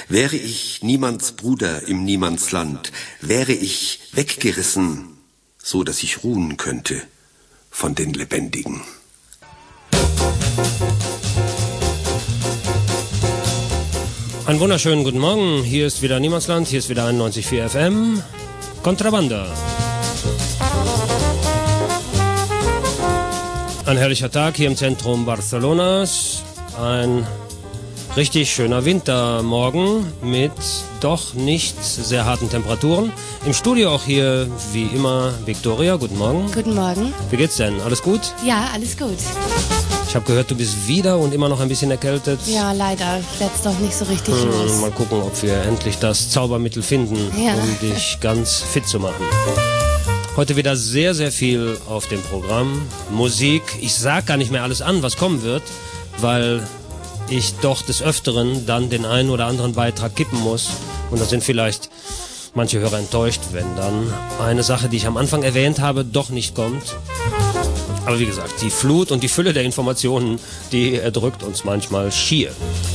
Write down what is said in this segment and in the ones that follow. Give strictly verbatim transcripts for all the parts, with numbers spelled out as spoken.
Wäre ich niemands Bruder im Niemandsland, wäre ich weggerissen, so dass ich ruhen könnte von den Lebendigen. Einen wunderschönen guten Morgen. Hier ist wieder Niemandsland, hier ist wieder einundneunzig Komma vier F M. Kontrabanda. Ein herrlicher Tag hier im Zentrum Barcelonas. Ein richtig schöner Wintermorgen mit doch nicht sehr harten Temperaturen. Im Studio auch hier wie immer Victoria. Guten Morgen. Guten Morgen. Wie geht's denn? Alles gut? Ja, alles gut. Ich habe gehört, du bist wieder und immer noch ein bisschen erkältet. Ja, leider. Lässt doch nicht so richtig hm, los. Mal gucken, ob wir endlich das Zaubermittel finden, ja. um dich ganz fit zu machen. Heute wieder sehr, sehr viel auf dem Programm. Musik. Ich sag gar nicht mehr alles an, was kommen wird, weil ich doch des Öfteren dann den einen oder anderen Beitrag kippen muss. Und da sind vielleicht manche Hörer enttäuscht, wenn dann eine Sache, die ich am Anfang erwähnt habe, doch nicht kommt. Aber wie gesagt, die Flut und die Fülle der Informationen, die erdrückt uns manchmal schier.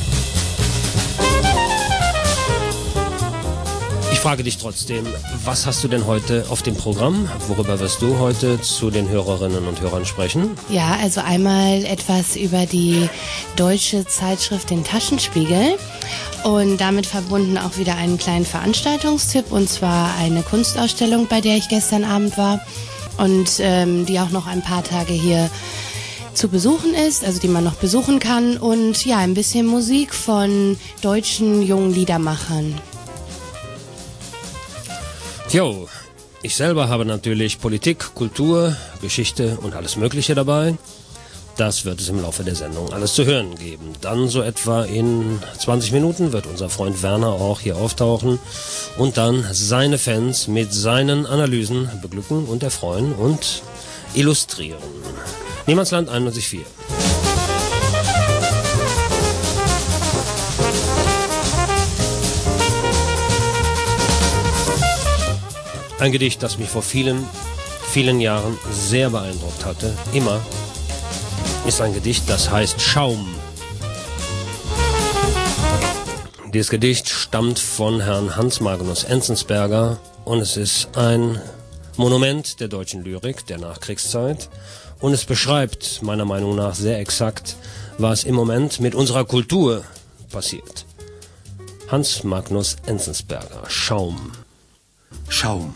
Ich frage dich trotzdem, was hast du denn heute auf dem Programm? Worüber wirst du heute zu den Hörerinnen und Hörern sprechen? Ja, also einmal etwas über die deutsche Zeitschrift Den Taschenspiegel und damit verbunden auch wieder einen kleinen Veranstaltungstipp, und zwar eine Kunstausstellung, bei der ich gestern Abend war und ähm, die auch noch ein paar Tage hier zu besuchen ist, also die man noch besuchen kann, und ja, ein bisschen Musik von deutschen jungen Liedermachern. Jo, ich selber habe natürlich Politik, Kultur, Geschichte und alles Mögliche dabei. Das wird es im Laufe der Sendung alles zu hören geben. Dann so etwa in zwanzig Minuten wird unser Freund Werner auch hier auftauchen und dann seine Fans mit seinen Analysen beglücken und erfreuen und illustrieren. Niemandsland einundneunzig Komma vier. Ein Gedicht, das mich vor vielen, vielen Jahren sehr beeindruckt hatte, immer, ist ein Gedicht, das heißt Schaum. Dieses Gedicht stammt von Herrn Hans Magnus Enzensberger und es ist ein Monument der deutschen Lyrik der Nachkriegszeit und es beschreibt meiner Meinung nach sehr exakt, was im Moment mit unserer Kultur passiert. Hans Magnus Enzensberger, Schaum. Schaum.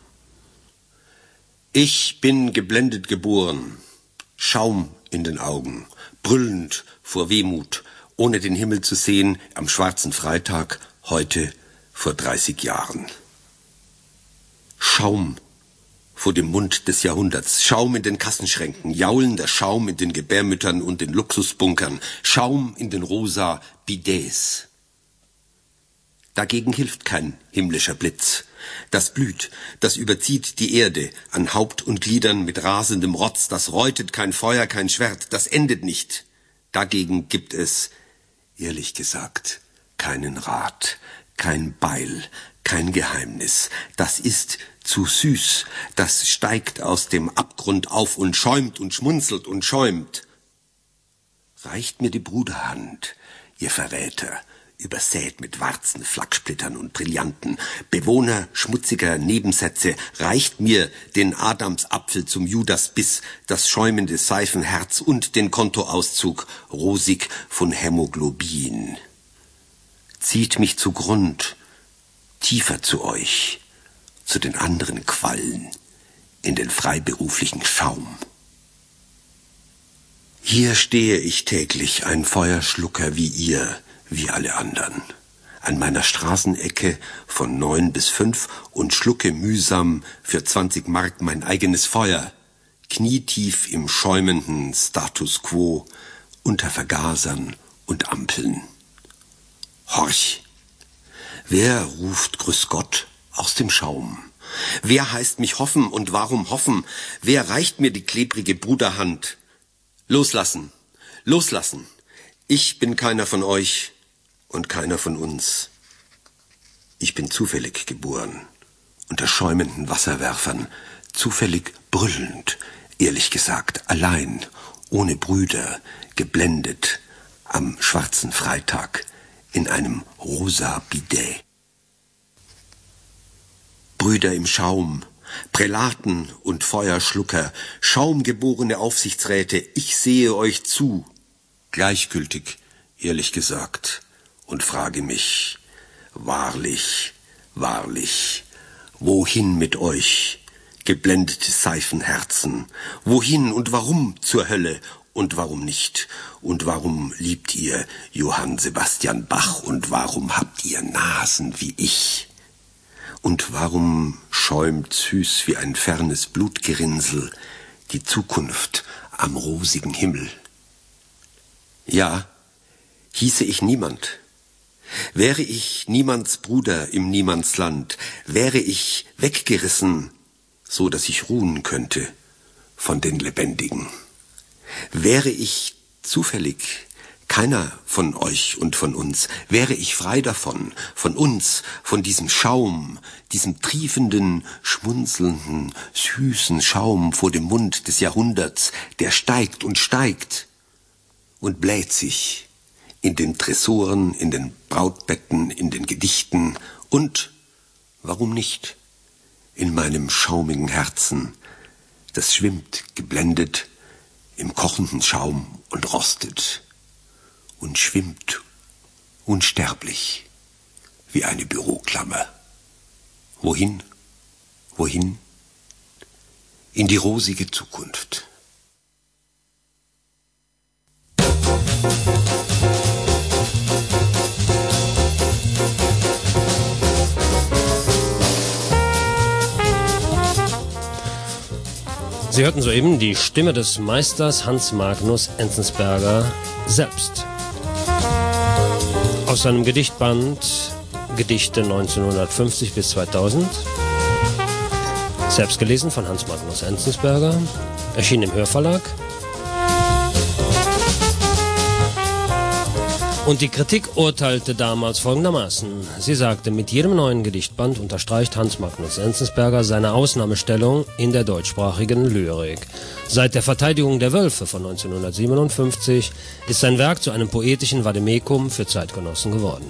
Ich bin geblendet geboren, Schaum in den Augen, brüllend vor Wehmut, ohne den Himmel zu sehen, am schwarzen Freitag, heute vor dreißig Jahren. Schaum vor dem Mund des Jahrhunderts, Schaum in den Kassenschränken, jaulender Schaum in den Gebärmüttern und den Luxusbunkern, Schaum in den rosa Bidets. Dagegen hilft kein himmlischer Blitz. Das blüht, das überzieht die Erde an Haupt und Gliedern mit rasendem Rotz, das räutet kein Feuer, kein Schwert, das endet nicht. Dagegen gibt es, ehrlich gesagt, keinen Rat, kein Beil, kein Geheimnis. Das ist zu süß, das steigt aus dem Abgrund auf und schäumt und schmunzelt und schäumt. Reicht mir die Bruderhand, ihr Verräter, übersät mit Warzen, Flachsplittern und Brillanten, Bewohner schmutziger Nebensätze, reicht mir den Adamsapfel zum Judasbiss, das schäumende Seifenherz und den Kontoauszug, rosig von Hämoglobin. Zieht mich zu Grund, tiefer zu euch, zu den anderen Quallen, in den freiberuflichen Schaum. Hier stehe ich täglich, ein Feuerschlucker wie ihr, wie alle anderen, an meiner Straßenecke von neun bis fünf und schlucke mühsam für zwanzig Mark mein eigenes Feuer, knietief im schäumenden Status quo unter Vergasern und Ampeln. Horch! Wer ruft Grüß Gott aus dem Schaum? Wer heißt mich hoffen und warum hoffen? Wer reicht mir die klebrige Bruderhand? Loslassen, loslassen! Ich bin keiner von euch und keiner von uns. Ich bin zufällig geboren, unter schäumenden Wasserwerfern, zufällig brüllend, ehrlich gesagt, allein, ohne Brüder, geblendet, am schwarzen Freitag, in einem rosa Bidet. Brüder im Schaum, Prälaten und Feuerschlucker, schaumgeborene Aufsichtsräte, ich sehe euch zu, gleichgültig, ehrlich gesagt, und frage mich, wahrlich, wahrlich, wohin mit euch, geblendete Seifenherzen, wohin und warum zur Hölle und warum nicht, und warum liebt ihr Johann Sebastian Bach und warum habt ihr Nasen wie ich? Und warum schäumt süß wie ein fernes Blutgerinnsel die Zukunft am rosigen Himmel? Ja, hieße ich niemand, wäre ich niemands Bruder im Niemandsland, wäre ich weggerissen, so dass ich ruhen könnte von den Lebendigen, wäre ich zufällig keiner von euch und von uns, wäre ich frei davon, von uns, von diesem Schaum, diesem triefenden, schmunzelnden, süßen Schaum vor dem Mund des Jahrhunderts, der steigt und steigt und bläht sich in den Tresoren, in den Brautbetten, in den Gedichten und, warum nicht, in meinem schaumigen Herzen, das schwimmt geblendet im kochenden Schaum und rostet und schwimmt unsterblich wie eine Büroklammer. Wohin? Wohin? In die rosige Zukunft. Sie hörten soeben die Stimme des Meisters Hans Magnus Enzensberger selbst. Aus seinem Gedichtband Gedichte neunzehnhundertfünfzig bis zweitausend. Selbst gelesen von Hans Magnus Enzensberger. Erschien im Hörverlag. Und die Kritik urteilte damals folgendermaßen. Sie sagte, mit jedem neuen Gedichtband unterstreicht Hans Magnus Enzensberger seine Ausnahmestellung in der deutschsprachigen Lyrik. Seit der Verteidigung der Wölfe von neunzehnhundertsiebenundfünfzig ist sein Werk zu einem poetischen Vademekum für Zeitgenossen geworden.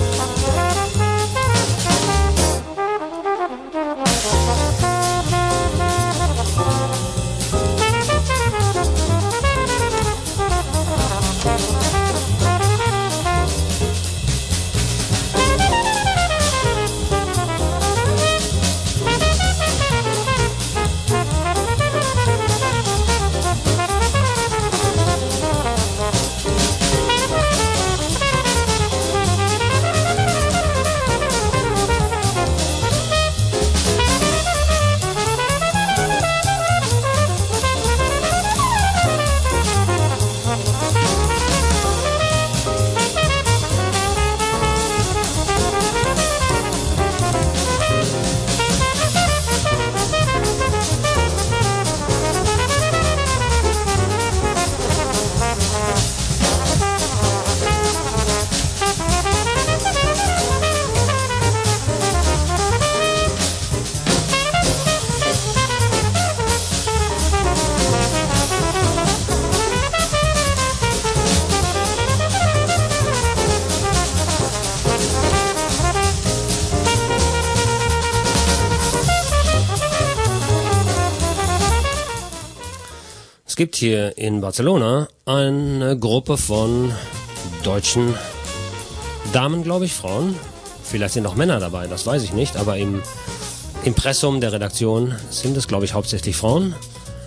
Es gibt hier in Barcelona eine Gruppe von deutschen Damen, glaube ich, Frauen. Vielleicht sind auch Männer dabei, das weiß ich nicht, aber im Impressum der Redaktion sind es, glaube ich, hauptsächlich Frauen.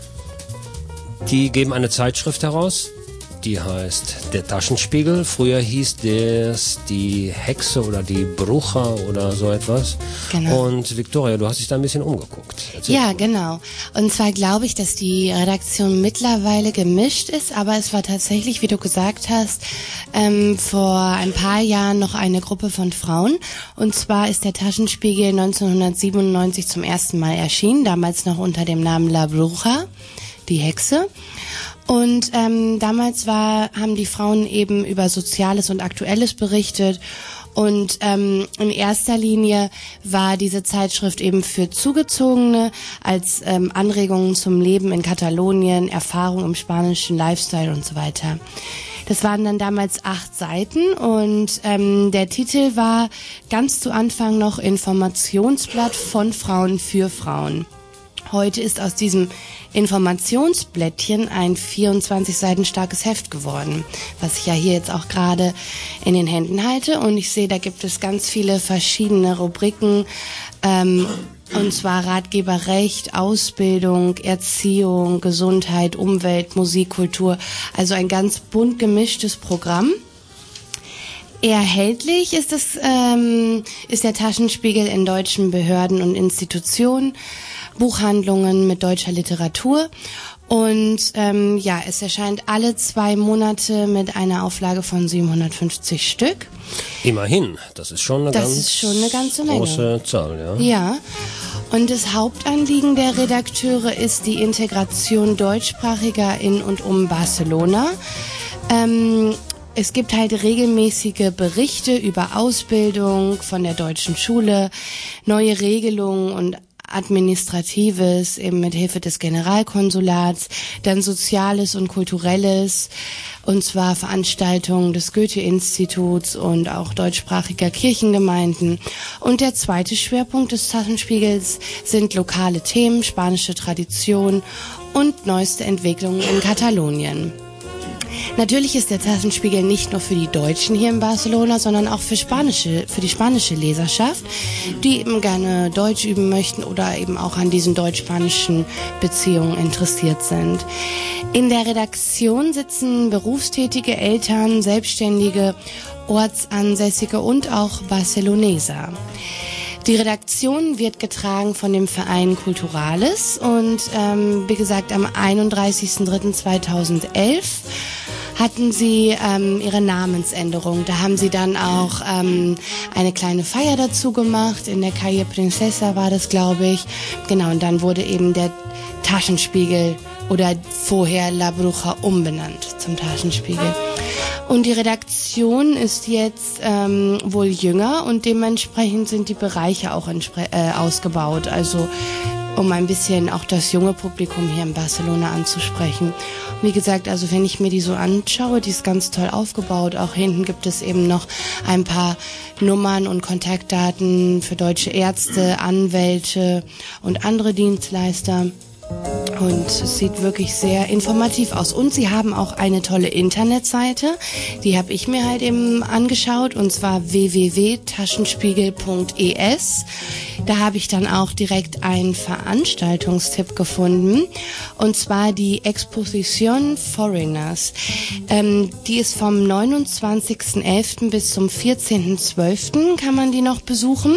Die geben eine Zeitschrift heraus, die heißt Der Taschenspiegel. Früher hieß das die Hexe oder die Brucha oder so etwas. Genau. Und Victoria, du hast dich da ein bisschen umgeguckt. Erzähl. Ja, genau. Und zwar glaube ich, dass die Redaktion mittlerweile gemischt ist, aber es war tatsächlich, wie du gesagt hast, ähm, vor ein paar Jahren noch eine Gruppe von Frauen. Und zwar ist der Taschenspiegel neunzehnhundertsiebenundneunzig zum ersten Mal erschienen, damals noch unter dem Namen La Bruja, die Hexe. Und ähm, damals war, haben die Frauen eben über Soziales und Aktuelles berichtet. Und ähm, in erster Linie war diese Zeitschrift eben für Zugezogene als ähm, Anregungen zum Leben in Katalonien, Erfahrung im spanischen Lifestyle und so weiter. Das waren dann damals acht Seiten und ähm, der Titel war ganz zu Anfang noch Informationsblatt von Frauen für Frauen. Heute ist aus diesem Informationsblättchen ein vierundzwanzig Seiten starkes Heft geworden, was ich ja hier jetzt auch gerade in den Händen halte. Und ich sehe, da gibt es ganz viele verschiedene Rubriken, ähm, und zwar Ratgeber Recht, Ausbildung, Erziehung, Gesundheit, Umwelt, Musik, Kultur. Also ein ganz bunt gemischtes Programm. Erhältlich ist, es, ähm, ist der Taschenspiegel in deutschen Behörden und Institutionen, Buchhandlungen mit deutscher Literatur und ähm, ja, es erscheint alle zwei Monate mit einer Auflage von siebenhundertfünfzig Stück. Immerhin, das ist schon eine, das ganz ist schon eine ganze Menge. große Zahl, ja. Ja, und das Hauptanliegen der Redakteure ist die Integration deutschsprachiger in und um Barcelona. Ähm, Es gibt halt regelmäßige Berichte über Ausbildung von der deutschen Schule, neue Regelungen und Administratives, eben mit Hilfe des Generalkonsulats, dann Soziales und Kulturelles, und zwar Veranstaltungen des Goethe-Instituts und auch deutschsprachiger Kirchengemeinden. Und der zweite Schwerpunkt des Taschenspiegels sind lokale Themen, spanische Tradition und neueste Entwicklungen in Katalonien. Natürlich ist der Taschenspiegel nicht nur für die Deutschen hier in Barcelona, sondern auch für spanische, für die spanische Leserschaft, die eben gerne Deutsch üben möchten oder eben auch an diesen deutsch-spanischen Beziehungen interessiert sind. In der Redaktion sitzen berufstätige Eltern, Selbstständige, Ortsansässige und auch Barceloneser. Die Redaktion wird getragen von dem Verein Culturales und ähm, wie gesagt am einunddreißigsten dritten zweitausendelf hatten sie ähm, ihre Namensänderung. Da haben sie dann auch ähm, eine kleine Feier dazu gemacht. In der Calle Princesa war das, glaube ich. Genau, und dann wurde eben der Taschenspiegel oder vorher La Bruja umbenannt zum Taschenspiegel. Und die Redaktion ist jetzt ähm, wohl jünger und dementsprechend sind die Bereiche auch entspre- äh, ausgebaut. Also um ein bisschen auch das junge Publikum hier in Barcelona anzusprechen. Wie gesagt, also wenn ich mir die so anschaue, die ist ganz toll aufgebaut. Auch hinten gibt es eben noch ein paar Nummern und Kontaktdaten für deutsche Ärzte, Anwälte und andere Dienstleister. Und es sieht wirklich sehr informativ aus. Und sie haben auch eine tolle Internetseite, die habe ich mir halt eben angeschaut, und zwar w w w punkt taschenspiegel punkt e s. Da habe ich dann auch direkt einen Veranstaltungstipp gefunden, und zwar die Exposition Foreigners. Ähm, die ist vom neunundzwanzigsten elften bis zum vierzehnten zwölften kann man die noch besuchen.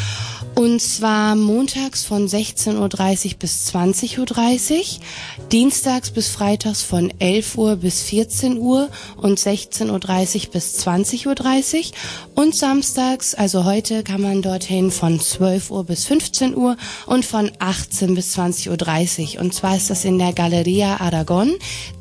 Und zwar montags von sechzehn Uhr dreißig bis zwanzig Uhr dreißig, dienstags bis freitags von elf Uhr bis vierzehn Uhr und sechzehn Uhr dreißig bis zwanzig Uhr dreißig und samstags, also heute, kann man dorthin von zwölf Uhr bis fünfzehn Uhr und von achtzehn bis zwanzig Uhr dreißig. Und zwar ist das in der Galeria Aragon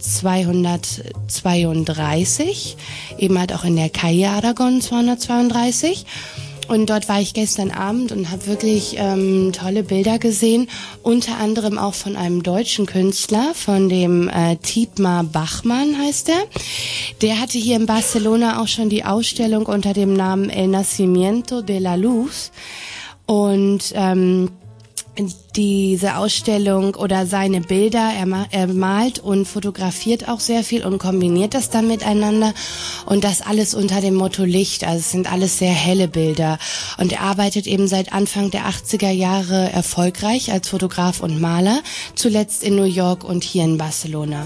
zweihundertzweiunddreißig, eben halt auch in der Calle Aragon zweihundertzweiunddreißig. Und dort war ich gestern Abend und habe wirklich ähm, tolle Bilder gesehen, unter anderem auch von einem deutschen Künstler, von dem äh, Dietmar Bachmann heißt er. Der hatte hier in Barcelona auch schon die Ausstellung unter dem Namen El Nacimiento de la Luz. Und ähm, diese Ausstellung oder seine Bilder, er, ma- er malt und fotografiert auch sehr viel und kombiniert das dann miteinander, und das alles unter dem Motto Licht, also es sind alles sehr helle Bilder, und er arbeitet eben seit Anfang der achtziger Jahre erfolgreich als Fotograf und Maler, zuletzt in New York und hier in Barcelona.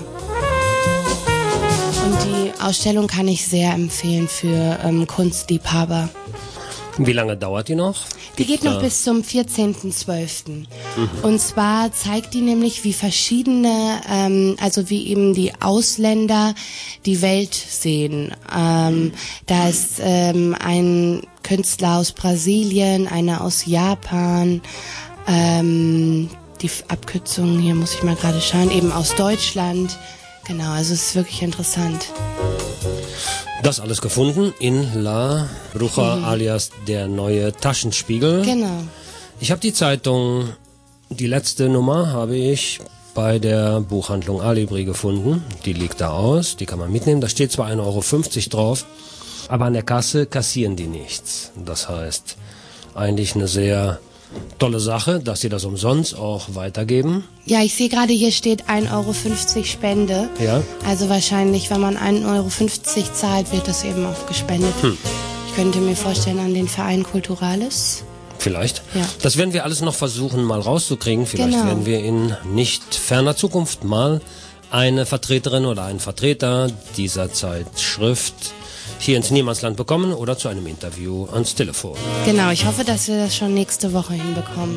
Und die Ausstellung kann ich sehr empfehlen für ähm, Kunstliebhaber. Wie lange dauert die noch? Die geht noch bis zum vierzehnten zwölften Mhm. Und zwar zeigt die nämlich, wie verschiedene, ähm, also wie eben die Ausländer die Welt sehen. Ähm, da ist ähm, ein Künstler aus Brasilien, einer aus Japan, ähm, die Abkürzung hier muss ich mal gerade schauen, eben aus Deutschland. Genau, also es ist wirklich interessant. Das alles gefunden in La Bruja, mhm. alias der neue Taschenspiegel. Genau. Ich habe die Zeitung, die letzte Nummer habe ich bei der Buchhandlung Alibri gefunden. Die liegt da aus, die kann man mitnehmen. Da steht zwar ein Euro fünfzig drauf, aber an der Kasse kassieren die nichts. Das heißt, eigentlich eine sehr tolle Sache, dass sie das umsonst auch weitergeben. Ja, ich sehe gerade, hier steht ein Euro fünfzig Spende. Ja. Also wahrscheinlich, wenn man ein Euro fünfzig zahlt, wird das eben auch gespendet. Hm. Ich könnte mir vorstellen, an den Verein Kulturales. Vielleicht. Ja. Das werden wir alles noch versuchen, mal rauszukriegen. Vielleicht genau. werden wir in nicht ferner Zukunft mal eine Vertreterin oder einen Vertreter dieser Zeitschrift hier ins Niemandsland bekommen oder zu einem Interview ans Telefon. Genau, ich hoffe, dass wir das schon nächste Woche hinbekommen.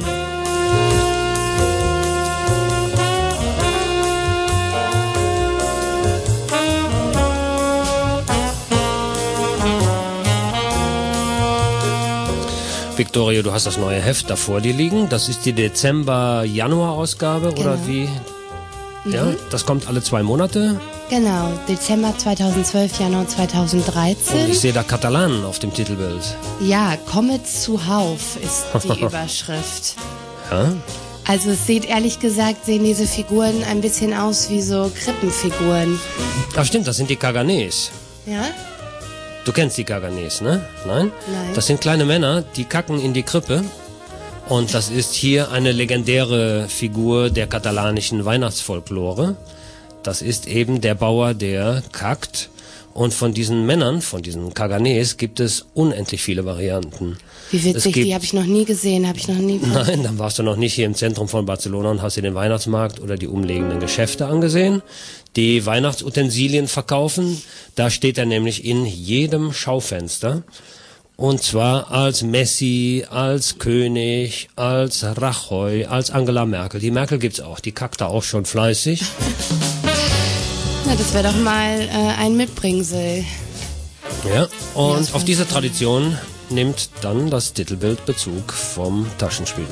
Victoria, du hast das neue Heft da vor dir liegen. Das ist die Dezember-Januar-Ausgabe, genau. oder wie? Mhm. Ja, das kommt alle zwei Monate. Genau, Dezember zweitausendzwölf, Januar zweitausenddreizehn. Und ich sehe da Katalanen auf dem Titelbild. Ja, komme zuhauf ist die Überschrift. Ja? Also es sieht, ehrlich gesagt, sehen diese Figuren ein bisschen aus wie so Krippenfiguren. Ach stimmt, das sind die Kaganes. Ja? Du kennst die Kaganes, ne? Nein? Nein. Das sind kleine Männer, die kacken in die Krippe. Und das ist hier eine legendäre Figur der katalanischen Weihnachtsfolklore. Das ist eben der Bauer, der kackt. Und von diesen Männern, von diesen Kaganes, gibt es unendlich viele Varianten. Wie witzig, die habe ich noch nie gesehen, habe ich noch nie... Nein, dann warst du noch nicht hier im Zentrum von Barcelona und hast dir den Weihnachtsmarkt oder die umliegenden Geschäfte angesehen, die Weihnachtsutensilien verkaufen. Da steht er nämlich in jedem Schaufenster. Und zwar als Messi, als König, als Rajoy, als Angela Merkel. Die Merkel gibt's auch, die kackt da auch schon fleißig. Na, das wäre doch mal äh, ein Mitbringsel. Ja, und ja, auf diese Tradition nimmt dann das Titelbild Bezug vom Taschenspiegel.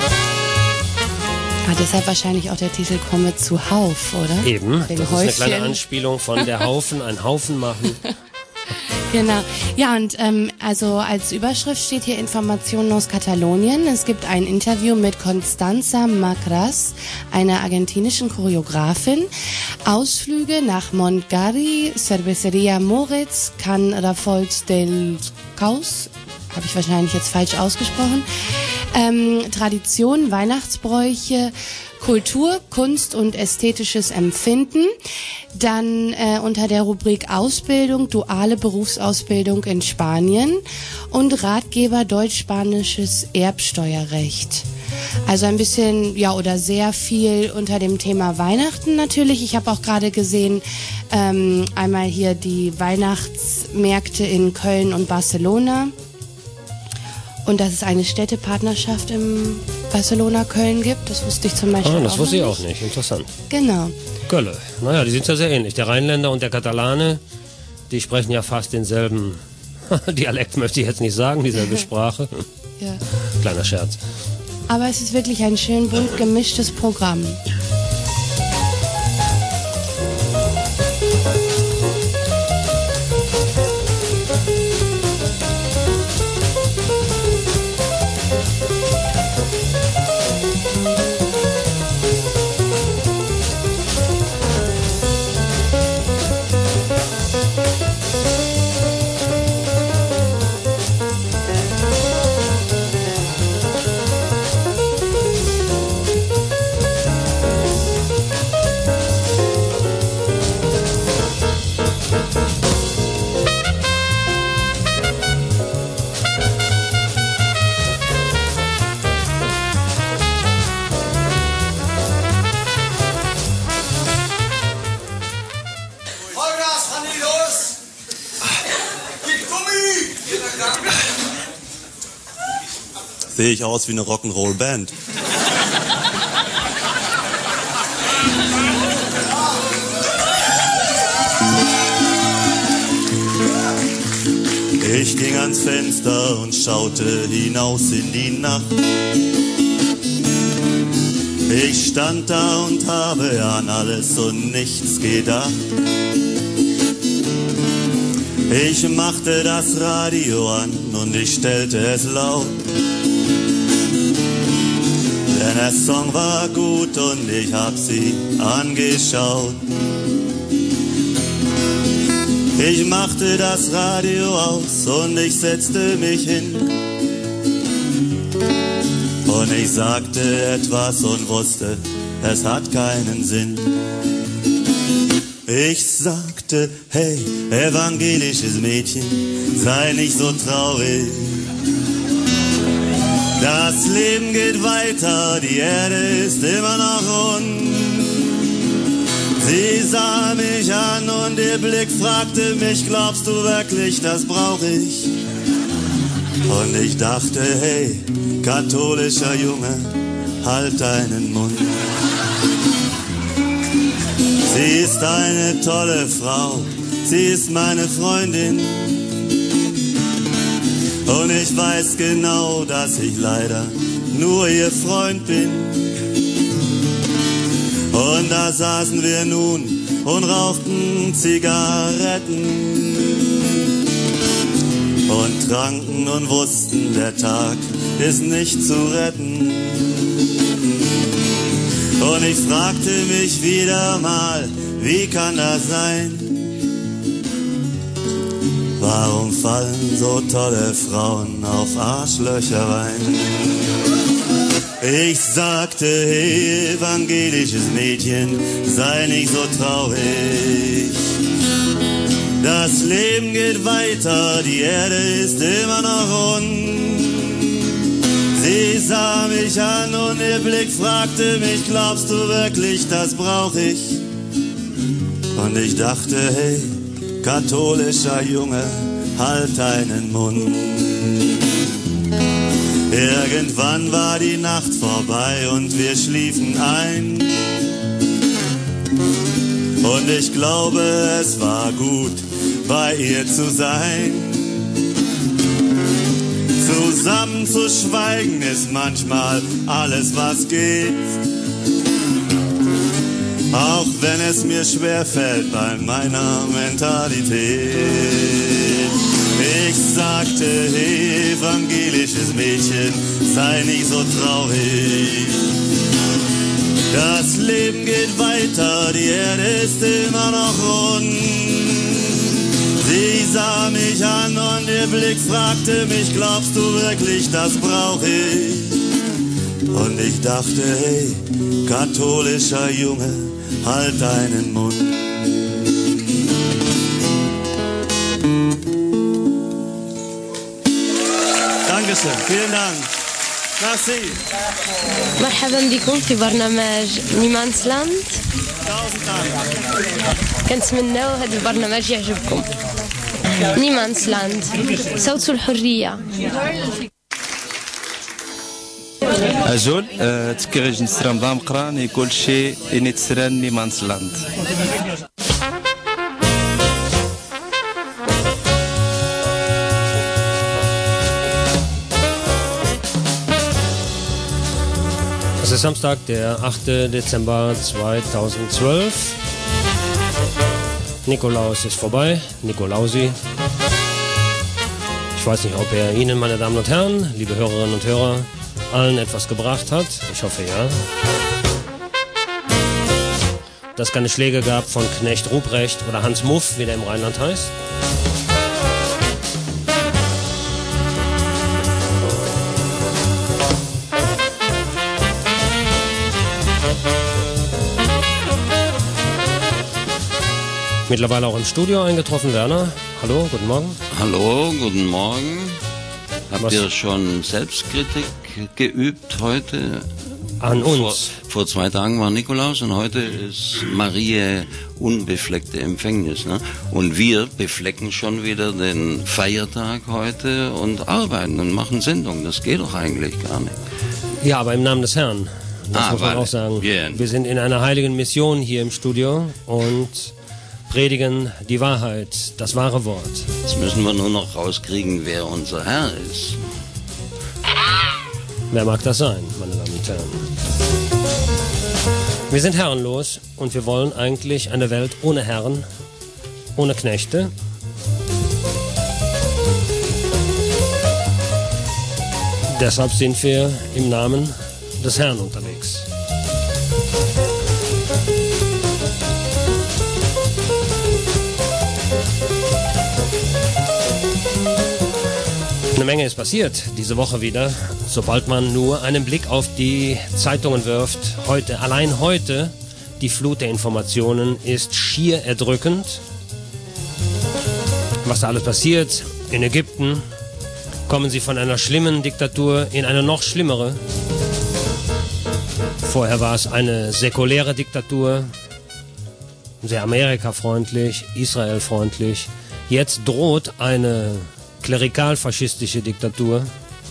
Ah, deshalb wahrscheinlich auch der Titel Komme zuhauf, oder? Eben, Wegen das Häufchen. ist eine kleine Anspielung von der Haufen, ein Haufen machen. Genau. Ja, und ähm, also als Überschrift steht hier Informationen aus Katalonien. Es gibt ein Interview mit Constanza Macras, einer argentinischen Choreografin. Ausflüge nach Montgarry, Cervecería Moritz, Can Rafols del Caus, habe ich wahrscheinlich jetzt falsch ausgesprochen. Ähm, Tradition, Weihnachtsbräuche, Kultur, Kunst und ästhetisches Empfinden. Dann äh, unter der Rubrik Ausbildung, duale Berufsausbildung in Spanien und Ratgeber deutsch-spanisches Erbsteuerrecht. Also ein bisschen, ja, oder sehr viel unter dem Thema Weihnachten natürlich. Ich habe auch gerade gesehen, ähm, einmal hier die Weihnachtsmärkte in Köln und Barcelona. Und dass es eine Städtepartnerschaft im Barcelona-Köln gibt, das wusste ich zum Beispiel ah, das auch wusste ich nicht. auch nicht, interessant. Genau. Kölle, naja, die sind ja sehr ähnlich. Der Rheinländer und der Katalane, die sprechen ja fast denselben Dialekt, möchte ich jetzt nicht sagen, dieselbe Sprache. Ja. Kleiner Scherz. Aber es ist wirklich ein schön bunt gemischtes Programm. Sehe ich aus wie eine Rock'n'Roll-Band. Ich ging ans Fenster und schaute hinaus in die Nacht. Ich stand da und habe an alles und nichts gedacht. Ich machte das Radio an und ich stellte es laut. Denn der Song war gut und ich hab sie angeschaut. Ich machte das Radio aus und ich setzte mich hin. Und ich sagte etwas und wusste, es hat keinen Sinn. Ich sagte, hey, evangelisches Mädchen, sei nicht so traurig. Das Leben geht weiter, die Erde ist immer noch rund. Sie sah mich an und ihr Blick fragte mich, glaubst du wirklich, das brauch ich? Und ich dachte, hey, katholischer Junge, halt deinen Mund. Sie ist eine tolle Frau, sie ist meine Freundin. Und ich weiß genau, dass ich leider nur ihr Freund bin. Und da saßen wir nun und rauchten Zigaretten und tranken und wussten, der Tag ist nicht zu retten. Und ich fragte mich wieder mal, wie kann das sein? Warum fallen so tolle Frauen auf Arschlöcher rein? Ich sagte, hey, evangelisches Mädchen, sei nicht so traurig. Das Leben geht weiter, die Erde ist immer noch rund. Sie sah mich an und ihr Blick fragte mich, glaubst du wirklich, das brauch ich? Und ich dachte, hey, katholischer Junge, halt deinen Mund. Irgendwann war die Nacht vorbei und wir schliefen ein. Und ich glaube, es war gut, bei ihr zu sein. Zusammen zu schweigen ist manchmal alles, was geht. Auch wenn es mir schwerfällt bei meiner Mentalität. Ich sagte, hey, evangelisches Mädchen, sei nicht so traurig. Das Leben geht weiter, die Erde ist immer noch rund. Sie sah mich an und ihr Blick fragte mich, glaubst du wirklich, das brauch ich? Und ich dachte, hey, katholischer Junge, halt deinen Mund. Dankeschön, vielen Dank. Merci. مرحبا بكم في برنامج نيمانسلاند. كنتمناو هذا البرنامج يعجبكم. نيمانسلاند صوت الحرية. أجول تكرج نسرم ضام قران يقول شيء إني تسران نيمانسلاند. Es ist Samstag, der achte Dezember zweitausendzwölf. Nikolaus ist vorbei, Nikolausi. Ich weiß nicht, ob er Ihnen, meine Damen und Herren, liebe Hörerinnen und Hörer, allen etwas gebracht hat. Ich hoffe ja. Dass es keine Schläge gab von Knecht Ruprecht oder Hans Muff, wie der im Rheinland heißt. Mittlerweile auch im Studio eingetroffen, Werner. Hallo, guten Morgen. Hallo, guten Morgen. Habt Was? ihr schon Selbstkritik geübt heute? An uns. Vor, vor zwei Tagen war Nikolaus und heute ist Marie unbefleckte Empfängnis. Ne? Und wir beflecken schon wieder den Feiertag heute und arbeiten und machen Sendung. Das geht doch eigentlich gar nicht. Ja, aber im Namen des Herrn. Das Ah, muss man weil- auch sagen. Yeah. Wir sind in einer heiligen Mission hier im Studio und predigen die Wahrheit, das wahre Wort. Jetzt müssen wir nur noch rauskriegen, wer unser Herr ist. Wer mag das sein, meine Damen und Herren? Wir sind herrenlos und wir wollen eigentlich eine Welt ohne Herren, ohne Knechte. Deshalb sind wir im Namen des Herrn unterwegs. Eine Menge ist passiert diese Woche wieder, sobald man nur einen Blick auf die Zeitungen wirft. Heute, allein heute, die Flut der Informationen ist schier erdrückend. Was da alles passiert in Ägypten, kommen sie von einer schlimmen Diktatur in eine noch schlimmere. Vorher war es eine säkuläre Diktatur, sehr amerikafreundlich, israelfreundlich. Jetzt droht eine klerikal-faschistische Diktatur,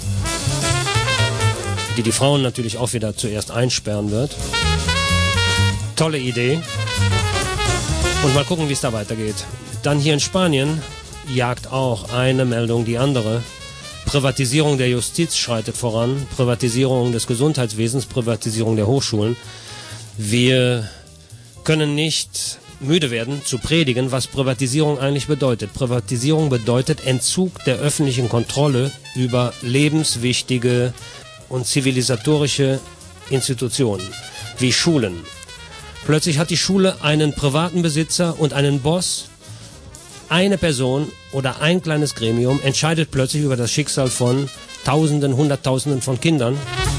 die die Frauen natürlich auch wieder zuerst einsperren wird. Tolle Idee. Und mal gucken, wie es da weitergeht. Dann hier in Spanien jagt auch eine Meldung die andere. Privatisierung der Justiz schreitet voran, Privatisierung des Gesundheitswesens, Privatisierung der Hochschulen. Wir können nicht müde werden zu predigen, was Privatisierung eigentlich bedeutet. Privatisierung bedeutet Entzug der öffentlichen Kontrolle über lebenswichtige und zivilisatorische Institutionen, wie Schulen. Plötzlich hat die Schule einen privaten Besitzer und einen Boss. Eine Person oder ein kleines Gremium entscheidet plötzlich über das Schicksal von Tausenden, Hunderttausenden von Kindern.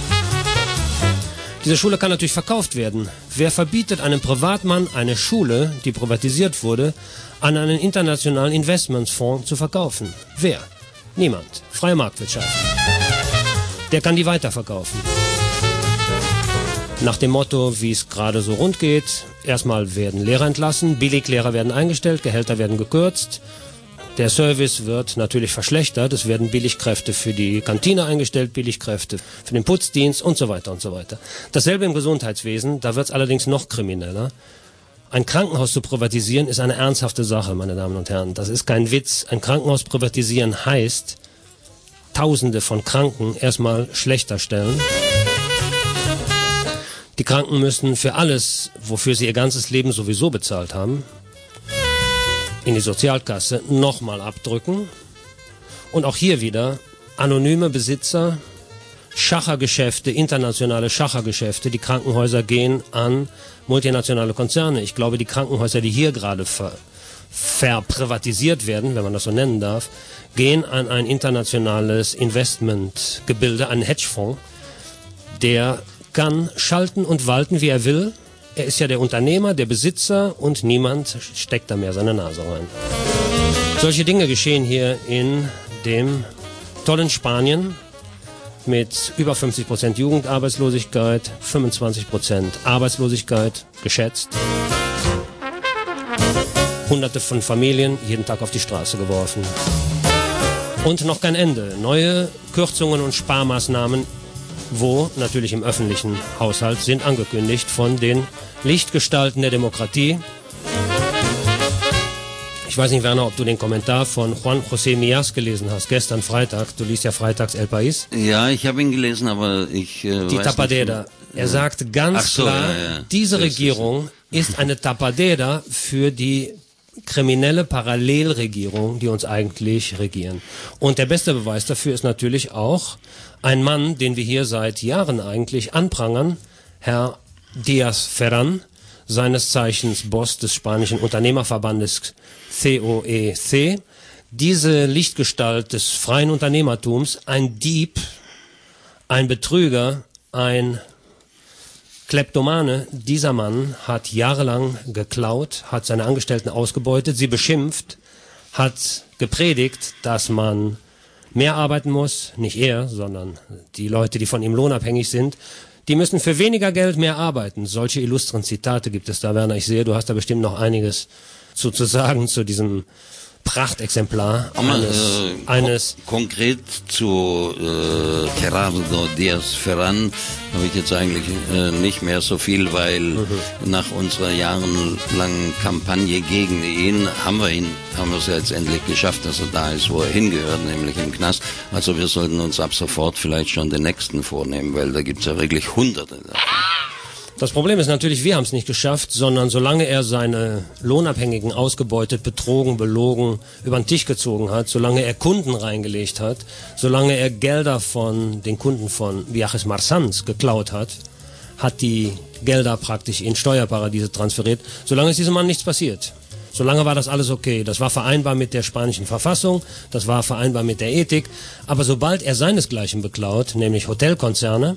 Diese Schule kann natürlich verkauft werden. Wer verbietet einem Privatmann eine Schule, die privatisiert wurde, an einen internationalen Investmentsfonds zu verkaufen? Wer? Niemand. Freie Marktwirtschaft. Der kann die weiterverkaufen. Nach dem Motto, wie es gerade so rund geht, erstmal werden Lehrer entlassen, Billiglehrer werden eingestellt, Gehälter werden gekürzt, der Service wird natürlich verschlechtert, es werden Billigkräfte für die Kantine eingestellt, Billigkräfte für den Putzdienst und so weiter und so weiter. Dasselbe im Gesundheitswesen, da wird es allerdings noch krimineller. Ein Krankenhaus zu privatisieren ist eine ernsthafte Sache, meine Damen und Herren. Das ist kein Witz. Ein Krankenhaus privatisieren heißt, Tausende von Kranken erstmal schlechter stellen. Die Kranken müssen für alles, wofür sie ihr ganzes Leben sowieso bezahlt haben, in die Sozialkasse nochmal abdrücken. Und auch hier wieder anonyme Besitzer, Schachergeschäfte, internationale Schachergeschäfte. Die Krankenhäuser gehen an multinationale Konzerne. Ich glaube, die Krankenhäuser, die hier gerade ver, verprivatisiert werden, wenn man das so nennen darf, gehen an ein internationales Investmentgebilde, einen Hedgefonds, der kann schalten und walten, wie er will. Er ist ja der Unternehmer, der Besitzer und niemand steckt da mehr seine Nase rein. Solche Dinge geschehen hier in dem tollen Spanien mit über fünfzig Prozent Jugendarbeitslosigkeit, fünfundzwanzig Prozent Arbeitslosigkeit geschätzt. Hunderte von Familien jeden Tag auf die Straße geworfen. Und noch kein Ende. Neue Kürzungen und Sparmaßnahmen, wo natürlich im öffentlichen Haushalt, sind angekündigt von den Lichtgestalten der Demokratie. Ich weiß nicht, Werner, ob du den Kommentar von Juan José Mías gelesen hast, gestern Freitag. Du liest ja freitags El País. Ja, ich habe ihn gelesen, aber ich äh, Die weiß Tapadera. nicht. Er sagt ganz so, klar, ja, ja. diese Das Regierung ist, ist eine Tapadera für die kriminelle Parallelregierung, die uns eigentlich regieren. Und der beste Beweis dafür ist natürlich auch ein Mann, den wir hier seit Jahren eigentlich anprangern, Herr Díaz Ferran, seines Zeichens Boss des spanischen Unternehmerverbandes C O E C. Diese Lichtgestalt des freien Unternehmertums, ein Dieb, ein Betrüger, ein Kleptomane, dieser Mann hat jahrelang geklaut, hat seine Angestellten ausgebeutet, sie beschimpft, hat gepredigt, dass man mehr arbeiten muss, nicht er, sondern die Leute, die von ihm lohnabhängig sind, die müssen für weniger Geld mehr arbeiten. Solche illustren Zitate gibt es da, Werner. Ich sehe, du hast da bestimmt noch einiges zu, zu sagen zu diesem Prachtexemplar eines, äh, eines kon konkret zu äh, Gerardo Díaz Ferran habe ich jetzt eigentlich äh, nicht mehr so viel, weil mhm. nach unserer jahrelangen Kampagne gegen ihn haben wir ihn, haben wir es ja jetzt endlich geschafft, dass er da ist, wo er hingehört, nämlich im Knast. Also wir sollten uns ab sofort vielleicht schon den nächsten vornehmen, weil da gibt es ja wirklich Hunderte davon. Das Problem ist natürlich, wir haben es nicht geschafft, sondern solange er seine Lohnabhängigen ausgebeutet, betrogen, belogen, über den Tisch gezogen hat, solange er Kunden reingelegt hat, solange er Gelder von den Kunden von Viajes Marsans geklaut hat, hat die Gelder praktisch in Steuerparadiese transferiert, solange ist diesem Mann nichts passiert. Solange war das alles okay. Das war vereinbar mit der spanischen Verfassung, das war vereinbar mit der Ethik, aber sobald er seinesgleichen beklaut, nämlich Hotelkonzerne,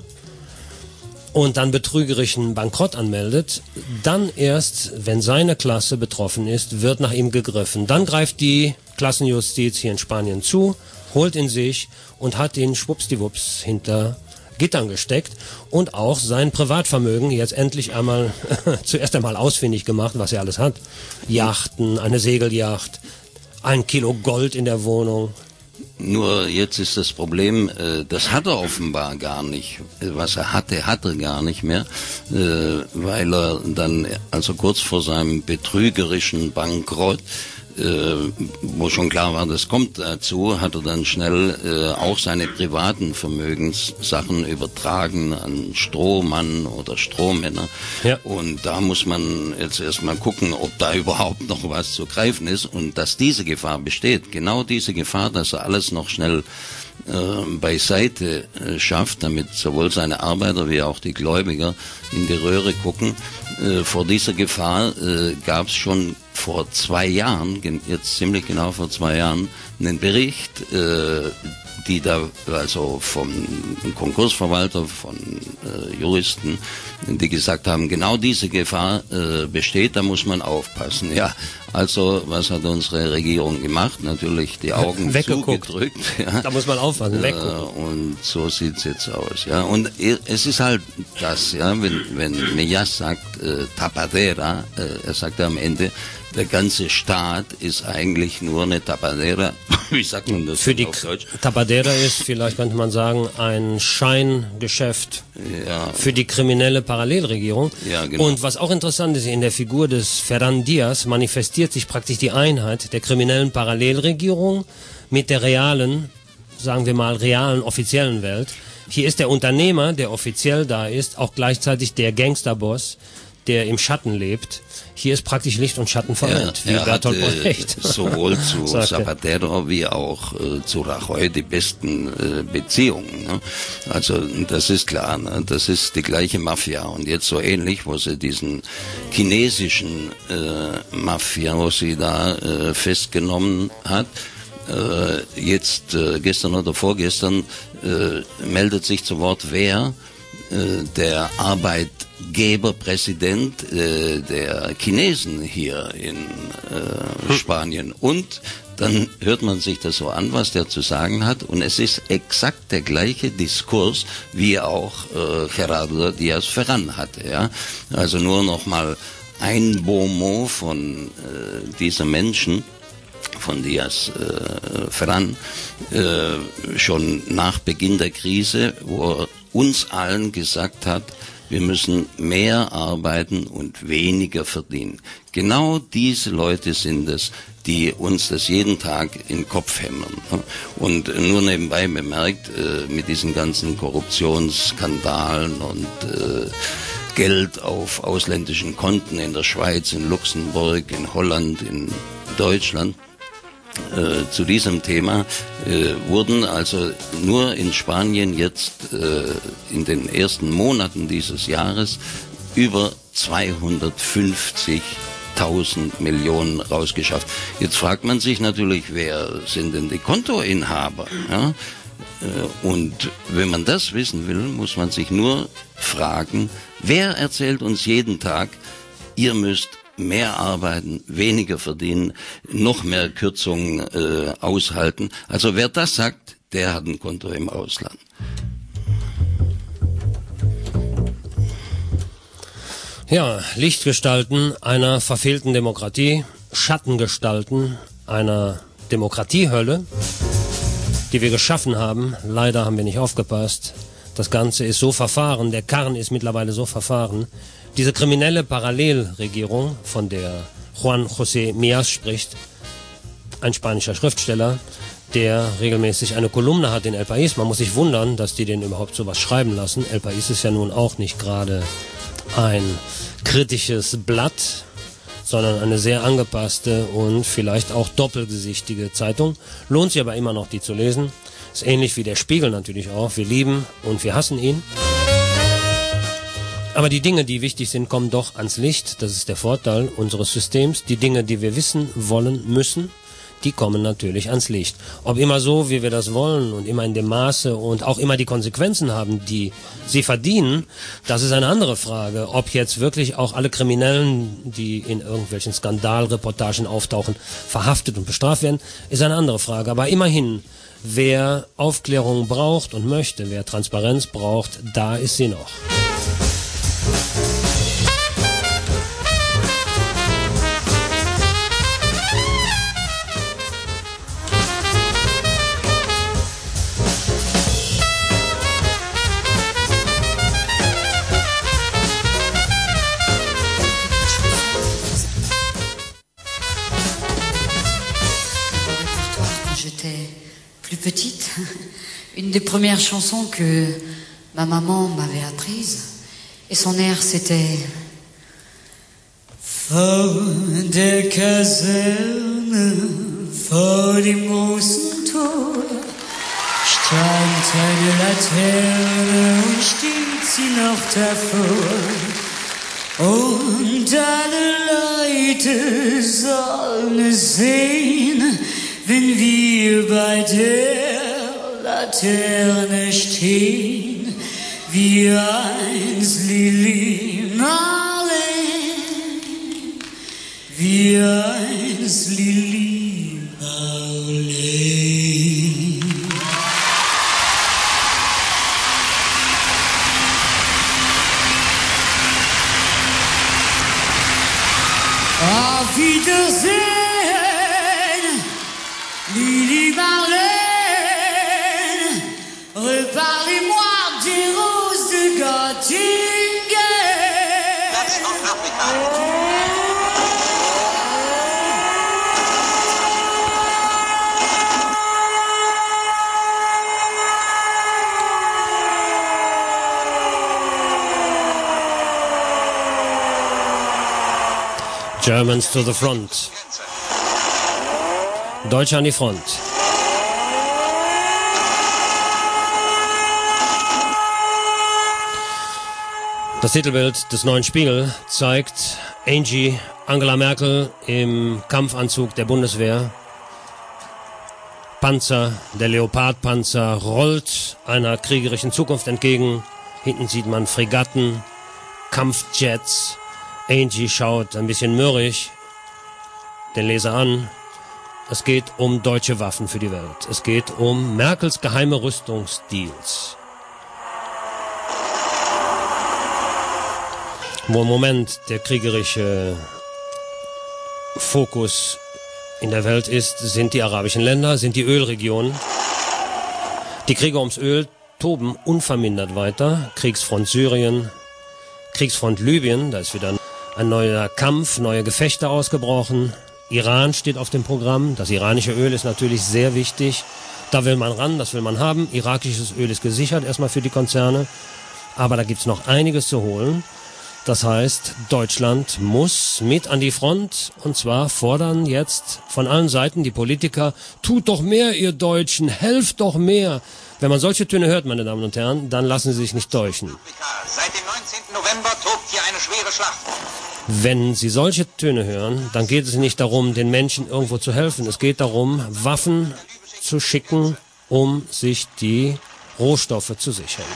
und dann betrügerischen Bankrott anmeldet, dann erst, wenn seine Klasse betroffen ist, wird nach ihm gegriffen. Dann greift die Klassenjustiz hier in Spanien zu, holt ihn sich und hat ihn schwuppsdiwupps hinter Gittern gesteckt und auch sein Privatvermögen jetzt endlich einmal, zuerst einmal ausfindig gemacht, was er alles hat. Yachten, eine Segelyacht, ein Kilo Gold in der Wohnung. Nur jetzt ist das Problem, äh, das hat er offenbar gar nicht. Was er hatte, hat er gar nicht mehr, äh, weil er dann, also kurz vor seinem betrügerischen Bankrott, äh, wo schon klar war, das kommt dazu, hat er dann schnell äh, auch seine privaten Vermögenssachen übertragen an Strohmann oder Strohmänner. Ja. Und da muss man jetzt erstmal gucken, ob da überhaupt noch was zu greifen ist und dass diese Gefahr besteht. Genau diese Gefahr, dass er alles noch schnell äh, beiseite äh, schafft, damit sowohl seine Arbeiter wie auch die Gläubiger in die Röhre gucken. Äh, vor dieser Gefahr äh, gab es schon vor zwei Jahren, jetzt ziemlich genau vor zwei Jahren, einen Bericht, äh, die da also vom Konkursverwalter, von äh, Juristen, die gesagt haben, genau diese Gefahr äh, besteht, da muss man aufpassen. Ja, also was hat unsere Regierung gemacht? Natürlich die Augen zugedrückt. Ja. Da muss man aufpassen, weggucken. Äh, und so sieht's jetzt aus. Ja, und es ist halt das, ja, wenn wenn Millás sagt äh, Tapadera, äh, er sagt am Ende, der ganze Staat ist eigentlich nur eine Tapadera. Wie sagt man das für die auf Deutsch? Tapadera ist, vielleicht könnte man sagen, ein Scheingeschäft ja. für die kriminelle Parallelregierung. Ja, genau. Und was auch interessant ist, in der Figur des Ferran Diaz manifestiert sich praktisch die Einheit der kriminellen Parallelregierung mit der realen, sagen wir mal, realen offiziellen Welt. Hier ist der Unternehmer, der offiziell da ist, auch gleichzeitig der Gangsterboss, der im Schatten lebt. Hier ist praktisch Licht und Schatten vereint, ja, wie er Bertolt hatte Brecht sowohl zu Zapatero wie auch äh, zu Rajoy die besten äh, Beziehungen. Ne? Also das ist klar, ne? Das ist die gleiche Mafia. Und jetzt so ähnlich, wo sie diesen chinesischen äh, Mafiosi da äh, festgenommen hat, äh, jetzt äh, gestern oder vorgestern äh, meldet sich zu Wort wer, äh, der Arbeitgeberpräsident äh, der Chinesen hier in äh, Spanien. Und dann hört man sich das so an, was der zu sagen hat. Und es ist exakt der gleiche Diskurs, wie auch äh, Gerardo Díaz Ferran hatte. Ja? Also nur noch mal ein Bonmot von äh, diesen Menschen, von Díaz äh, Ferran, äh, schon nach Beginn der Krise, wo er uns allen gesagt hat, wir müssen mehr arbeiten und weniger verdienen. Genau diese Leute sind es, die uns das jeden Tag in den Kopf hämmern. Und nur nebenbei bemerkt, äh, mit diesen ganzen Korruptionsskandalen und äh, Geld auf ausländischen Konten in der Schweiz, in Luxemburg, in Holland, in Deutschland, Äh, zu diesem Thema äh, wurden also nur in Spanien jetzt äh, in den ersten Monaten dieses Jahres über zweihundertfünfzigtausend Millionen rausgeschafft. Jetzt fragt man sich natürlich, wer sind denn die Kontoinhaber? Ja? Äh, und wenn man das wissen will, muss man sich nur fragen, wer erzählt uns jeden Tag, ihr müsst mehr arbeiten, weniger verdienen, noch mehr Kürzungen äh, aushalten. Also wer das sagt, der hat ein Konto im Ausland. Ja, Lichtgestalten einer verfehlten Demokratie, Schattengestalten einer Demokratiehölle, die wir geschaffen haben. Leider haben wir nicht aufgepasst. Das Ganze ist so verfahren, der Karren ist mittlerweile so verfahren. Diese kriminelle Parallelregierung, von der Juan José Millás spricht, ein spanischer Schriftsteller, der regelmäßig eine Kolumne hat in El País. Man muss sich wundern, dass die den überhaupt sowas schreiben lassen. El País ist ja nun auch nicht gerade ein kritisches Blatt, sondern eine sehr angepasste und vielleicht auch doppelgesichtige Zeitung. Lohnt sich aber immer noch, die zu lesen. Ist ähnlich wie der Spiegel natürlich auch. Wir lieben und wir hassen ihn. Aber die Dinge, die wichtig sind, kommen doch ans Licht. Das ist der Vorteil unseres Systems. Die Dinge, die wir wissen wollen müssen, die kommen natürlich ans Licht. Ob immer so, wie wir das wollen und immer in dem Maße und auch immer die Konsequenzen haben, die sie verdienen, das ist eine andere Frage. Ob jetzt wirklich auch alle Kriminellen, die in irgendwelchen Skandalreportagen auftauchen, verhaftet und bestraft werden, ist eine andere Frage. Aber immerhin, wer Aufklärung braucht und möchte, wer Transparenz braucht, da ist sie noch. Petite, une des premières chansons que ma maman m'avait apprise, et son air c'était vor der Kaserne, vor dem großen Tor stand eine Laterne und steht sie noch davor, und alle Leute sollen es sehen, wenn wir bei der Laterne stehen, wie einst Lili Marleen, wie einst Lili Marleen. Auf Wiedersehen, Lili Marleen, reparlez-moi des roses de Göttingen. That's not Africa. Germans to the front. Deutsche an die Front. Das Titelbild des neuen Spiegel zeigt Angie, Angela Merkel im Kampfanzug der Bundeswehr. Panzer, der Leopardpanzer rollt einer kriegerischen Zukunft entgegen. Hinten sieht man Fregatten, Kampfjets. Angie schaut ein bisschen mürrisch den Leser an. Es geht um deutsche Waffen für die Welt. Es geht um Merkels geheime Rüstungsdeals. Wo im Moment der kriegerische Fokus in der Welt ist, sind die arabischen Länder, sind die Ölregionen. Die Kriege ums Öl toben unvermindert weiter. Kriegsfront Syrien, Kriegsfront Libyen, da ist wieder ein neuer Kampf, neue Gefechte ausgebrochen. Iran steht auf dem Programm. Das iranische Öl ist natürlich sehr wichtig. Da will man ran, das will man haben. Irakisches Öl ist gesichert, erstmal für die Konzerne. Aber da gibt's noch einiges zu holen. Das heißt, Deutschland muss mit an die Front. Und zwar fordern jetzt von allen Seiten die Politiker, tut doch mehr, ihr Deutschen, helft doch mehr. Wenn man solche Töne hört, meine Damen und Herren, dann lassen Sie sich nicht täuschen. Seit dem neunzehnten November tobt hier eine schwere Schlacht. Wenn Sie solche Töne hören, dann geht es nicht darum, den Menschen irgendwo zu helfen. Es geht darum, Waffen zu schicken, um sich die Rohstoffe zu sichern.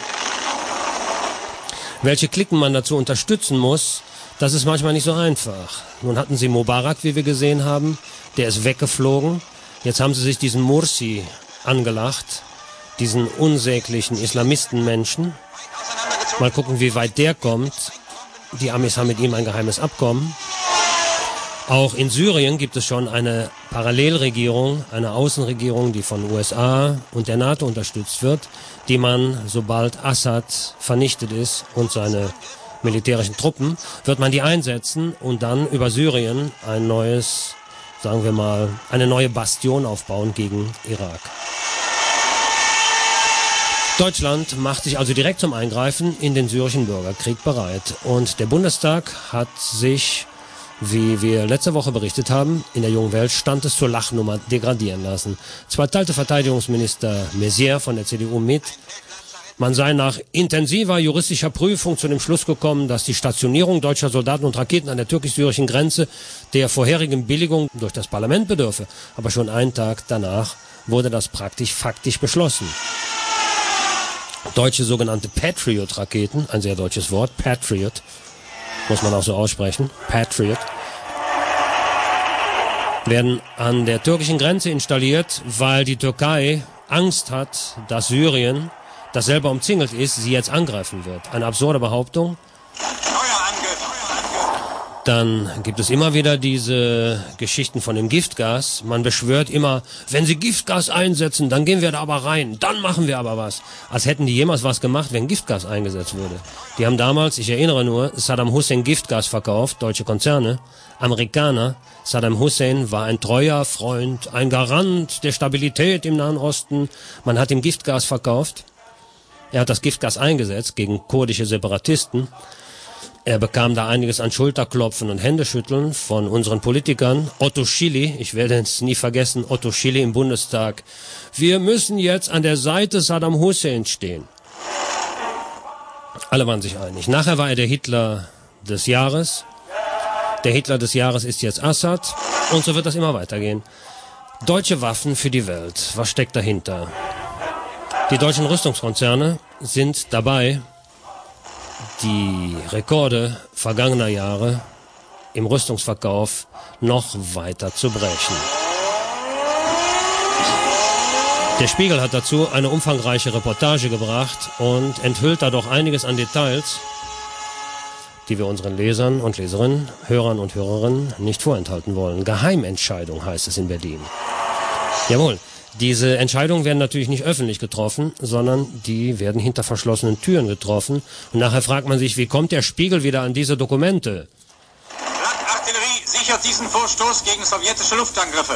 Welche Klicken man dazu unterstützen muss, das ist manchmal nicht so einfach. Nun hatten Sie Mubarak, wie wir gesehen haben, der ist weggeflogen. Jetzt haben Sie sich diesen Mursi angelacht, diesen unsäglichen Islamistenmenschen. Mal gucken, wie weit der kommt. Die Amis haben mit ihm ein geheimes Abkommen. Auch in Syrien gibt es schon eine Parallelregierung, eine Außenregierung, die von U S A und der NATO unterstützt wird, die man, sobald Assad vernichtet ist und seine militärischen Truppen, wird man die einsetzen und dann über Syrien ein neues, sagen wir mal, eine neue Bastion aufbauen gegen Irak. Deutschland macht sich also direkt zum Eingreifen in den syrischen Bürgerkrieg bereit. Und der Bundestag hat sich, wie wir letzte Woche berichtet haben, in der Jungen Welt stand es zur Lachnummer degradieren lassen. Zwar teilte Verteidigungsminister Maizière von der C D U mit, man sei nach intensiver juristischer Prüfung zu dem Schluss gekommen, dass die Stationierung deutscher Soldaten und Raketen an der türkisch-syrischen Grenze der vorherigen Billigung durch das Parlament bedürfe. Aber schon einen Tag danach wurde das praktisch faktisch beschlossen. Deutsche sogenannte Patriot-Raketen, ein sehr deutsches Wort, Patriot, muss man auch so aussprechen, Patriot, werden an der türkischen Grenze installiert, weil die Türkei Angst hat, dass Syrien, das selber umzingelt ist, sie jetzt angreifen wird. Eine absurde Behauptung. Dann gibt es immer wieder diese Geschichten von dem Giftgas. Man beschwört immer, wenn sie Giftgas einsetzen, dann gehen wir da aber rein, dann machen wir aber was. Als hätten die jemals was gemacht, wenn Giftgas eingesetzt würde. Die haben damals, ich erinnere nur, Saddam Hussein Giftgas verkauft, deutsche Konzerne, Amerikaner. Saddam Hussein war ein treuer Freund, ein Garant der Stabilität im Nahen Osten. Man hat ihm Giftgas verkauft. Er hat das Giftgas eingesetzt gegen kurdische Separatisten. Er bekam da einiges an Schulterklopfen und Händeschütteln von unseren Politikern. Otto Schily, ich werde es nie vergessen, Otto Schily im Bundestag. Wir müssen jetzt an der Seite Saddam Husseins stehen. Alle waren sich einig. Nachher war er der Hitler des Jahres. Der Hitler des Jahres ist jetzt Assad. Und so wird das immer weitergehen. Deutsche Waffen für die Welt. Was steckt dahinter? Die deutschen Rüstungskonzerne sind dabei, die Rekorde vergangener Jahre im Rüstungsverkauf noch weiter zu brechen. Der Spiegel hat dazu eine umfangreiche Reportage gebracht und enthüllt da doch einiges an Details, die wir unseren Lesern und Leserinnen, Hörern und Hörerinnen nicht vorenthalten wollen. Geheimentscheidung heißt es in Berlin. Jawohl. Diese Entscheidungen werden natürlich nicht öffentlich getroffen, sondern die werden hinter verschlossenen Türen getroffen. Und nachher fragt man sich, wie kommt der Spiegel wieder an diese Dokumente? Landartillerie sichert diesen Vorstoß gegen sowjetische Luftangriffe.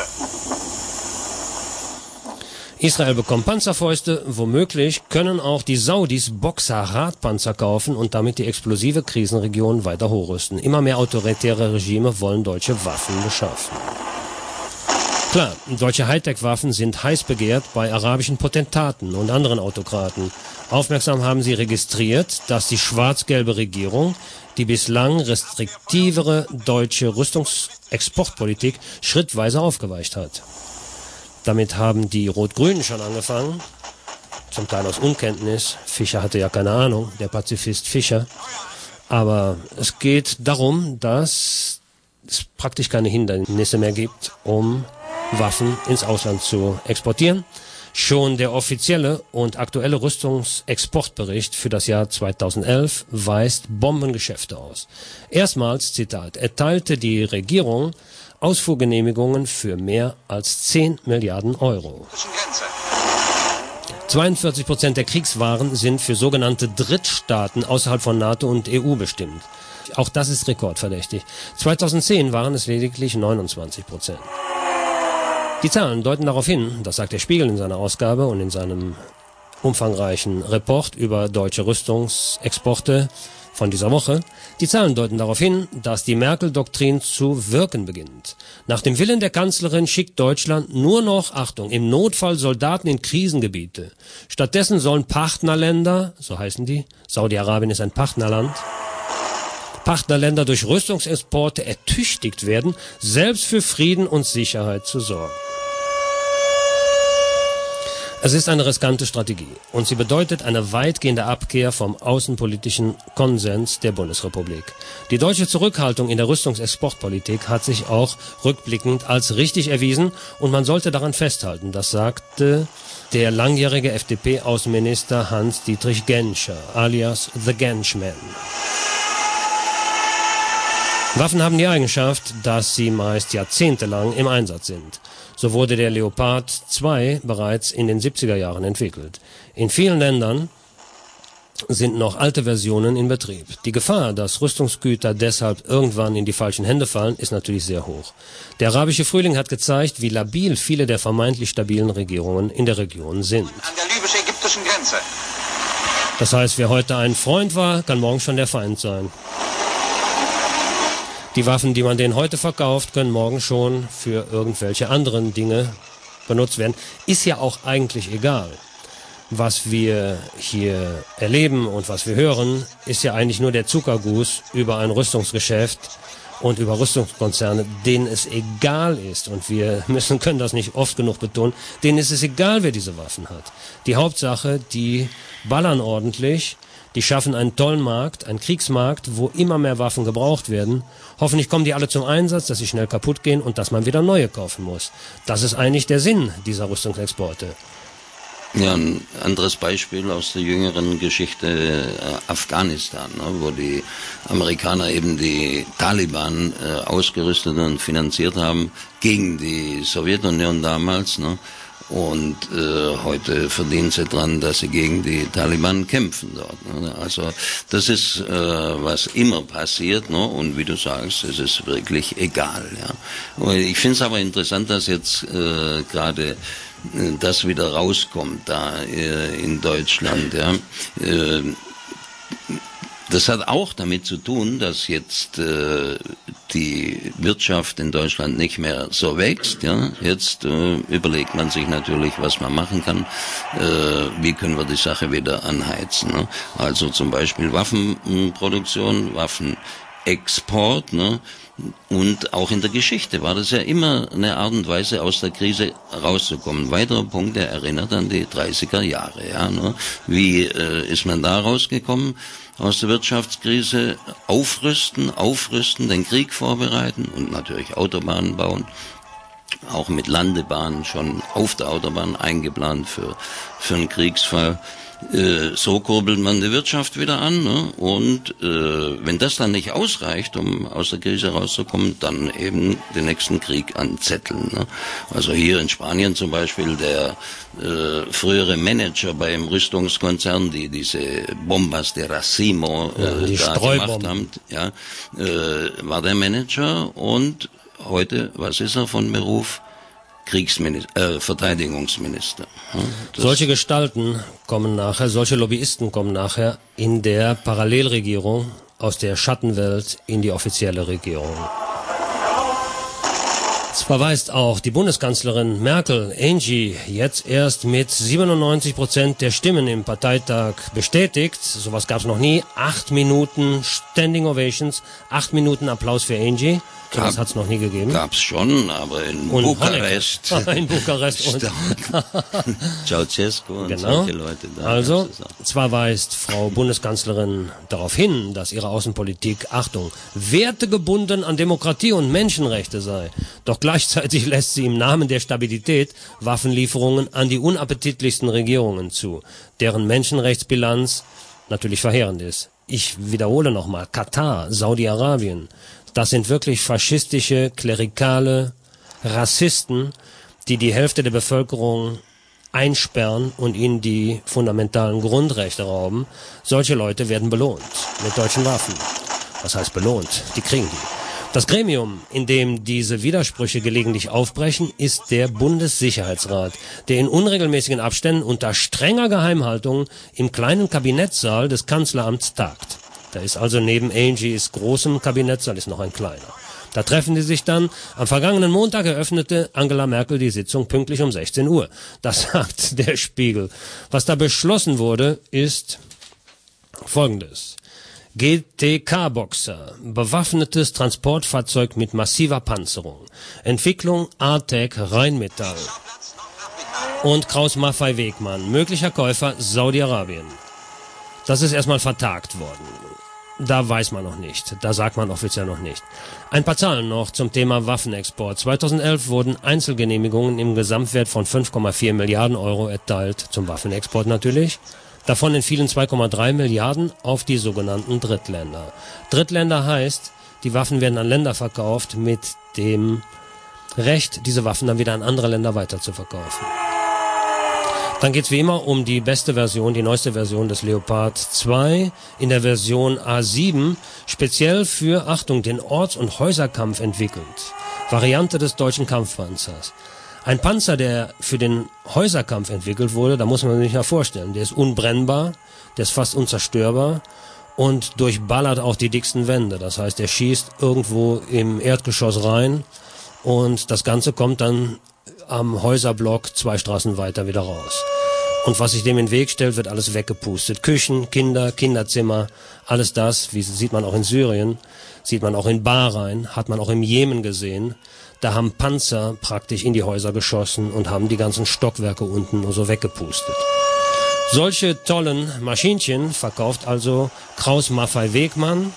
Israel bekommt Panzerfäuste, womöglich können auch die Saudis Boxer-Radpanzer kaufen und damit die explosive Krisenregion weiter hochrüsten. Immer mehr autoritäre Regime wollen deutsche Waffen beschaffen. Klar, deutsche Hightech-Waffen sind heiß begehrt bei arabischen Potentaten und anderen Autokraten. Aufmerksam haben sie registriert, dass die schwarz-gelbe Regierung die bislang restriktivere deutsche Rüstungsexportpolitik schrittweise aufgeweicht hat. Damit haben die Rot-Grünen schon angefangen, zum Teil aus Unkenntnis. Fischer hatte ja keine Ahnung, der Pazifist Fischer. Aber es geht darum, dass es praktisch keine Hindernisse mehr gibt, um Waffen ins Ausland zu exportieren. Schon der offizielle und aktuelle Rüstungsexportbericht für das Jahr zweitausendelf weist Bombengeschäfte aus. Erstmals, Zitat, erteilte die Regierung Ausfuhrgenehmigungen für mehr als zehn Milliarden Euro. zweiundvierzig Prozent der Kriegswaren sind für sogenannte Drittstaaten außerhalb von NATO und E U bestimmt. Auch das ist rekordverdächtig. zweitausendzehn waren es lediglich neunundzwanzig Prozent. Die Zahlen deuten darauf hin, das sagt der Spiegel in seiner Ausgabe und in seinem umfangreichen Report über deutsche Rüstungsexporte von dieser Woche, die Zahlen deuten darauf hin, dass die Merkel-Doktrin zu wirken beginnt. Nach dem Willen der Kanzlerin schickt Deutschland nur noch, Achtung, im Notfall Soldaten in Krisengebiete. Stattdessen sollen Partnerländer, so heißen die, Saudi-Arabien ist ein Partnerland, Partnerländer durch Rüstungsexporte ertüchtigt werden, selbst für Frieden und Sicherheit zu sorgen. Es ist eine riskante Strategie und sie bedeutet eine weitgehende Abkehr vom außenpolitischen Konsens der Bundesrepublik. Die deutsche Zurückhaltung in der Rüstungsexportpolitik hat sich auch rückblickend als richtig erwiesen und man sollte daran festhalten, das sagte der langjährige F D P-Außenminister Hans-Dietrich Genscher, alias The Genschman. Waffen haben die Eigenschaft, dass sie meist jahrzehntelang im Einsatz sind. So wurde der Leopard zwei bereits in den siebziger Jahren entwickelt. In vielen Ländern sind noch alte Versionen in Betrieb. Die Gefahr, dass Rüstungsgüter deshalb irgendwann in die falschen Hände fallen, ist natürlich sehr hoch. Der arabische Frühling hat gezeigt, wie labil viele der vermeintlich stabilen Regierungen in der Region sind. An der libysch-ägyptischen Grenze. Das heißt, wer heute ein Freund war, kann morgen schon der Feind sein. Die Waffen, die man denen heute verkauft, können morgen schon für irgendwelche anderen Dinge benutzt werden. Ist ja auch eigentlich egal. Was wir hier erleben und was wir hören, ist ja eigentlich nur der Zuckerguss über ein Rüstungsgeschäft und über Rüstungskonzerne, denen es egal ist, und wir müssen können das nicht oft genug betonen, denen ist es egal, wer diese Waffen hat. Die Hauptsache, die ballern ordentlich, die schaffen einen tollen Markt, einen Kriegsmarkt, wo immer mehr Waffen gebraucht werden. Hoffentlich kommen die alle zum Einsatz, dass sie schnell kaputt gehen und dass man wieder neue kaufen muss. Das ist eigentlich der Sinn dieser Rüstungsexporte. Ja, ein anderes Beispiel aus der jüngeren Geschichte, äh, Afghanistan, ne, wo die Amerikaner eben die Taliban äh, ausgerüstet und finanziert haben gegen die Sowjetunion damals, ne, und äh, heute verdienen sie dran, dass sie gegen die Taliban kämpfen dort. Ne. Also das ist, äh, was immer passiert, ne, und wie du sagst, es ist wirklich egal. Ja. Und ich finde es aber interessant, dass jetzt äh, gerade das wieder rauskommt da äh, in Deutschland. Ja. Äh, das hat auch damit zu tun, dass jetzt äh, die Wirtschaft in Deutschland nicht mehr so wächst. Ja. Jetzt äh, überlegt man sich natürlich, was man machen kann. Äh, wie können wir die Sache wieder anheizen. Ne. Also zum Beispiel Waffenproduktion, Waffenexport, ne. Und auch in der Geschichte war das ja immer eine Art und Weise, aus der Krise rauszukommen. Ein weiterer Punkt, der erinnert an die dreißiger Jahre. Ja, ne? Wie äh, ist man da rausgekommen aus der Wirtschaftskrise? Aufrüsten, aufrüsten, den Krieg vorbereiten und natürlich Autobahnen bauen. Auch mit Landebahnen schon auf der Autobahn eingeplant für, für einen Kriegsfall. Äh, so kurbelt man die Wirtschaft wieder an, ne? Und äh, wenn das dann nicht ausreicht, um aus der Krise rauszukommen, dann eben den nächsten Krieg anzetteln. Ne? Also hier in Spanien zum Beispiel der äh, frühere Manager beim Rüstungskonzern, die diese Bombas de Racimo äh, ja, die da gemacht haben, ja, äh, war der Manager, und heute, was ist er von Beruf? Kriegsminister, äh, Verteidigungsminister. Ja, solche Gestalten kommen nachher, solche Lobbyisten kommen nachher in der Parallelregierung aus der Schattenwelt in die offizielle Regierung. Es verweist auch die Bundeskanzlerin Merkel, Angie, jetzt erst mit siebenundneunzig Prozent der Stimmen im Parteitag bestätigt. Sowas gab es noch nie. Acht Minuten Standing Ovations, acht Minuten Applaus für Angie. Das hat es noch nie gegeben. Gab's schon, aber in und Bukarest. in Bukarest und Ceausescu und genau. solche Leute da. Also, zwar weist Frau Bundeskanzlerin darauf hin, dass ihre Außenpolitik, Achtung, wertegebunden an Demokratie und Menschenrechte sei. Doch gleichzeitig lässt sie im Namen der Stabilität Waffenlieferungen an die unappetitlichsten Regierungen zu, deren Menschenrechtsbilanz natürlich verheerend ist. Ich wiederhole nochmal, Katar, Saudi-Arabien, das sind wirklich faschistische, klerikale Rassisten, die die Hälfte der Bevölkerung einsperren und ihnen die fundamentalen Grundrechte rauben. Solche Leute werden belohnt mit deutschen Waffen. Was heißt belohnt? Die kriegen die. Das Gremium, in dem diese Widersprüche gelegentlich aufbrechen, ist der Bundessicherheitsrat, der in unregelmäßigen Abständen unter strenger Geheimhaltung im kleinen Kabinettssaal des Kanzleramts tagt. Da ist also neben Angies großem Kabinettssaal ist noch ein kleiner. Da treffen die sich dann. Am vergangenen Montag eröffnete Angela Merkel die Sitzung pünktlich um sechzehn Uhr. Das sagt der Spiegel. Was da beschlossen wurde, ist Folgendes. G T K-Boxer, bewaffnetes Transportfahrzeug mit massiver Panzerung. Entwicklung A-Tech Rheinmetall. Und Kraus-Maffei-Wegmann, möglicher Käufer Saudi-Arabien. Das ist erstmal vertagt worden. Da weiß man noch nicht. Da sagt man offiziell noch nicht. Ein paar Zahlen noch zum Thema Waffenexport. zweitausendelf wurden Einzelgenehmigungen im Gesamtwert von fünf Komma vier Milliarden Euro erteilt, zum Waffenexport natürlich. Davon entfielen zwei Komma drei Milliarden auf die sogenannten Drittländer. Drittländer heißt, die Waffen werden an Länder verkauft mit dem Recht, diese Waffen dann wieder an andere Länder weiter zu verkaufen. Dann geht's wie immer um die beste Version, die neueste Version des Leopard zwei in der Version A sieben, speziell für, Achtung, den Orts- und Häuserkampf entwickelt. Variante des deutschen Kampfpanzers. Ein Panzer, der für den Häuserkampf entwickelt wurde, da muss man sich ja vorstellen, der ist unbrennbar, der ist fast unzerstörbar und durchballert auch die dicksten Wände. Das heißt, er schießt irgendwo im Erdgeschoss rein und das Ganze kommt dann am Häuserblock zwei Straßen weiter wieder raus. Und was sich dem in den Weg stellt, wird alles weggepustet. Küchen, Kinder, Kinderzimmer, alles das, wie sieht man auch in Syrien, sieht man auch in Bahrain, hat man auch im Jemen gesehen. Da haben Panzer praktisch in die Häuser geschossen und haben die ganzen Stockwerke unten nur so weggepustet. Solche tollen Maschinchen verkauft also Kraus Maffei Wegmann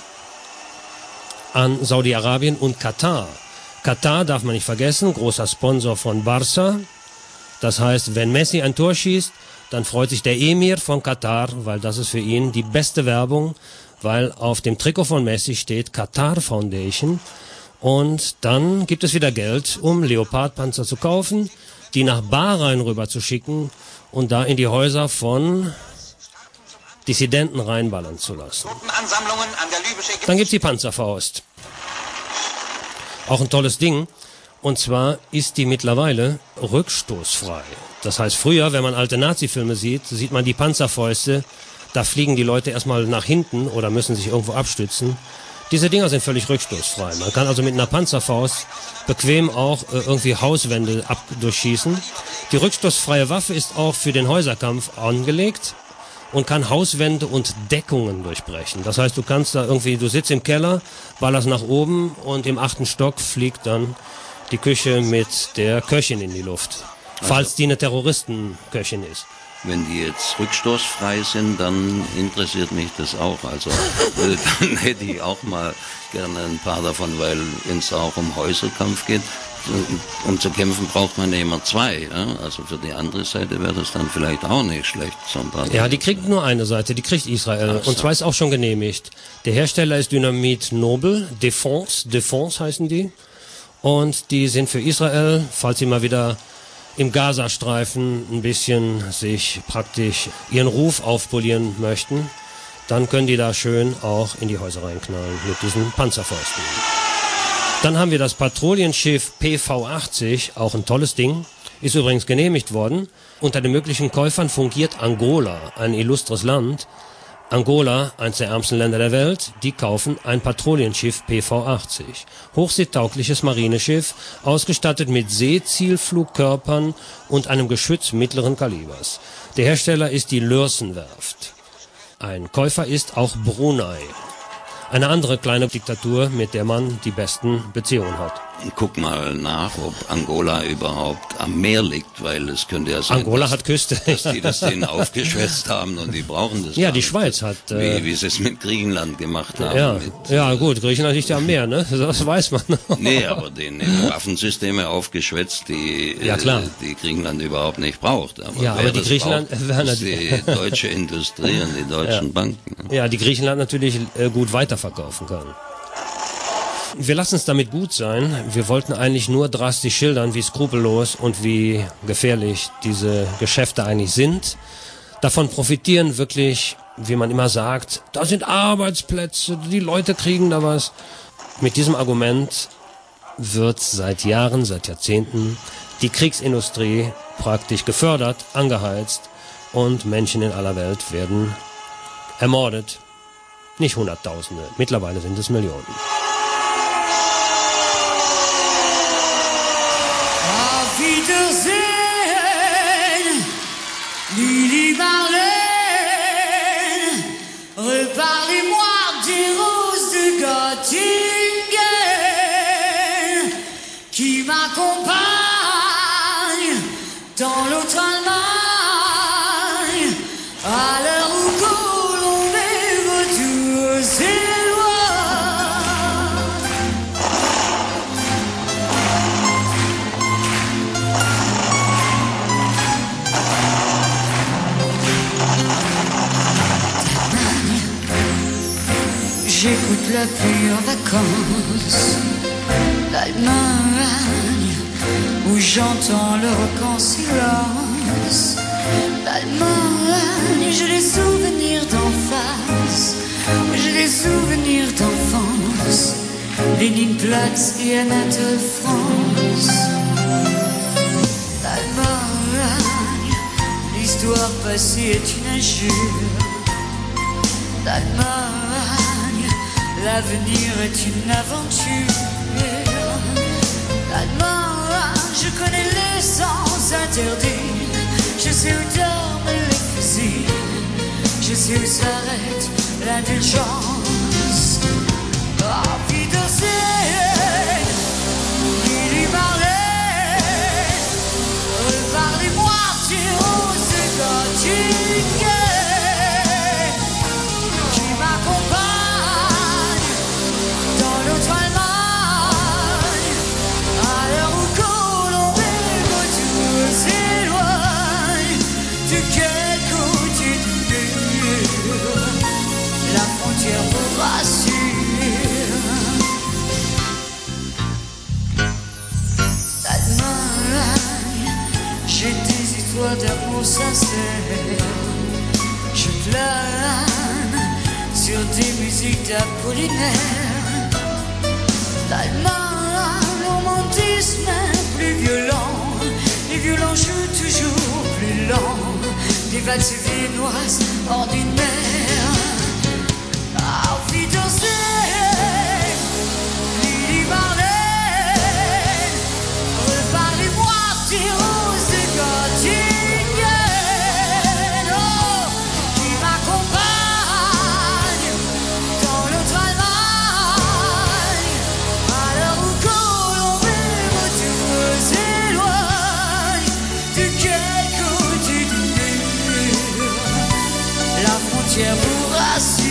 an Saudi-Arabien und Katar. Katar darf man nicht vergessen, großer Sponsor von Barca. Das heißt, wenn Messi ein Tor schießt, dann freut sich der Emir von Katar, weil das ist für ihn die beste Werbung, weil auf dem Trikot von Messi steht Qatar Foundation. Und dann gibt es wieder Geld, um Leopardpanzer zu kaufen, die nach Bahrain rüber zu schicken und da in die Häuser von Dissidenten reinballern zu lassen. Dann gibt's die Panzerfaust. Auch ein tolles Ding. Und zwar ist die mittlerweile rückstoßfrei. Das heißt, früher, wenn man alte Nazi-Filme sieht, sieht man die Panzerfäuste, da fliegen die Leute erstmal nach hinten oder müssen sich irgendwo abstützen. Diese Dinger sind völlig rückstoßfrei. Man kann also mit einer Panzerfaust bequem auch äh, irgendwie Hauswände ab durchschießen. Die rückstoßfreie Waffe ist auch für den Häuserkampf angelegt und kann Hauswände und Deckungen durchbrechen. Das heißt, du kannst da irgendwie, du sitzt im Keller, ballerst nach oben und im achten Stock fliegt dann die Küche mit der Köchin in die Luft. Falls die eine Terroristenköchin ist. Wenn die jetzt rückstoßfrei sind, dann interessiert mich das auch. Also äh, dann hätte ich auch mal gerne ein paar davon, weil wenn es auch um Häuserkampf geht, um zu kämpfen braucht man ja immer zwei. Ja? Also für die andere Seite wäre das dann vielleicht auch nicht schlecht. So ein paar ja, die kriegt nur eine Seite, die kriegt Israel. So. Und zwar ist auch schon genehmigt. Der Hersteller ist Dynamit Nobel, Défense, Défense heißen die. Und die sind für Israel, falls sie mal wieder im Gazastreifen ein bisschen sich praktisch ihren Ruf aufpolieren möchten, dann können die da schön auch in die Häuser reinknallen mit diesen Panzerfäusten. Dann haben wir das Patrouillenschiff P V achtzig, auch ein tolles Ding, ist übrigens genehmigt worden. Unter den möglichen Käufern fungiert Angola, ein illustres Land. Angola, eines der ärmsten Länder der Welt, die kaufen ein Patrouillenschiff P V achtzig. Hochseetaugliches Marineschiff, ausgestattet mit Seezielflugkörpern und einem Geschütz mittleren Kalibers. Der Hersteller ist die Lürsenwerft. Ein Käufer ist auch Brunei. Eine andere kleine Diktatur, mit der man die besten Beziehungen hat. Guck mal nach, ob Angola überhaupt am Meer liegt, weil es könnte ja sein, Angola dass, hat Küste. dass die das denen aufgeschwätzt haben und die brauchen das. Ja, die nicht. Schweiz hat... Äh, wie, wie sie es mit Griechenland gemacht haben. Ja, mit, ja gut, Griechenland liegt ja am Meer, ne? Das weiß man. Nee, aber denen Waffensysteme aufgeschwätzt, die, ja, klar. Äh, die Griechenland überhaupt nicht braucht. Aber ja, aber die Griechenland... Braucht, ist die deutsche Industrie und die deutschen ja. Banken. Ja, die Griechenland natürlich äh, gut weiterverkaufen kann. Wir lassen es damit gut sein. Wir wollten eigentlich nur drastisch schildern, wie skrupellos und wie gefährlich diese Geschäfte eigentlich sind. Davon profitieren wirklich, wie man immer sagt, da sind Arbeitsplätze, die Leute kriegen da was. Mit diesem Argument wird seit Jahren, seit Jahrzehnten die Kriegsindustrie praktisch gefördert, angeheizt und Menschen in aller Welt werden ermordet. Nicht Hunderttausende, mittlerweile sind es Millionen. Wiedersehen, Lili Marlène, reparlez-moi des roses de Göttingen qui m'accompagnent dans l'autre Allemagne à l'heure où Colomb et retour s'éloignent. J'écoute la pluie en vacances, l'Allemagne, où j'entends le rock en silence. L'Allemagne, j'ai des souvenirs d'en face, j'ai des souvenirs d'enfance, Léninplatz et Anatole France. l'histoire passée est une injure. D'Allemagne, l'avenir est une aventure. D'Allemagne, je connais les sens interdits. Je sais où dorment les fusils. Je sais où s'arrête l'indulgence. Oh, Wiedersehen, Lili Marlène, reparlez-moi tes roses gothiques qui m'accompagnent dans l'autre Allemagne, à l'heure où Colomb et Vautour s'éloignent de quel côté du mur la frontière vous rassure. J'ai des histoires d'amour sincère. Je plane sur des musiques d'Apollinaire. L'Allemagne, le romantisme est plus violent. Les violons jouent toujours plus lent. Des valses viennoises ordinaires. Ah, Wiedersehen, Lili Marlène, reparlez-moi tes roses gothiques, oh, qui m'accompagnent dans l'autre Allemagne, à l'heure où Colomb et Vautour s'éloignent de quel côté du mur la frontière vous rassure.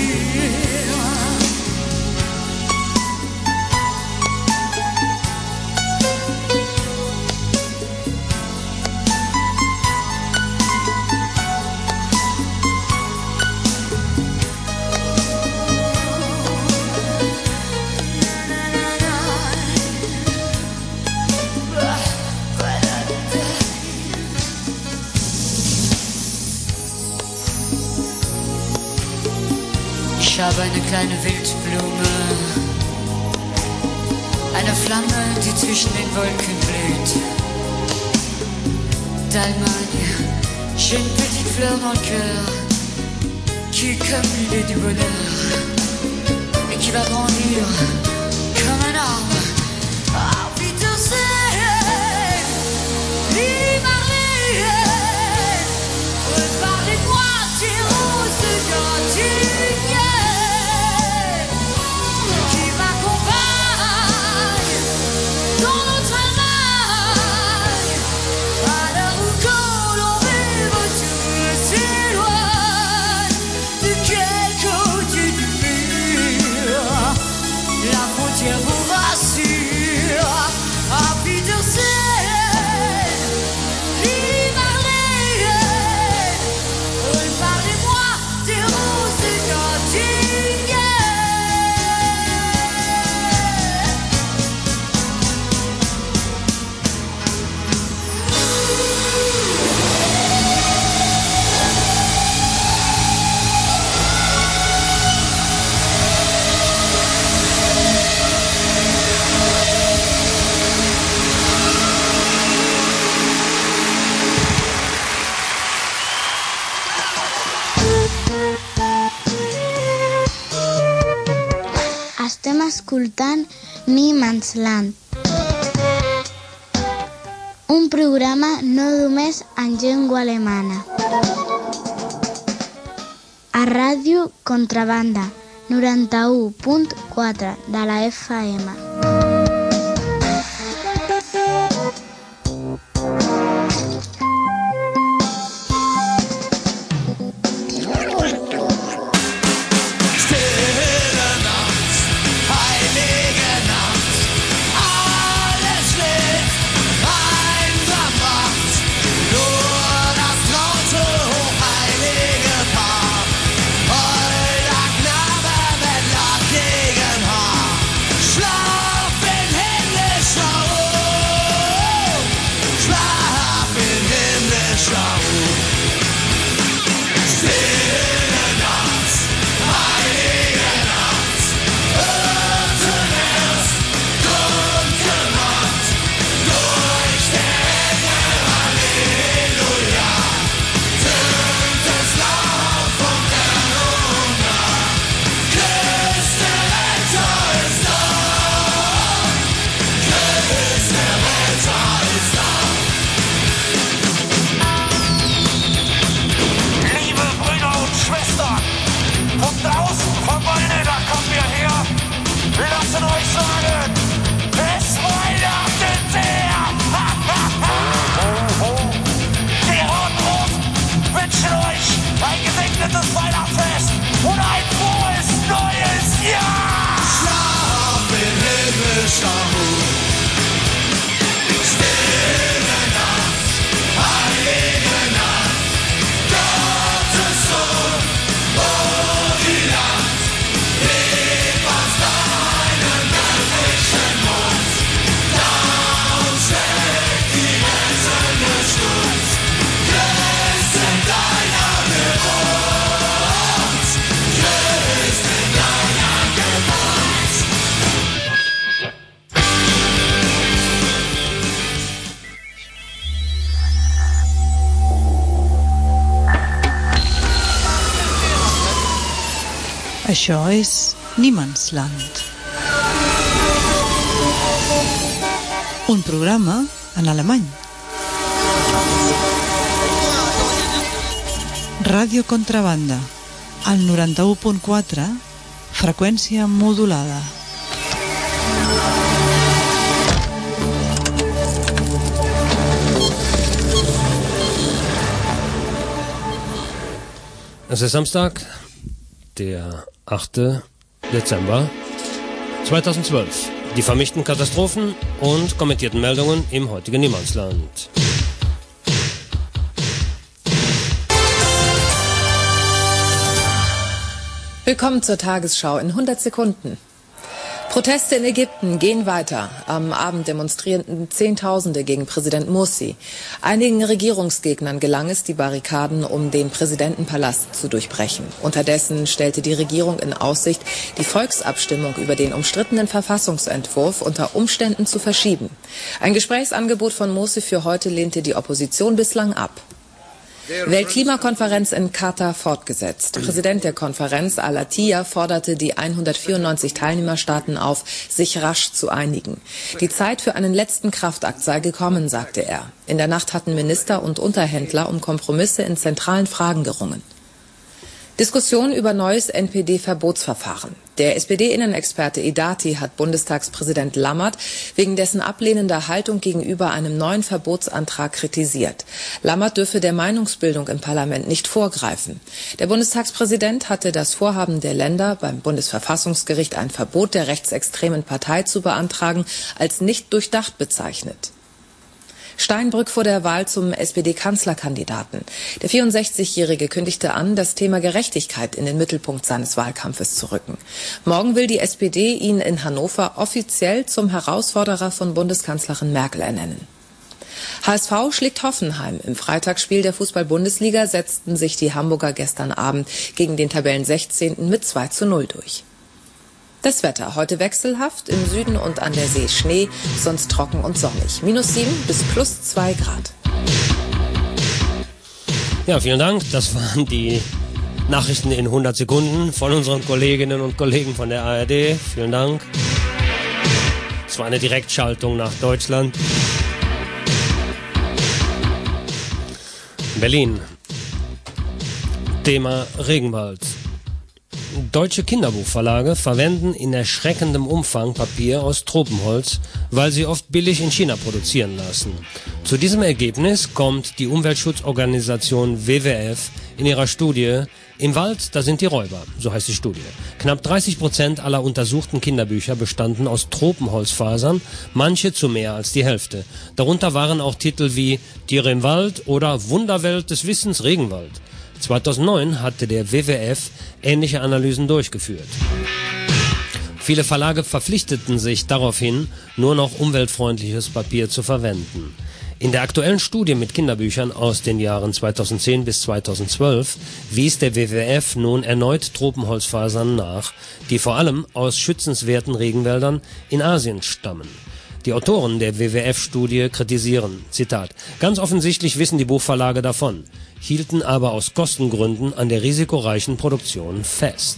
Ich habe eine kleine Wildblume, eine Flamme, die zwischen den Wolken blüht. D'Allemagne, j'ai une petite fleur dans le cœur, qui est comme l'idée du bonheur, et qui va grandir comme un arbre. Ah, Wiedersehen, Lili Marlène, reparlez-moi tes roses gothiques. Vous rassure, à Wiedersehen, Lili Marlène, reparlez-moi des roses gothiques. Estem escoltant Niemandsland, un programa no només en llengua alemana. A Ràdio Contrabanda, noranta-u punt quatre de la F M. Schlaf! Això és Niemandsland. Un programa en alemany. Ràdio Contrabanda, al noranta-u punt quatre, freqüència modulada. Es ist Samstag, der achte Dezember zweitausendzwölf. Die vermischten Katastrophen und kommentierten Meldungen im heutigen Niemandsland. Willkommen zur Tagesschau in hundert Sekunden. Proteste in Ägypten gehen weiter. Am Abend demonstrierten Zehntausende gegen Präsident Morsi. Einigen Regierungsgegnern gelang es, die Barrikaden um den Präsidentenpalast zu durchbrechen. Unterdessen stellte die Regierung in Aussicht, die Volksabstimmung über den umstrittenen Verfassungsentwurf unter Umständen zu verschieben. Ein Gesprächsangebot von Morsi für heute lehnte die Opposition bislang ab. Weltklimakonferenz in Katar fortgesetzt. Präsident der Konferenz Al-Attiyah forderte die hundertvierundneunzig Teilnehmerstaaten auf, sich rasch zu einigen. Die Zeit für einen letzten Kraftakt sei gekommen, sagte er. In der Nacht hatten Minister und Unterhändler um Kompromisse in zentralen Fragen gerungen. Diskussion über neues N P D-Verbotsverfahren. Der S P D-Innenexperte Edati hat Bundestagspräsident Lammert wegen dessen ablehnender Haltung gegenüber einem neuen Verbotsantrag kritisiert. Lammert dürfe der Meinungsbildung im Parlament nicht vorgreifen. Der Bundestagspräsident hatte das Vorhaben der Länder, beim Bundesverfassungsgericht ein Verbot der rechtsextremen Partei zu beantragen, als nicht durchdacht bezeichnet. Steinbrück vor der Wahl zum S P D-Kanzlerkandidaten. Der vierundsechzigjährige kündigte an, das Thema Gerechtigkeit in den Mittelpunkt seines Wahlkampfes zu rücken. Morgen will die S P D ihn in Hannover offiziell zum Herausforderer von Bundeskanzlerin Merkel ernennen. H S V schlägt Hoffenheim. Im Freitagsspiel der Fußball-Bundesliga setzten sich die Hamburger gestern Abend gegen den Tabellensechzehnten mit zwei zu null durch. Das Wetter heute wechselhaft, im Süden und an der See Schnee, sonst trocken und sonnig. Minus sieben bis plus zwei Grad. Ja, vielen Dank. Das waren die Nachrichten in hundert Sekunden von unseren Kolleginnen und Kollegen von der A R D. Vielen Dank. Es war eine Direktschaltung nach Deutschland. Berlin. Thema Regenwald. Deutsche Kinderbuchverlage verwenden in erschreckendem Umfang Papier aus Tropenholz, weil sie oft billig in China produzieren lassen. Zu diesem Ergebnis kommt die Umweltschutzorganisation W W F in ihrer Studie Im Wald, da sind die Räuber, so heißt die Studie. Knapp dreißig Prozent aller untersuchten Kinderbücher bestanden aus Tropenholzfasern, manche zu mehr als die Hälfte. Darunter waren auch Titel wie Tiere im Wald oder Wunderwelt des Wissens Regenwald. zweitausendneun hatte der W W F ähnliche Analysen durchgeführt. Viele Verlage verpflichteten sich daraufhin, nur noch umweltfreundliches Papier zu verwenden. In der aktuellen Studie mit Kinderbüchern aus den Jahren zweitausendzehn bis zweitausendzwölf wies der W W F nun erneut Tropenholzfasern nach, die vor allem aus schützenswerten Regenwäldern in Asien stammen. Die Autoren der W W F-Studie kritisieren, Zitat, ganz offensichtlich wissen die Buchverlage davon, hielten aber aus Kostengründen an der risikoreichen Produktion fest.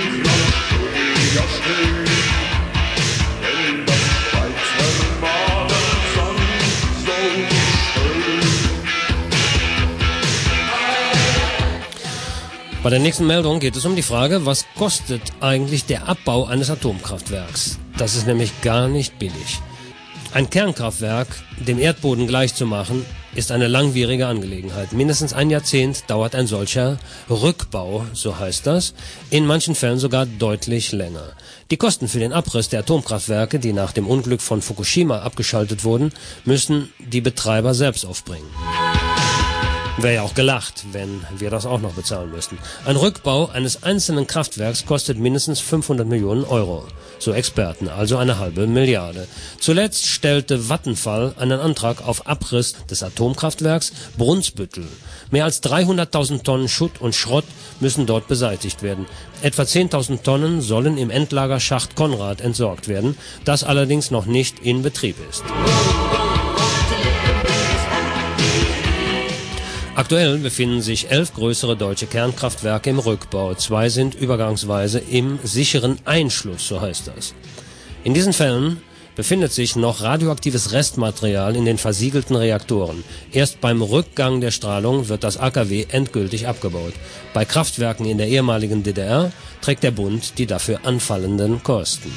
Bei der nächsten Meldung geht es um die Frage, was kostet eigentlich der Abbau eines Atomkraftwerks? Das ist nämlich gar nicht billig. Ein Kernkraftwerk dem Erdboden gleichzumachen, ist eine langwierige Angelegenheit. Mindestens ein Jahrzehnt dauert ein solcher Rückbau, so heißt das, in manchen Fällen sogar deutlich länger. Die Kosten für den Abriss der Atomkraftwerke, die nach dem Unglück von Fukushima abgeschaltet wurden, müssen die Betreiber selbst aufbringen. Wäre ja auch gelacht, wenn wir das auch noch bezahlen müssten. Ein Rückbau eines einzelnen Kraftwerks kostet mindestens fünfhundert Millionen Euro, so Experten, also eine halbe Milliarde. Zuletzt stellte Vattenfall einen Antrag auf Abriss des Atomkraftwerks Brunsbüttel. Mehr als dreihunderttausend Tonnen Schutt und Schrott müssen dort beseitigt werden. Etwa zehntausend Tonnen sollen im Endlager Schacht Konrad entsorgt werden, das allerdings noch nicht in Betrieb ist. Aktuell befinden sich elf größere deutsche Kernkraftwerke im Rückbau. Zwei sind übergangsweise im sicheren Einschluss, so heißt das. In diesen Fällen befindet sich noch radioaktives Restmaterial in den versiegelten Reaktoren. Erst beim Rückgang der Strahlung wird das A K W endgültig abgebaut. Bei Kraftwerken in der ehemaligen D D R trägt der Bund die dafür anfallenden Kosten.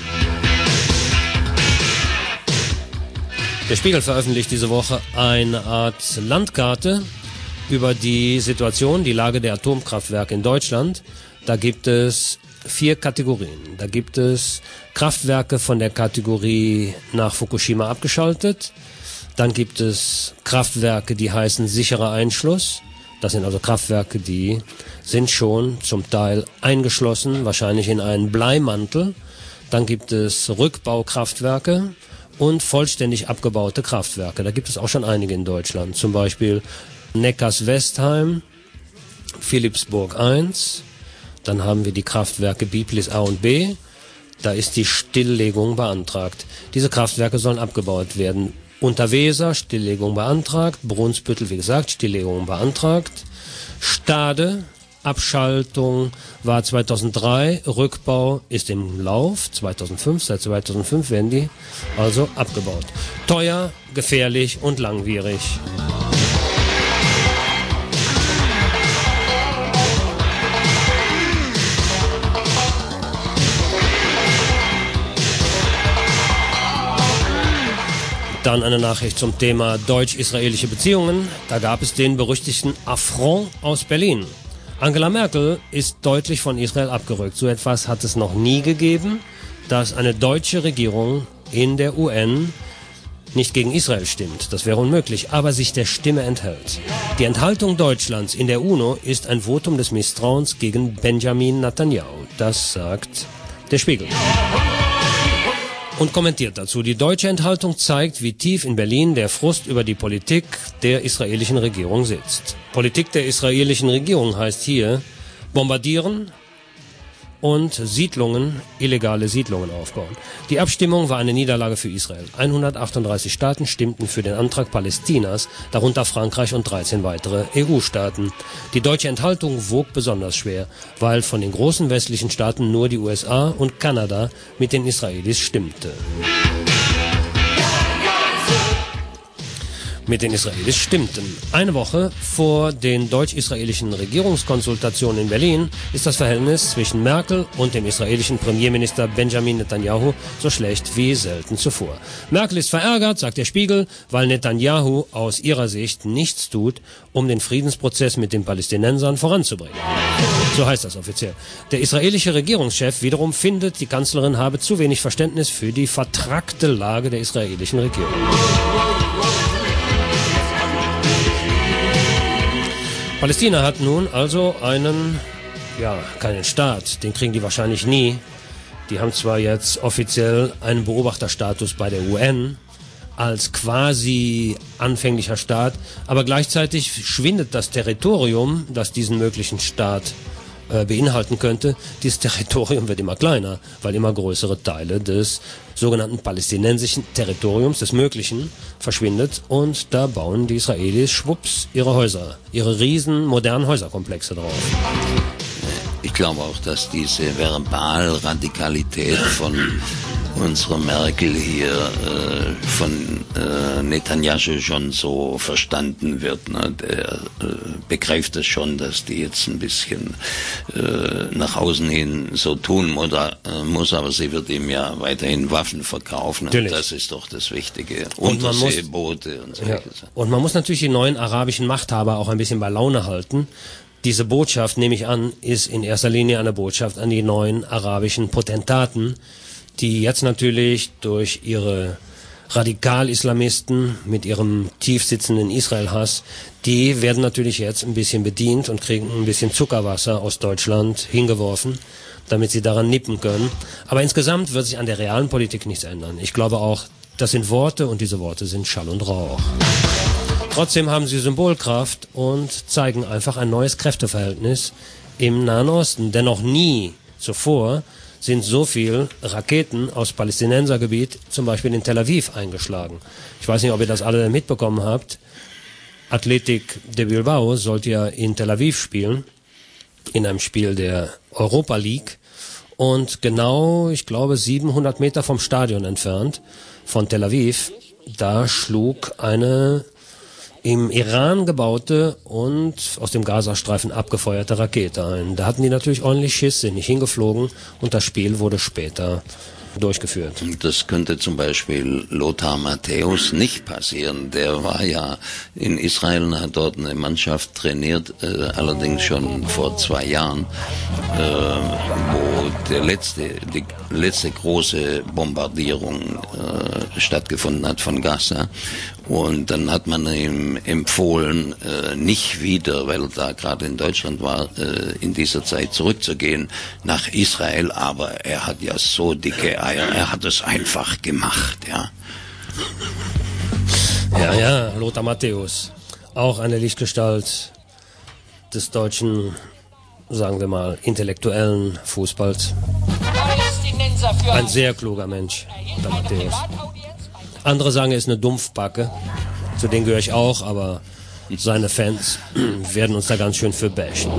Der Spiegel veröffentlicht diese Woche eine Art Landkarte über die Situation, die Lage der Atomkraftwerke in Deutschland. Da gibt es vier Kategorien. Da gibt es Kraftwerke von der Kategorie nach Fukushima abgeschaltet. Dann gibt es Kraftwerke, die heißen sicherer Einschluss. Das sind also Kraftwerke, die sind schon zum Teil eingeschlossen, wahrscheinlich in einen Bleimantel. Dann gibt es Rückbaukraftwerke und vollständig abgebaute Kraftwerke. Da gibt es auch schon einige in Deutschland. Zum Beispiel Neckars-Westheim, Philippsburg eins, dann haben wir die Kraftwerke Biblis A und B, da ist die Stilllegung beantragt. Diese Kraftwerke sollen abgebaut werden. Unterweser, Stilllegung beantragt, Brunsbüttel, wie gesagt, Stilllegung beantragt, Stade, Abschaltung war zweitausenddrei, Rückbau ist im Lauf, zweitausendfünf, seit zweitausendfünf werden die also abgebaut. Teuer, gefährlich und langwierig. Dann eine Nachricht zum Thema deutsch-israelische Beziehungen. Da gab es den berüchtigten Affront aus Berlin. Angela Merkel ist deutlich von Israel abgerückt. So etwas hat es noch nie gegeben, dass eine deutsche Regierung in der U N nicht gegen Israel stimmt. Das wäre unmöglich, aber sich der Stimme enthält. Die Enthaltung Deutschlands in der UNO ist ein Votum des Misstrauens gegen Benjamin Netanyahu. Das sagt der Spiegel. Und kommentiert dazu, die deutsche Enthaltung zeigt, wie tief in Berlin der Frust über die Politik der israelischen Regierung sitzt. Politik der israelischen Regierung heißt hier bombardieren und Siedlungen, illegale Siedlungen aufbauen. Die Abstimmung war eine Niederlage für Israel. hundertachtunddreißig Staaten stimmten für den Antrag Palästinas, darunter Frankreich und dreizehn weitere E U-Staaten. Die deutsche Enthaltung wog besonders schwer, weil von den großen westlichen Staaten nur die U S A und Kanada mit den Israelis stimmte. mit den Israelis stimmten. Eine Woche vor den deutsch-israelischen Regierungskonsultationen in Berlin ist das Verhältnis zwischen Merkel und dem israelischen Premierminister Benjamin Netanyahu so schlecht wie selten zuvor. Merkel ist verärgert, sagt der Spiegel, weil Netanyahu aus ihrer Sicht nichts tut, um den Friedensprozess mit den Palästinensern voranzubringen. So heißt das offiziell. Der israelische Regierungschef wiederum findet, die Kanzlerin habe zu wenig Verständnis für die vertrackte Lage der israelischen Regierung. Palästina hat nun also einen, ja, keinen Staat, den kriegen die wahrscheinlich nie. Die haben zwar jetzt offiziell einen Beobachterstatus bei der U N als quasi anfänglicher Staat, aber gleichzeitig schwindet das Territorium, das diesen möglichen Staat äh, beinhalten könnte. Dieses Territorium wird immer kleiner, weil immer größere Teile des sogenannten palästinensischen Territoriums, des Möglichen, verschwindet, und da bauen die Israelis schwupps ihre Häuser, ihre riesen modernen Häuserkomplexe drauf. Ich glaube auch, dass diese Verbalradikalität von unserer Merkel hier äh, von äh, Netanyahu schon so verstanden wird. Ne? Der äh, begreift es schon, dass die jetzt ein bisschen äh, nach außen hin so tun muss, äh, muss, aber sie wird ihm ja weiterhin Waffen verkaufen. Und das ist doch das Wichtige. Unterseeboote und so ja. Und man muss natürlich die neuen arabischen Machthaber auch ein bisschen bei Laune halten. Diese Botschaft, nehme ich an, ist in erster Linie eine Botschaft an die neuen arabischen Potentaten, die jetzt natürlich durch ihre Radikal-Islamisten mit ihrem tief sitzenden Israel-Hass, die werden natürlich jetzt ein bisschen bedient und kriegen ein bisschen Zuckerwasser aus Deutschland hingeworfen, damit sie daran nippen können. Aber insgesamt wird sich an der realen Politik nichts ändern. Ich glaube auch, das sind Worte, und diese Worte sind Schall und Rauch. Trotzdem haben sie Symbolkraft und zeigen einfach ein neues Kräfteverhältnis im Nahen Osten. Denn noch nie zuvor sind so viel Raketen aus Palästinensergebiet zum Beispiel in Tel Aviv eingeschlagen. Ich weiß nicht, ob ihr das alle mitbekommen habt. Athletic de Bilbao sollte ja in Tel Aviv spielen, in einem Spiel der Europa League. Und genau, ich glaube, siebenhundert Meter vom Stadion entfernt, von Tel Aviv, da schlug eine im Iran gebaute und aus dem Gazastreifen abgefeuerte Rakete ein. Da hatten die natürlich ordentlich Schiss, sind nicht hingeflogen und das Spiel wurde später durchgeführt. Das könnte zum Beispiel Lothar Matthäus nicht passieren. Der war ja in Israel und hat dort eine Mannschaft trainiert, äh, allerdings schon vor zwei Jahren, äh, wo der letzte, die letzte große Bombardierung äh, stattgefunden hat von Gaza. Und dann hat man ihm empfohlen, äh, nicht wieder, weil er da gerade in Deutschland war, äh, in dieser Zeit zurückzugehen nach Israel. Aber er hat ja so dicke Eier, er hat es einfach gemacht, ja. Ja, ja, Lothar Matthäus. Auch eine Lichtgestalt des deutschen, sagen wir mal, intellektuellen Fußballs. Ein sehr kluger Mensch, Lothar Matthäus. Andere sagen, er ist eine Dumpfbacke. Zu denen gehöre ich auch, aber seine Fans werden uns da ganz schön für bashen.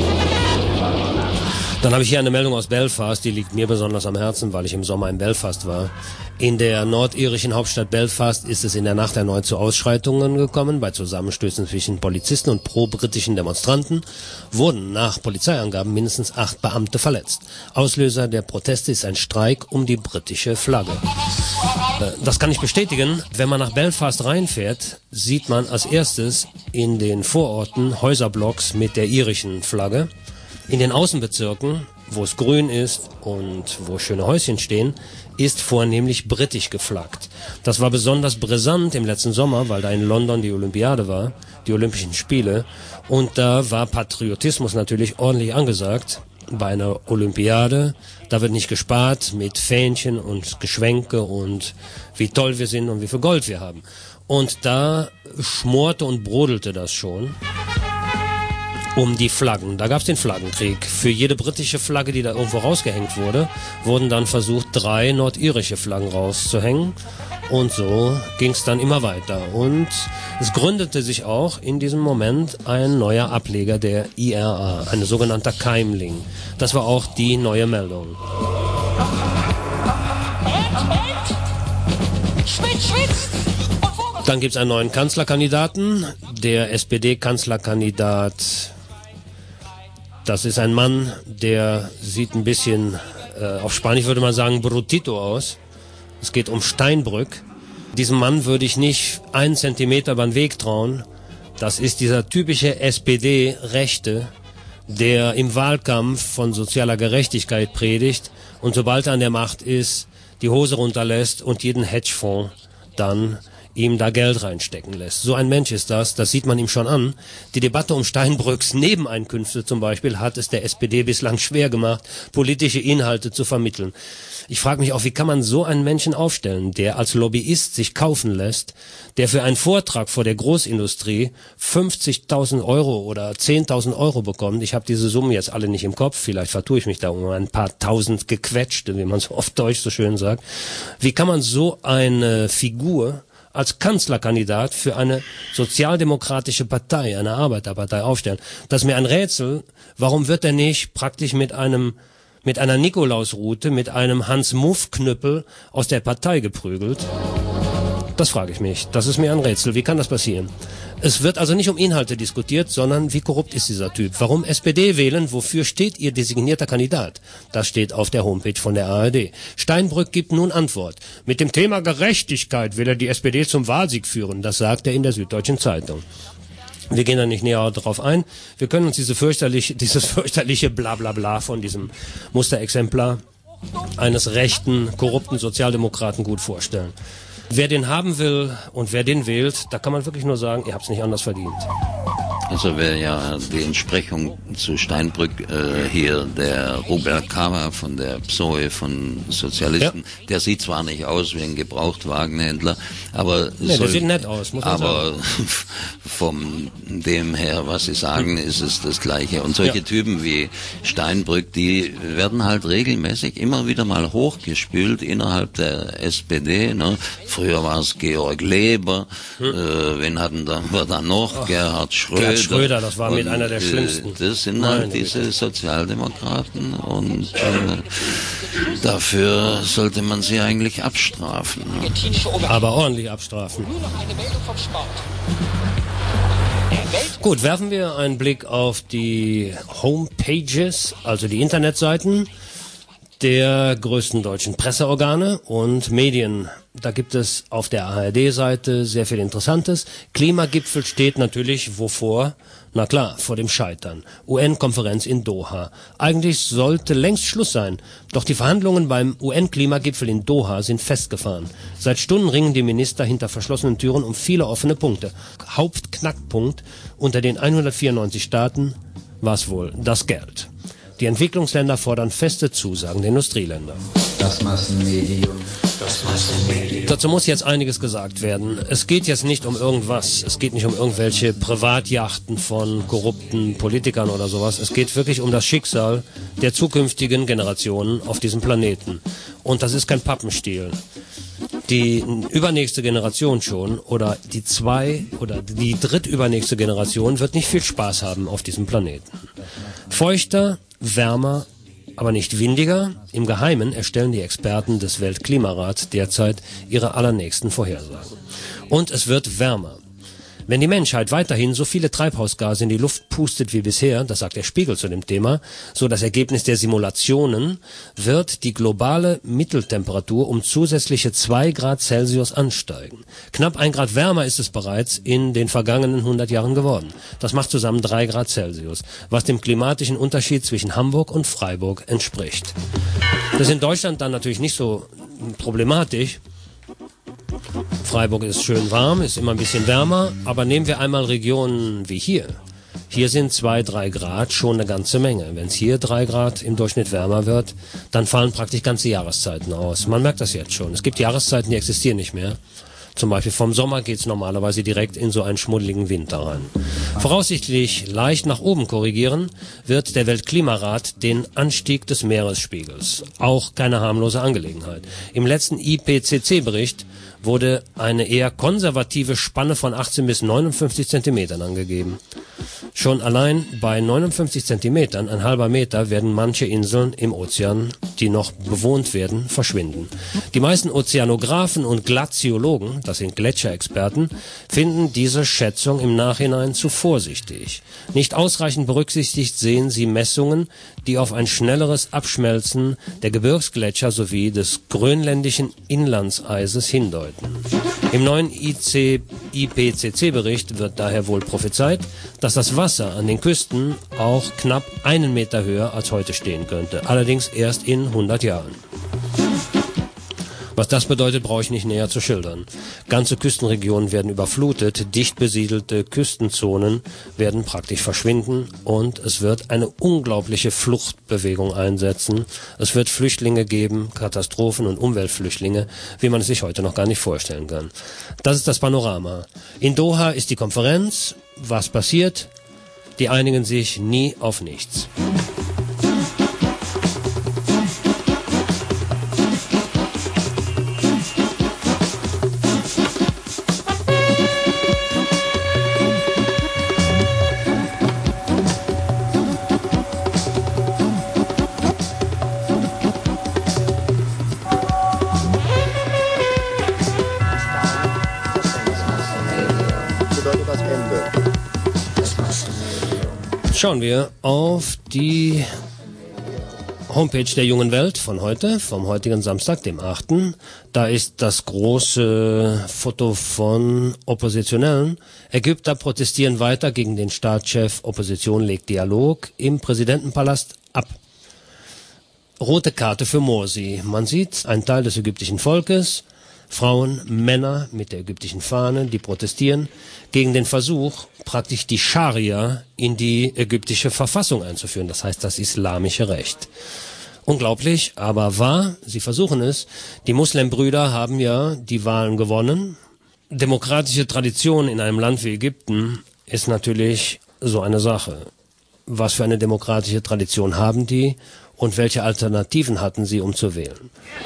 Dann habe ich hier eine Meldung aus Belfast, die liegt mir besonders am Herzen, weil ich im Sommer in Belfast war. In der nordirischen Hauptstadt Belfast ist es in der Nacht erneut zu Ausschreitungen gekommen. Bei Zusammenstößen zwischen Polizisten und pro-britischen Demonstranten wurden nach Polizeiangaben mindestens acht Beamte verletzt. Auslöser der Proteste ist ein Streik um die britische Flagge. Das kann ich bestätigen. Wenn man nach Belfast reinfährt, sieht man als erstes in den Vororten Häuserblocks mit der irischen Flagge. In den Außenbezirken, wo es grün ist und wo schöne Häuschen stehen, ist vornehmlich britisch geflaggt. Das war besonders brisant im letzten Sommer, weil da in London die Olympiade war, die Olympischen Spiele. Und da war Patriotismus natürlich ordentlich angesagt. Bei einer Olympiade, da wird nicht gespart mit Fähnchen und Geschwenke und wie toll wir sind und wie viel Gold wir haben. Und da schmorte und brodelte das schon um die Flaggen. Da gab es den Flaggenkrieg. Für jede britische Flagge, die da irgendwo rausgehängt wurde, wurden dann versucht, drei nordirische Flaggen rauszuhängen. Und so ging es dann immer weiter. Und es gründete sich auch in diesem Moment ein neuer Ableger der I R A, ein sogenannter Keimling. Das war auch die neue Meldung. Dann gibt es einen neuen Kanzlerkandidaten. Der S P D-Kanzlerkandidat, das ist ein Mann, der sieht ein bisschen, äh, auf Spanisch würde man sagen, brutito aus. Es geht um Steinbrück. Diesem Mann würde ich nicht einen Zentimeter über den Weg trauen. Das ist dieser typische S P D-Rechte, der im Wahlkampf von sozialer Gerechtigkeit predigt und sobald er an der Macht ist, die Hose runterlässt und jeden Hedgefonds dann ihm da Geld reinstecken lässt. So ein Mensch ist das, das sieht man ihm schon an. Die Debatte um Steinbrücks Nebeneinkünfte zum Beispiel hat es der S P D bislang schwer gemacht, politische Inhalte zu vermitteln. Ich frage mich auch, wie kann man so einen Menschen aufstellen, der als Lobbyist sich kaufen lässt, der für einen Vortrag vor der Großindustrie fünfzigtausend Euro oder zehntausend Euro bekommt. Ich habe diese Summen jetzt alle nicht im Kopf, vielleicht vertue ich mich da um ein paar tausend gequetschte, wie man so auf Deutsch so schön sagt. Wie kann man so eine Figur als Kanzlerkandidat für eine sozialdemokratische Partei, eine Arbeiterpartei aufstellen? Das ist mir ein Rätsel. Warum wird er nicht praktisch mit einem mit einer Nikolausrute, mit einem Hans-Muff-Knüppel aus der Partei geprügelt? Das frage ich mich. Das ist mir ein Rätsel. Wie kann das passieren? Es wird also nicht um Inhalte diskutiert, sondern wie korrupt ist dieser Typ? Warum S P D wählen? Wofür steht ihr designierter Kandidat? Das steht auf der Homepage von der A R D. Steinbrück gibt nun Antwort. Mit dem Thema Gerechtigkeit will er die S P D zum Wahlsieg führen. Das sagt er in der Süddeutschen Zeitung. Wir gehen da nicht näher darauf ein. Wir können uns diese fürchterliche, dieses fürchterliche Blablabla von diesem Musterexemplar eines rechten, korrupten Sozialdemokraten gut vorstellen. Wer den haben will und wer den wählt, da kann man wirklich nur sagen, ihr habt es nicht anders verdient. Also wäre ja die Entsprechung zu Steinbrück äh, hier der Rubalcaba von der P S O E von Sozialisten. Ja. Der sieht zwar nicht aus wie ein Gebrauchtwagenhändler, aber nee, soll, der sieht nett aus, muss man aber sagen. Vom dem her, was Sie sagen, ist es das Gleiche. Und solche ja. Typen wie Steinbrück, die werden halt regelmäßig immer wieder mal hochgespült innerhalb der S P D. Ne? Früher war es Georg Leber, hm. äh, wen hatten da, wir dann noch? Ach, Gerhard Schröder. Gerhard Schröder, das war und, mit einer der schlimmsten. Äh, das sind halt Nein, diese bitte. Sozialdemokraten und äh, dafür sollte man sie eigentlich abstrafen. Ne? Aber ordentlich abstrafen. Gut, werfen wir einen Blick auf die Homepages, also die Internetseiten der größten deutschen Presseorgane und Medien. Da gibt es auf der A R D-Seite sehr viel Interessantes. Klimagipfel steht natürlich wovor? Na klar, vor dem Scheitern. U N-Konferenz in Doha. Eigentlich sollte längst Schluss sein. Doch die Verhandlungen beim U N-Klimagipfel in Doha sind festgefahren. Seit Stunden ringen die Minister hinter verschlossenen Türen um viele offene Punkte. Hauptknackpunkt unter den hundertvierundneunzig Staaten war's wohl das Geld. Die Entwicklungsländer fordern feste Zusagen der Industrieländer. Das Massenmedium. Das Massenmedium. Dazu muss jetzt einiges gesagt werden. Es geht jetzt nicht um irgendwas. Es geht nicht um irgendwelche Privatjachten von korrupten Politikern oder sowas. Es geht wirklich um das Schicksal der zukünftigen Generationen auf diesem Planeten. Und das ist kein Pappenstiel. Die übernächste Generation schon oder die zwei oder die drittübernächste Generation wird nicht viel Spaß haben auf diesem Planeten. Feuchter, wärmer, aber nicht windiger. Im Geheimen erstellen die Experten des Weltklimarats derzeit ihre allernächsten Vorhersagen. Und es wird wärmer. Wenn die Menschheit weiterhin so viele Treibhausgase in die Luft pustet wie bisher, das sagt der Spiegel zu dem Thema, so das Ergebnis der Simulationen, wird die globale Mitteltemperatur um zusätzliche zwei Grad Celsius ansteigen. Knapp ein Grad wärmer ist es bereits in den vergangenen hundert Jahren geworden. Das macht zusammen drei Grad Celsius, was dem klimatischen Unterschied zwischen Hamburg und Freiburg entspricht. Das ist in Deutschland dann natürlich nicht so problematisch. Freiburg ist schön warm, ist immer ein bisschen wärmer, aber nehmen wir einmal Regionen wie hier. Hier sind zwei, drei Grad schon eine ganze Menge. Wenn es hier drei Grad im Durchschnitt wärmer wird, dann fallen praktisch ganze Jahreszeiten aus. Man merkt das jetzt schon. Es gibt Jahreszeiten, die existieren nicht mehr. Zum Beispiel vom Sommer geht's normalerweise direkt in so einen schmuddeligen Winter rein. Voraussichtlich leicht nach oben korrigieren wird der Weltklimarat den Anstieg des Meeresspiegels. Auch keine harmlose Angelegenheit. Im letzten I P C C-Bericht wurde eine eher konservative Spanne von achtzehn bis neunundfünfzig Zentimetern angegeben. Schon allein bei neunundfünfzig Zentimetern, ein halber Meter, werden manche Inseln im Ozean, die noch bewohnt werden, verschwinden. Die meisten Ozeanographen und Glaziologen, das sind Gletscherexperten, finden diese Schätzung im Nachhinein zu vorsichtig. Nicht ausreichend berücksichtigt sehen sie Messungen, die auf ein schnelleres Abschmelzen der Gebirgsgletscher sowie des grönländischen Inlandseises hindeuten. Im neuen I P C C-Bericht wird daher wohl prophezeit, dass das Wasser an den Küsten auch knapp einen Meter höher als heute stehen könnte. Allerdings erst in hundert Jahren. Was das bedeutet, brauche ich nicht näher zu schildern. Ganze Küstenregionen werden überflutet, dicht besiedelte Küstenzonen werden praktisch verschwinden und es wird eine unglaubliche Fluchtbewegung einsetzen. Es wird Flüchtlinge geben, Katastrophen und Umweltflüchtlinge, wie man es sich heute noch gar nicht vorstellen kann. Das ist das Panorama. In Doha ist die Konferenz. Was passiert? Die einigen sich nie auf nichts. Schauen wir auf die Homepage der Jungen Welt von heute, vom heutigen Samstag, dem achten Da ist das große Foto von Oppositionellen. Ägypter protestieren weiter gegen den Staatschef. Opposition legt Dialog im Präsidentenpalast ab. Rote Karte für Morsi. Man sieht, ein Teil des ägyptischen Volkes Frauen, Männer mit der ägyptischen Fahne, die protestieren gegen den Versuch, praktisch die Scharia in die ägyptische Verfassung einzuführen, das heißt das islamische Recht. Unglaublich, aber wahr, sie versuchen es. Die Muslimbrüder haben ja die Wahlen gewonnen. Demokratische Tradition in einem Land wie Ägypten ist natürlich so eine Sache. Was für eine demokratische Tradition haben die und welche Alternativen hatten sie, um zu wählen?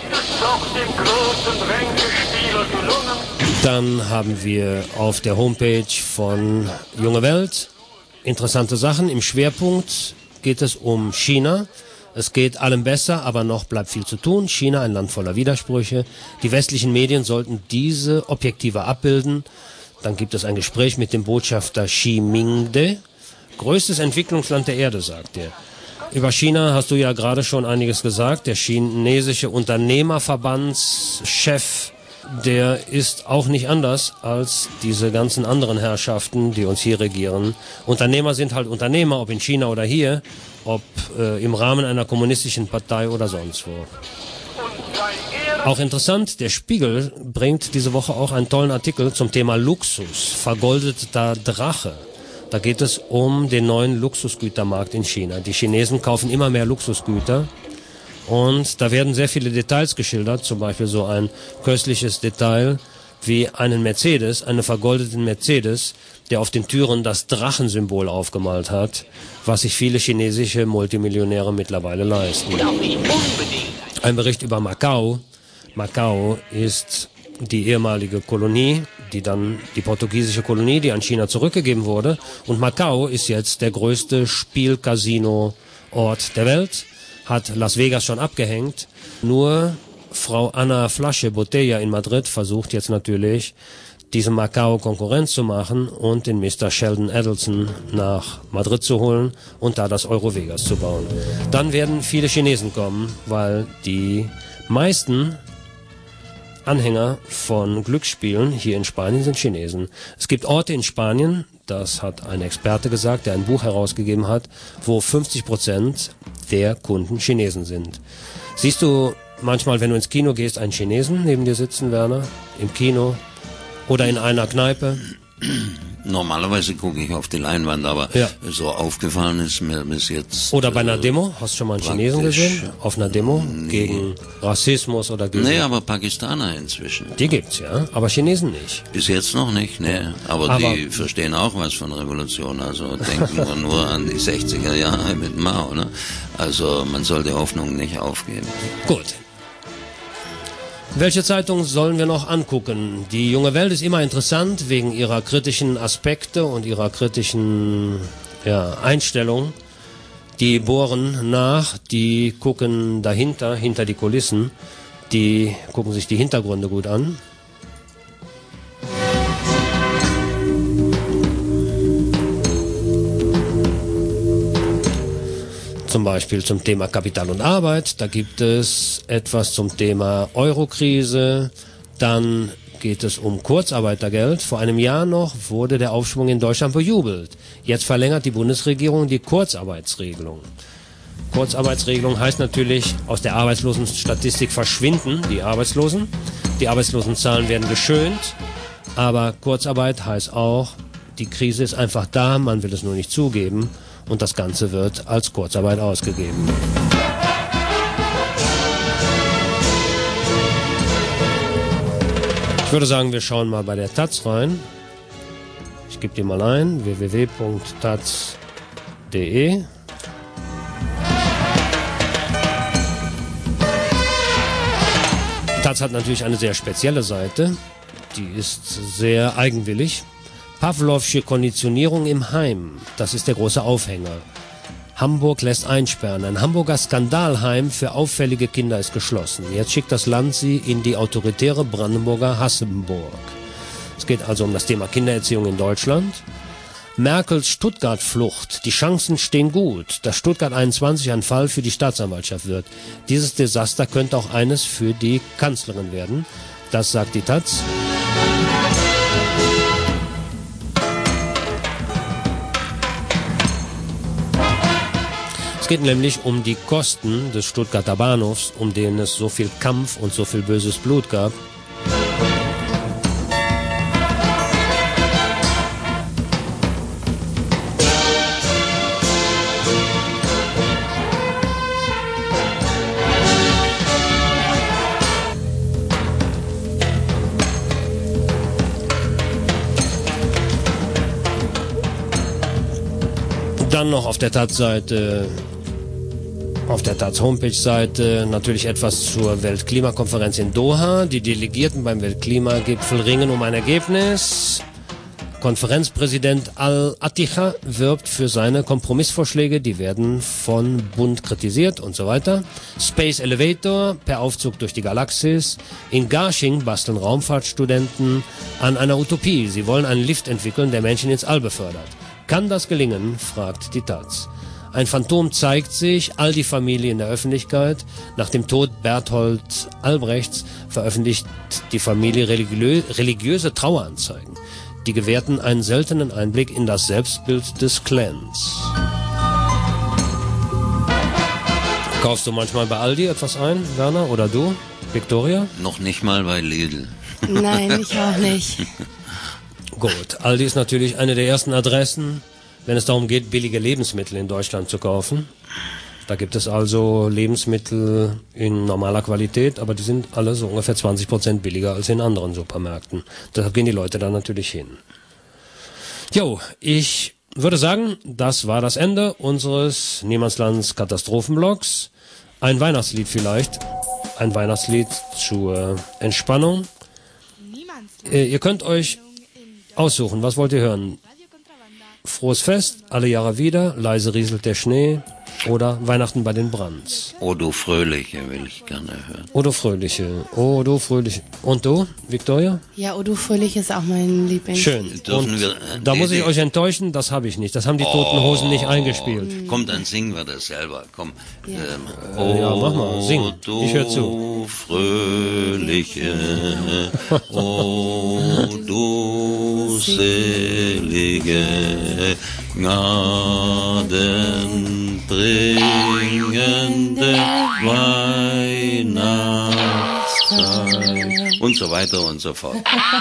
Dann haben wir auf der Homepage von Junge Welt interessante Sachen. Im Schwerpunkt geht es um China. Es geht allem besser, aber noch bleibt viel zu tun. China, ein Land voller Widersprüche. Die westlichen Medien sollten diese objektiver abbilden. Dann gibt es ein Gespräch mit dem Botschafter Xi Mingde. Größtes Entwicklungsland der Erde, sagt er. Über China hast du ja gerade schon einiges gesagt. Der chinesische Unternehmerverbandschef, der ist auch nicht anders als diese ganzen anderen Herrschaften, die uns hier regieren. Unternehmer sind halt Unternehmer, ob in China oder hier, ob äh, im Rahmen einer kommunistischen Partei oder sonst wo. Auch interessant, der Spiegel bringt diese Woche auch einen tollen Artikel zum Thema Luxus, vergoldeter Drache. Da geht es um den neuen Luxusgütermarkt in China. Die Chinesen kaufen immer mehr Luxusgüter und da werden sehr viele Details geschildert, zum Beispiel so ein köstliches Detail wie einen Mercedes, einen vergoldeten Mercedes, der auf den Türen das Drachensymbol aufgemalt hat, was sich viele chinesische Multimillionäre mittlerweile leisten. Ein Bericht über Macau. Macau ist die ehemalige Kolonie, die dann die portugiesische Kolonie, die an China zurückgegeben wurde. Und Macau ist jetzt der größte Spiel-Casino-Ort der Welt, hat Las Vegas schon abgehängt. Nur Frau Ana Flasche Botella in Madrid versucht jetzt natürlich, diesem Macau Konkurrenz zu machen und den Mister Sheldon Adelson nach Madrid zu holen und da das Euro Vegas zu bauen. Dann werden viele Chinesen kommen, weil die meisten Anhänger von Glücksspielen hier in Spanien sind Chinesen. Es gibt Orte in Spanien, das hat ein Experte gesagt, der ein Buch herausgegeben hat, wo fünfzig Prozent der Kunden Chinesen sind. Siehst du manchmal, wenn du ins Kino gehst, einen Chinesen neben dir sitzen, Werner? Im Kino? Oder in einer Kneipe? Normalerweise gucke ich auf die Leinwand, aber ja. so aufgefallen ist mir bis jetzt... Oder bei einer Demo? Hast du schon mal einen Chinesen gesehen? Auf einer Demo? Nee. Gegen Rassismus oder gegen... Nee, aber Pakistaner inzwischen. Die gibt's, ja. Aber Chinesen nicht. Bis jetzt noch nicht, nee. Aber, aber die verstehen auch was von Revolution. Also denken wir nur an die sechziger Jahre mit Mao, ne? Also man soll die Hoffnung nicht aufgeben. Gut. Welche Zeitung sollen wir noch angucken? Die Junge Welt ist immer interessant wegen ihrer kritischen Aspekte und ihrer kritischen ja, Einstellung. Die bohren nach, die gucken dahinter, hinter die Kulissen, die gucken sich die Hintergründe gut an. Zum Beispiel zum Thema Kapital und Arbeit, da gibt es etwas zum Thema Eurokrise, dann geht es um Kurzarbeitergeld. Vor einem Jahr noch wurde der Aufschwung in Deutschland bejubelt. Jetzt verlängert die Bundesregierung die Kurzarbeitsregelung. Kurzarbeitsregelung heißt natürlich, aus der Arbeitslosenstatistik verschwinden die Arbeitslosen. Die Arbeitslosenzahlen werden geschönt, aber Kurzarbeit heißt auch, die Krise ist einfach da, man will es nur nicht zugeben. Und das Ganze wird als Kurzarbeit ausgegeben. Ich würde sagen, wir schauen mal bei der Taz rein. Ich gebe die mal ein, w w w punkt taz punkt de. Taz hat natürlich eine sehr spezielle Seite. Die ist sehr eigenwillig. Pawlowsche Konditionierung im Heim, das ist der große Aufhänger. Hamburg lässt einsperren. Ein Hamburger Skandalheim für auffällige Kinder ist geschlossen. Jetzt schickt das Land sie in die autoritäre Brandenburger Hassenburg. Es geht also um das Thema Kindererziehung in Deutschland. Merkels Stuttgart-Flucht. Die Chancen stehen gut, dass Stuttgart einundzwanzig ein Fall für die Staatsanwaltschaft wird. Dieses Desaster könnte auch eines für die Kanzlerin werden. Das sagt die Taz. Es geht nämlich um die Kosten des Stuttgarter Bahnhofs, um den es so viel Kampf und so viel böses Blut gab. Dann noch auf der Taz-Seite, auf der Taz-Homepage-Seite natürlich etwas zur Weltklimakonferenz in Doha. Die Delegierten beim Weltklimagipfel ringen um ein Ergebnis. Konferenzpräsident Al-Attija wirbt für seine Kompromissvorschläge, die werden von Bund kritisiert und so weiter. Space Elevator per Aufzug durch die Galaxis. In Garching basteln Raumfahrtstudenten an einer Utopie. Sie wollen einen Lift entwickeln, der Menschen ins All befördert. Kann das gelingen, fragt die Taz. Ein Phantom zeigt sich, all die Familie in der Öffentlichkeit. Nach dem Tod Berthold Albrechts veröffentlicht die Familie religiö- religiöse Traueranzeigen. Die gewährten einen seltenen Einblick in das Selbstbild des Clans. Kaufst du manchmal bei Aldi etwas ein, Werner, oder du, Victoria? Noch nicht mal bei Lidl. Nein, ich auch nicht. Gut, Aldi ist natürlich eine der ersten Adressen, wenn es darum geht, billige Lebensmittel in Deutschland zu kaufen. Da gibt es also Lebensmittel in normaler Qualität, aber die sind alle so ungefähr zwanzig Prozent billiger als in anderen Supermärkten. Deshalb gehen die Leute da natürlich hin. Jo, ich würde sagen, das war das Ende unseres Niemandslands Katastrophenblogs. Ein Weihnachtslied vielleicht, ein Weihnachtslied zur Entspannung. Äh, ihr könnt euch aussuchen, was wollt ihr hören? Frohes Fest, alle Jahre wieder, leise rieselt der Schnee oder Weihnachten bei den Brands. O du Fröhliche will ich gerne hören. O du Fröhliche, O du Fröhliche. Und du, Victoria? Ja, O du Fröhliche ist auch mein Liebling. Schön. Und wir, da muss ich euch enttäuschen, das habe ich nicht. Das haben die Toten Hosen nicht eingespielt. Komm, dann singen wir das selber. Komm. Ja, ähm, äh, ja mach mal, sing. Ich höre zu. O Fröhliche, O du Selige, Gnaden bringende Weihnachtszeit und so weiter und so fort.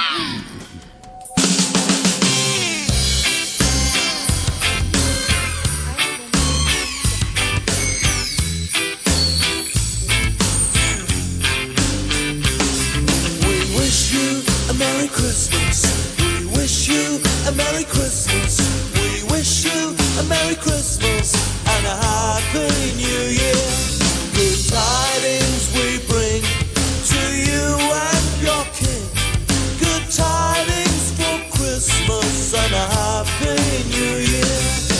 We wish you a Merry Christmas. We wish you a Merry Christmas. We wish you a Merry Christmas and a Happy New Year. Good tidings we bring to you and your king. Good tidings for Christmas and a Happy New Year.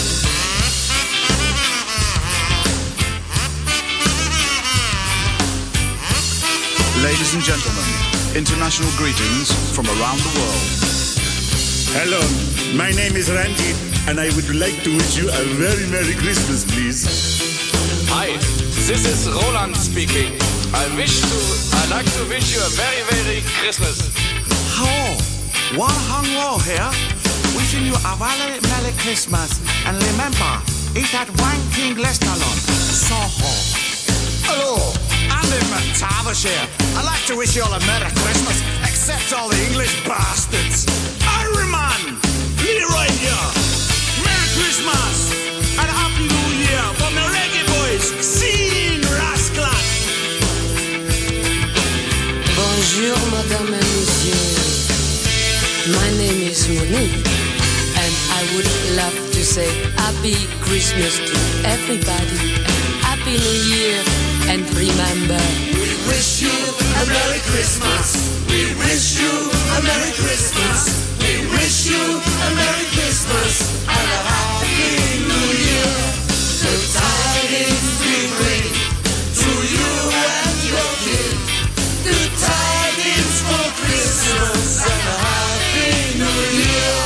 Ladies and gentlemen, international greetings from around the world. Hello, my name is Randy, and I would like to wish you a very Merry Christmas, please. Hi, this is Roland speaking. I wish to, I like to wish you a very, very Christmas. Hello, one hung low here, wishing you a very Merry Christmas. And remember, eat that one King Lestalon, Soho. Hello, Andy McTavish here. I'd like to wish you all a Merry Christmas, except all the English bastards. Iron Man, Leroy here. Merry Christmas and Happy New Year from the Reggae Boys, Scene Rasclat. Bonjour, Madame and Monsieur. My name is Monique, and I would love to say Happy Christmas to everybody and Happy New Year. And remember, we wish you a Merry Christmas. We wish you a Merry Christmas. We wish you a Merry Christmas and a Happy New Year. The tidings we bring to you and your king. The tidings for Christmas and a Happy New Year.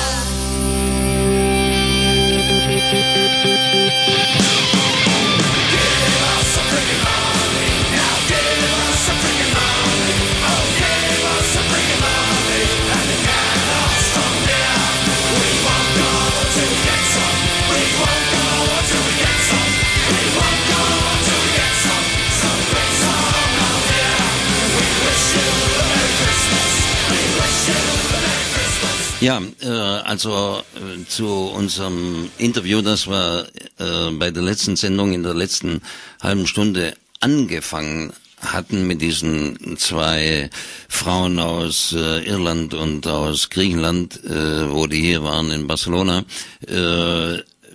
Give us a pretty money. Now give us a pretty money. Oh, give us a pretty money. And it cannot stop there. We won't go till we get some. We won't go till we get some. We won't go till we get some. Some great song out there. We wish you a Merry Christmas. We wish you a Merry Christmas. Ja, äh, also äh, zu unserem Interview, das wir äh, bei der letzten Sendung in der letzten halben Stunde angefangen hatten mit diesen zwei Frauen aus äh, Irland und aus Griechenland, äh, wo die hier waren in Barcelona. Äh,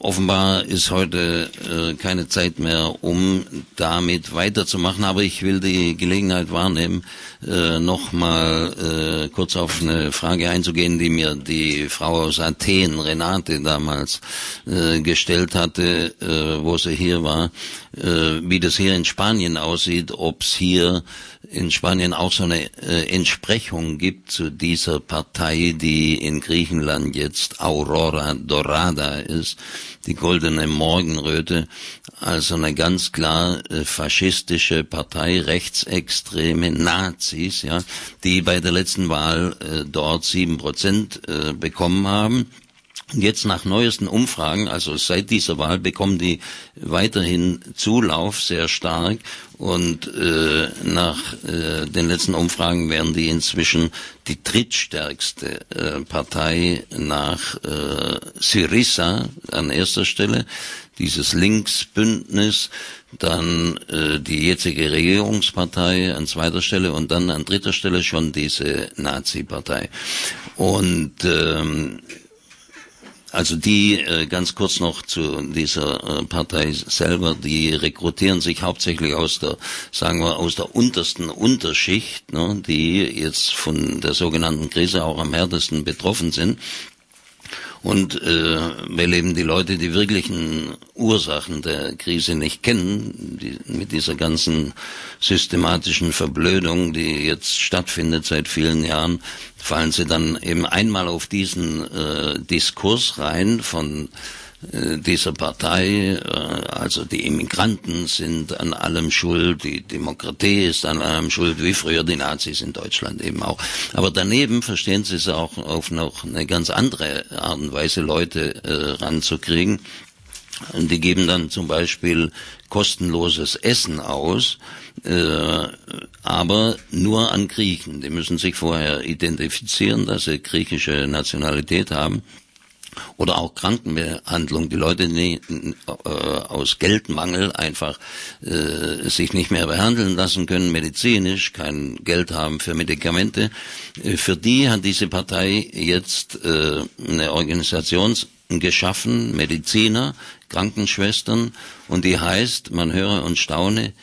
offenbar ist heute äh, keine Zeit mehr, um damit weiterzumachen, aber ich will die Gelegenheit wahrnehmen, äh, nochmal äh, kurz auf eine Frage einzugehen, die mir die Frau aus Athen, Renate, damals äh, gestellt hatte, äh, wo sie hier war, äh, wie das hier in Spanien aussieht, ob es hier in Spanien auch so eine äh, Entsprechung gibt zu dieser Partei, die in Griechenland jetzt Aurora Dorada ist, die goldene Morgenröte, also eine ganz klar äh, faschistische Partei, rechtsextreme Nazis, ja, die bei der letzten Wahl äh, dort sieben Prozent äh, bekommen haben. Jetzt nach neuesten Umfragen, also seit dieser Wahl, bekommen die weiterhin Zulauf sehr stark und äh, nach äh, den letzten Umfragen wären die inzwischen die drittstärkste äh, Partei nach äh, Syriza an erster Stelle, dieses Linksbündnis, dann äh, die jetzige Regierungspartei an zweiter Stelle und dann an dritter Stelle schon diese Nazi-Partei. Und ähm, Also die, äh, ganz kurz noch zu dieser äh, Partei selber, die rekrutieren sich hauptsächlich aus der, sagen wir, aus der untersten Unterschicht, ne, die jetzt von der sogenannten Krise auch am härtesten betroffen sind. Und äh, weil eben die Leute die wirklichen Ursachen der Krise nicht kennen, die, mit dieser ganzen systematischen Verblödung, die jetzt stattfindet seit vielen Jahren, fallen sie dann eben einmal auf diesen äh, Diskurs rein von äh, dieser Partei, äh, also die Immigranten sind an allem schuld, die Demokratie ist an allem schuld, wie früher die Nazis in Deutschland eben auch. Aber daneben verstehen sie es auch auf noch eine ganz andere Art und Weise, Leute äh, ranzukriegen. Und die geben dann zum Beispiel kostenloses Essen aus, äh, aber nur an Griechen. Die müssen sich vorher identifizieren, dass sie griechische Nationalität haben. Oder auch Krankenbehandlung. Die Leute, die äh, aus Geldmangel einfach äh, sich nicht mehr behandeln lassen können, medizinisch, kein Geld haben für Medikamente. Äh, für die hat diese Partei jetzt äh, eine Organisation geschaffen, Mediziner, Krankenschwestern, und die heißt, man höre und staune,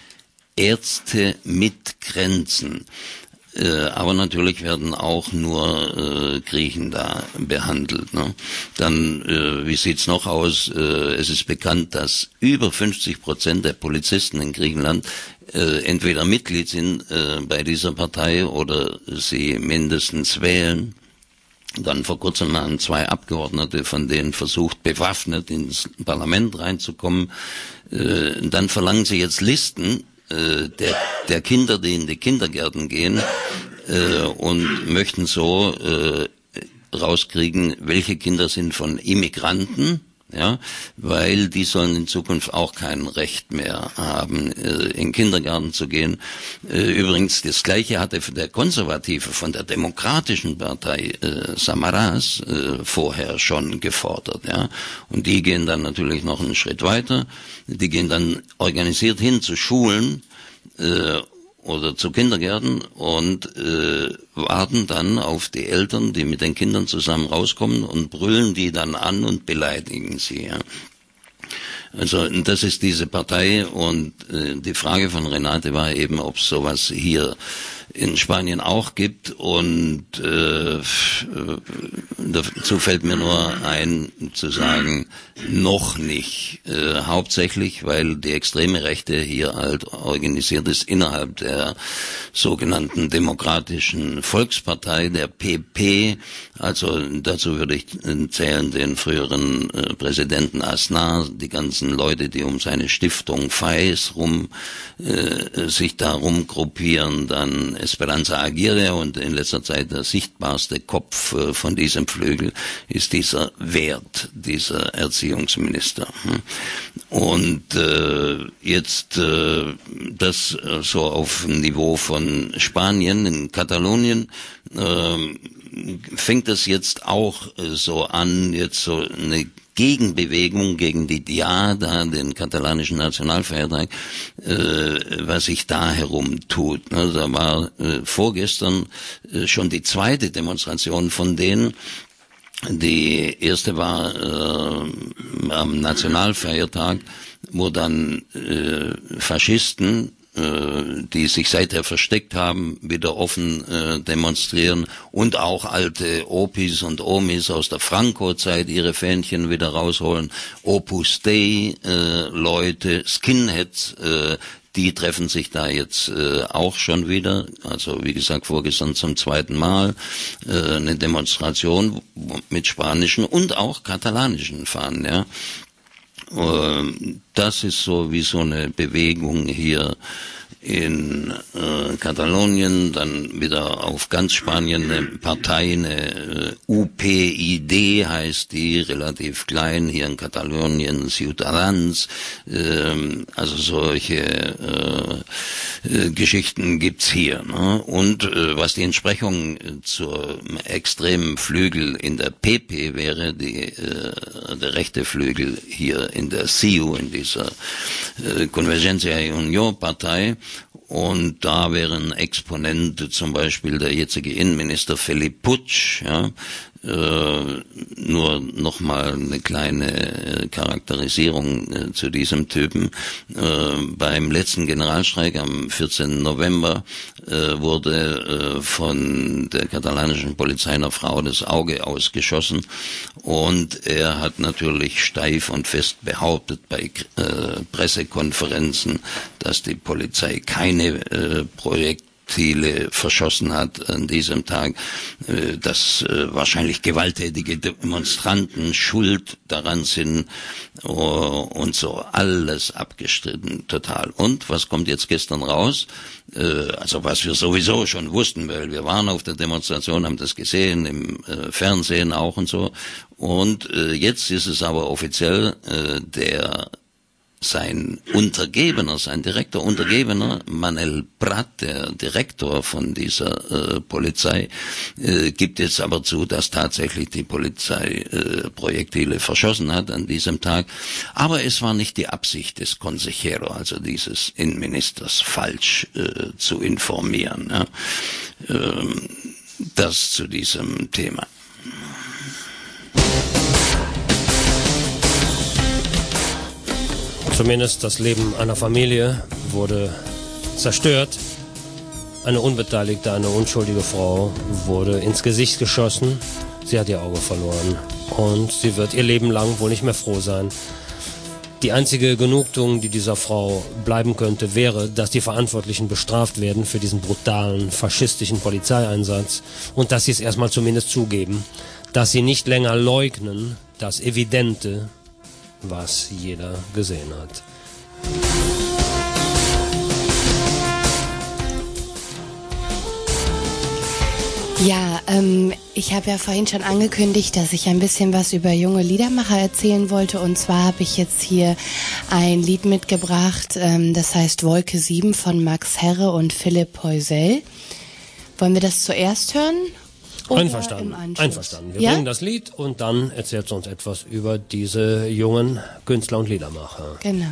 Ärzte mit Grenzen. Äh, aber natürlich werden auch nur äh, Griechen da behandelt. Ne? Dann, äh, wie sieht's noch aus? Äh, es ist bekannt, dass über fünfzig Prozent der Polizisten in Griechenland äh, entweder Mitglied sind äh, bei dieser Partei oder sie mindestens wählen. Dann vor kurzem haben zwei Abgeordnete von denen versucht, bewaffnet ins Parlament reinzukommen. Äh, dann verlangen sie jetzt Listen Der, der Kinder, die in die Kindergärten gehen, äh, und möchten so äh, rauskriegen, welche Kinder sind von Immigranten, ja, weil die sollen in Zukunft auch kein Recht mehr haben, äh, in den Kindergarten zu gehen. Äh, übrigens, das Gleiche hatte der Konservative von der Demokratischen Partei äh, Samaras äh, vorher schon gefordert, ja. Und die gehen dann natürlich noch einen Schritt weiter. Die gehen dann organisiert hin zu Schulen äh, oder zu Kindergärten und äh, warten dann auf die Eltern, die mit den Kindern zusammen rauskommen, und brüllen die dann an und beleidigen sie. Ja. Also das ist diese Partei, und äh, die Frage von Renate war eben, ob es sowas hier in Spanien auch gibt, und äh, dazu fällt mir nur ein zu sagen, noch nicht. Äh, hauptsächlich, weil die extreme Rechte hier halt organisiert ist innerhalb der sogenannten Demokratischen Volkspartei, der P P. Also dazu würde ich zählen den früheren äh, Präsidenten Aznar, die ganzen Leute, die um seine Stiftung F A E S rum äh, sich darum gruppieren, dann Esperanza Aguirre, und in letzter Zeit der sichtbarste Kopf äh, von diesem Flügel ist dieser Wert, dieser Erziehungsminister. Und äh, jetzt äh, das äh, so auf dem Niveau von Spanien, in Katalonien, äh, fängt es jetzt auch äh, so an, jetzt so eine Gegenbewegung gegen die Diada, den katalanischen Nationalfeiertag, äh, was sich da herum tut. Ne, da war äh, vorgestern äh, schon die zweite Demonstration von denen, Die erste war äh, am Nationalfeiertag, wo dann äh, Faschisten, äh, die sich seither versteckt haben, wieder offen äh, demonstrieren und auch alte Opis und Omis aus der Franco-Zeit ihre Fähnchen wieder rausholen. Opus Dei äh, Leute, Skinheads, äh, die treffen sich da jetzt äh, auch schon wieder, also wie gesagt vorgestern zum zweiten Mal, äh, eine Demonstration mit spanischen und auch katalanischen Fahnen, ja. Äh, das ist so wie so eine Bewegung hier in äh, Katalonien, dann wieder auf ganz Spanien eine Partei, eine äh, U P I D heißt die, relativ klein, hier in Katalonien, Ciutadans, äh, also solche äh, äh, Geschichten gibt's hier. Ne? Und äh, was die Entsprechung zur extremen Flügel in der P P wäre, die, äh, der rechte Flügel hier in der C I U, in dieser äh, Convergencia y Unión Partei. Und da wäre ein Exponent zum Beispiel der jetzige Innenminister Felip Puig, ja, äh, nur nochmal eine kleine äh, Charakterisierung äh, zu diesem Typen. Äh, beim letzten Generalstreik am vierzehnten November äh, wurde äh, von der katalanischen Polizei einer Frau das Auge ausgeschossen und er hat natürlich steif und fest behauptet bei äh, Pressekonferenzen, dass die Polizei keine äh, Projekte Ziele verschossen hat an diesem Tag, dass wahrscheinlich gewalttätige Demonstranten schuld daran sind und so, alles abgestritten, total. Und was kommt jetzt gestern raus? Also was wir sowieso schon wussten, weil wir waren auf der Demonstration, haben das gesehen, im Fernsehen auch und so. Und jetzt ist es aber offiziell, der sein Untergebener, sein direkter Untergebener, Manel Prat, der Direktor von dieser äh, Polizei, äh, gibt jetzt aber zu, dass tatsächlich die Polizei äh, Projektile verschossen hat an diesem Tag. Aber es war nicht die Absicht des Consejero, also dieses Innenministers, falsch äh, zu informieren. Ja. Ähm, das zu diesem Thema. Zumindest das Leben einer Familie wurde zerstört. Eine unbeteiligte, eine unschuldige Frau wurde ins Gesicht geschossen. Sie hat ihr Auge verloren und sie wird ihr Leben lang wohl nicht mehr froh sein. Die einzige Genugtuung, die dieser Frau bleiben könnte, wäre, dass die Verantwortlichen bestraft werden für diesen brutalen, faschistischen Polizeieinsatz und dass sie es erstmal zumindest zugeben, dass sie nicht länger leugnen, das Evidente, was jeder gesehen hat. Ja, ähm, ich habe ja vorhin schon angekündigt, dass ich ein bisschen was über junge Liedermacher erzählen wollte. Und zwar habe ich jetzt hier ein Lied mitgebracht, ähm, das heißt Wolke sieben von Max Herre und Philipp Heusel. Wollen wir das zuerst hören? Einverstanden, einverstanden. Wir ja? bringen das Lied und dann erzählt uns etwas über diese jungen Künstler und Liedermacher. Genau.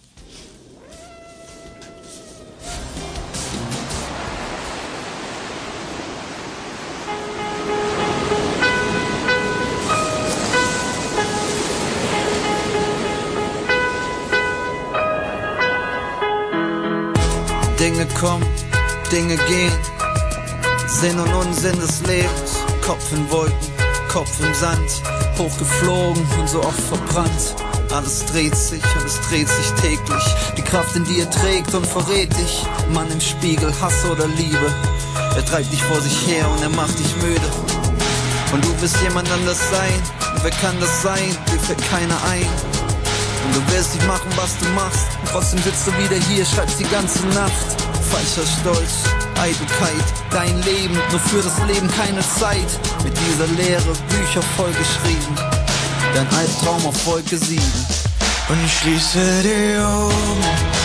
Dinge kommen, Dinge gehen. Sinn und Unsinn des Lebens, Kopf in Wolken, Kopf im Sand, hochgeflogen und so oft verbrannt. Alles dreht sich und es dreht sich täglich. Die Kraft in dir trägt und verrät dich. Mann im Spiegel, Hass oder Liebe. Er treibt dich vor sich her und er macht dich müde. Und du willst jemand anders sein. Und wer kann das sein? Dir fällt keiner ein. Und du willst nicht machen, was du machst. Und trotzdem sitzt du wieder hier, schreibst die ganze Nacht. Falscher Stolz, Eitelkeit, dein Leben, nur für das Leben keine Zeit. Mit dieser Leere Bücher vollgeschrieben, dein Albtraum auf Wolke sieben. Und ich schließe die Augen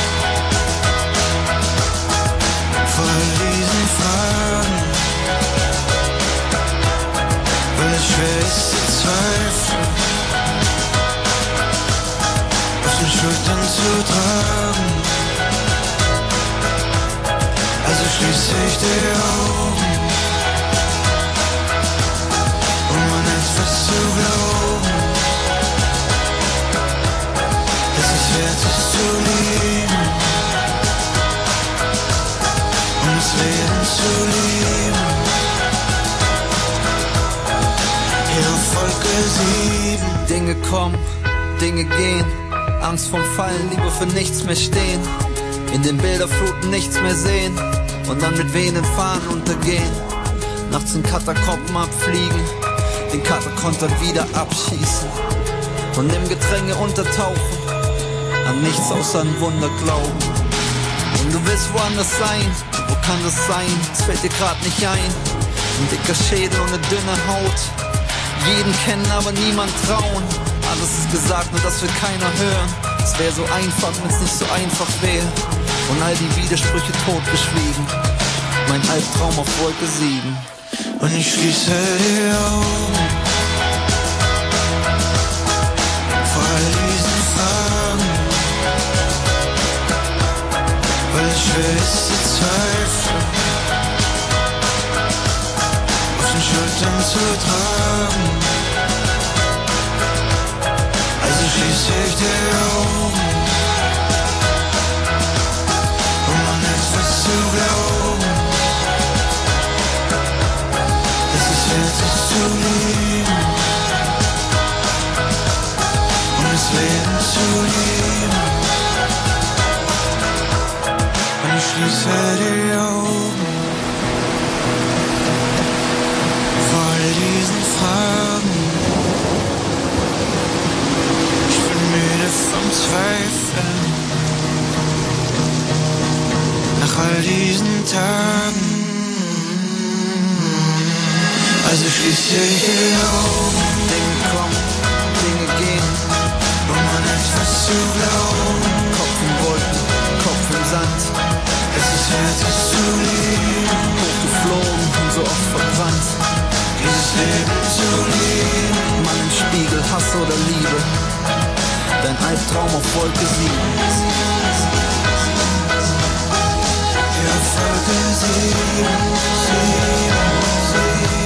vor diesen Fragen, weil es schwer ist zu zweifeln, auf den Schultern zu tragen. Also schließe ich die Augen, um an etwas zu zu glauben. Es ist wert, es zu lieben. Und das Leben zu lieben. Hier auf Folge sieben. Dinge kommen, Dinge gehen. Angst vorm Fallen, lieber für nichts mehr stehen. In den Bilderfluten nichts mehr sehen. Und dann mit wehenden Fahnen untergehen. Nachts in Katakomben abfliegen. Den Katakonter wieder abschießen. Und im Gedränge untertauchen. An nichts außer ein Wunder glauben. Und du willst woanders sein. Wo kann das sein? Es fällt dir grad nicht ein. Ein dicker Schädel und eine dünne Haut. Jeden kennen, aber niemand trauen. Alles ist gesagt, nur das will keiner hören. Es wäre so einfach, wenn es nicht so einfach wäre. Und all die Widersprüche totgeschwiegen. Mein Albtraum auf Wolke sieben. Und ich schließe die Augen vor all diesen Fragen, weil es schwer ist zu zweifeln, auf den Schultern zu tragen. Also schließe ich die Augen, um an etwas zu glauben. Es ist zu lieben und das Leben zu lieben. Und ich schließe die Augen vor all diesen Fragen. Ich bin müde vom Zweifeln nach all diesen Tagen. Also schließe ich die Augen. Dinge kommen, Dinge gehen. Um an etwas zu glauben. Kopf in Wolken, Kopf im Sand. Es ist wert, es zu lieben. Hochgeflogen und so oft verbrannt. Dieses Leben zu lieben. Mann im Spiegel, Hass oder Liebe. Dein Albtraum auf Wolke sieben. Ja, Folge sieben, sieben, sieben.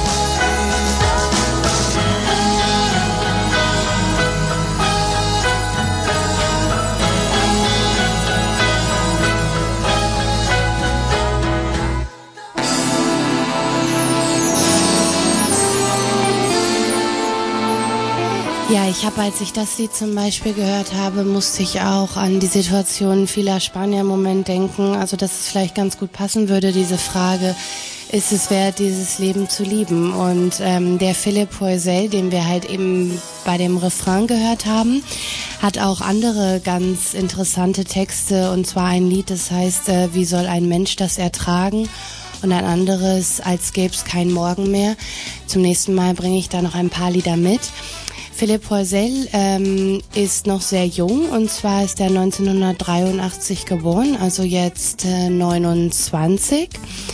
Ja, ich habe, als ich das Lied zum Beispiel gehört habe, musste ich auch an die Situation vieler Spanier im Moment denken. Also, dass es vielleicht ganz gut passen würde, diese Frage, ist es wert, dieses Leben zu lieben? Und ähm, der Philipp Poisel, den wir halt eben bei dem Refrain gehört haben, hat auch andere ganz interessante Texte. Und zwar ein Lied, das heißt, äh, wie soll ein Mensch das ertragen? Und ein anderes, als gäbe es keinen Morgen mehr. Zum nächsten Mal bringe ich da noch ein paar Lieder mit. Philipp Poisel ähm, ist noch sehr jung, und zwar ist er neunzehnhundertdreiundachtzig geboren, also jetzt äh, neunundzwanzig.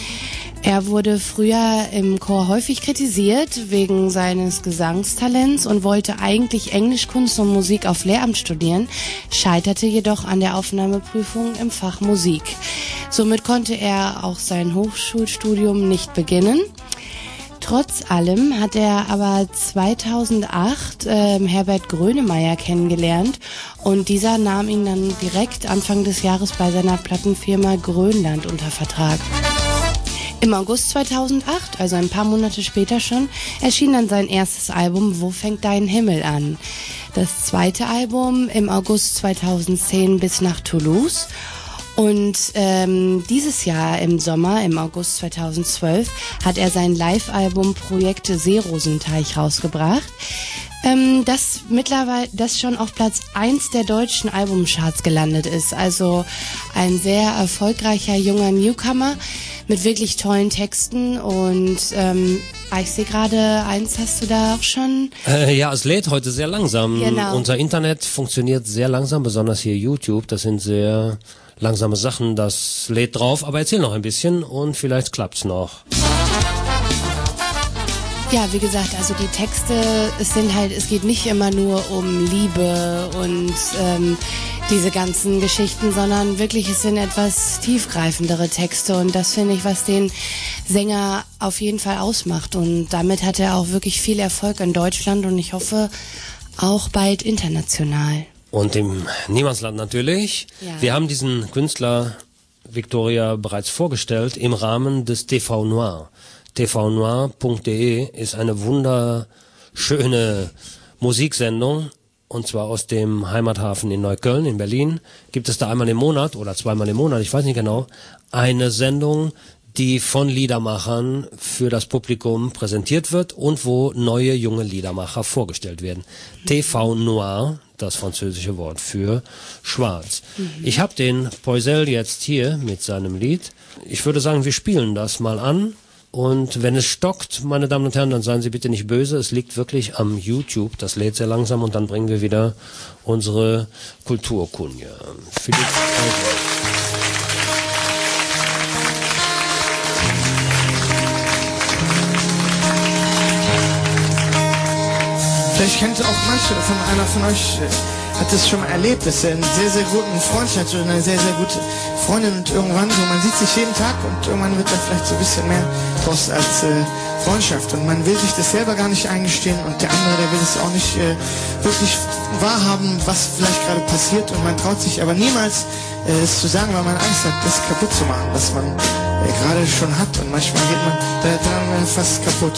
Er wurde früher im Chor häufig kritisiert wegen seines Gesangstalents und wollte eigentlich Englisch, Kunst und Musik auf Lehramt studieren, scheiterte jedoch an der Aufnahmeprüfung im Fach Musik. Somit konnte er auch sein Hochschulstudium nicht beginnen. Trotz allem hat er aber zweitausendacht äh, Herbert Grönemeyer kennengelernt, und dieser nahm ihn dann direkt Anfang des Jahres bei seiner Plattenfirma Grönland unter Vertrag. Im August zweitausendacht, also ein paar Monate später schon, erschien dann sein erstes Album Wo fängt dein Himmel an? Das zweite Album im August zweitausendzehn Bis nach Toulouse. Und ähm, dieses Jahr im Sommer, im August zweitausendzwölf, hat er sein Live-Album Projekt Seerosenteich rausgebracht, ähm, das mittlerweile, das schon auf Platz eins der deutschen Albumcharts gelandet ist. Also ein sehr erfolgreicher junger Newcomer mit wirklich tollen Texten. Und ähm, ich sehe gerade, eins hast du da auch schon? Äh, ja, es lädt heute sehr langsam. Genau. Unser Internet funktioniert sehr langsam, besonders hier YouTube. Das sind sehr langsame Sachen, das lädt drauf. Aber erzähl noch ein bisschen und vielleicht klappt's noch. Ja, wie gesagt, also die Texte, es sind halt, es geht nicht immer nur um Liebe und ähm, diese ganzen Geschichten, sondern wirklich, es sind etwas tiefgreifendere Texte und das finde ich, was den Sänger auf jeden Fall ausmacht und damit hat er auch wirklich viel Erfolg in Deutschland und ich hoffe auch bald international. Und im Niemandsland natürlich. Ja. Wir haben diesen Künstler Victoria bereits vorgestellt im Rahmen des T V Noir. T V noir punkt de ist eine wunderschöne Musiksendung und zwar aus dem Heimathafen in Neukölln in Berlin. Gibt es da einmal im Monat oder zweimal im Monat, ich weiß nicht genau, eine Sendung, die von Liedermachern für das Publikum präsentiert wird und wo neue junge Liedermacher vorgestellt werden. T V Noir, das französische Wort für schwarz. Mhm. Ich habe den Poisel jetzt hier mit seinem Lied. Ich würde sagen, wir spielen das mal an. Und wenn es stockt, meine Damen und Herren, dann seien Sie bitte nicht böse. Es liegt wirklich am YouTube. Das lädt sehr langsam und dann bringen wir wieder unsere Kulturkunde. Philipp, Vielleicht kennt auch manche von einer von euch äh, hat das schon mal erlebt, dass er einen sehr, sehr guten Freund hat oder eine sehr, sehr gute Freundin und irgendwann so, man sieht sich jeden Tag und irgendwann wird da vielleicht so ein bisschen mehr draus als äh, Freundschaft und man will sich das selber gar nicht eingestehen und der andere, der will es auch nicht äh, wirklich wahrhaben, was vielleicht gerade passiert und man traut sich aber niemals äh, es zu sagen, weil man Angst hat, das kaputt zu machen, was man äh, gerade schon hat und manchmal geht man da dran äh, fast kaputt.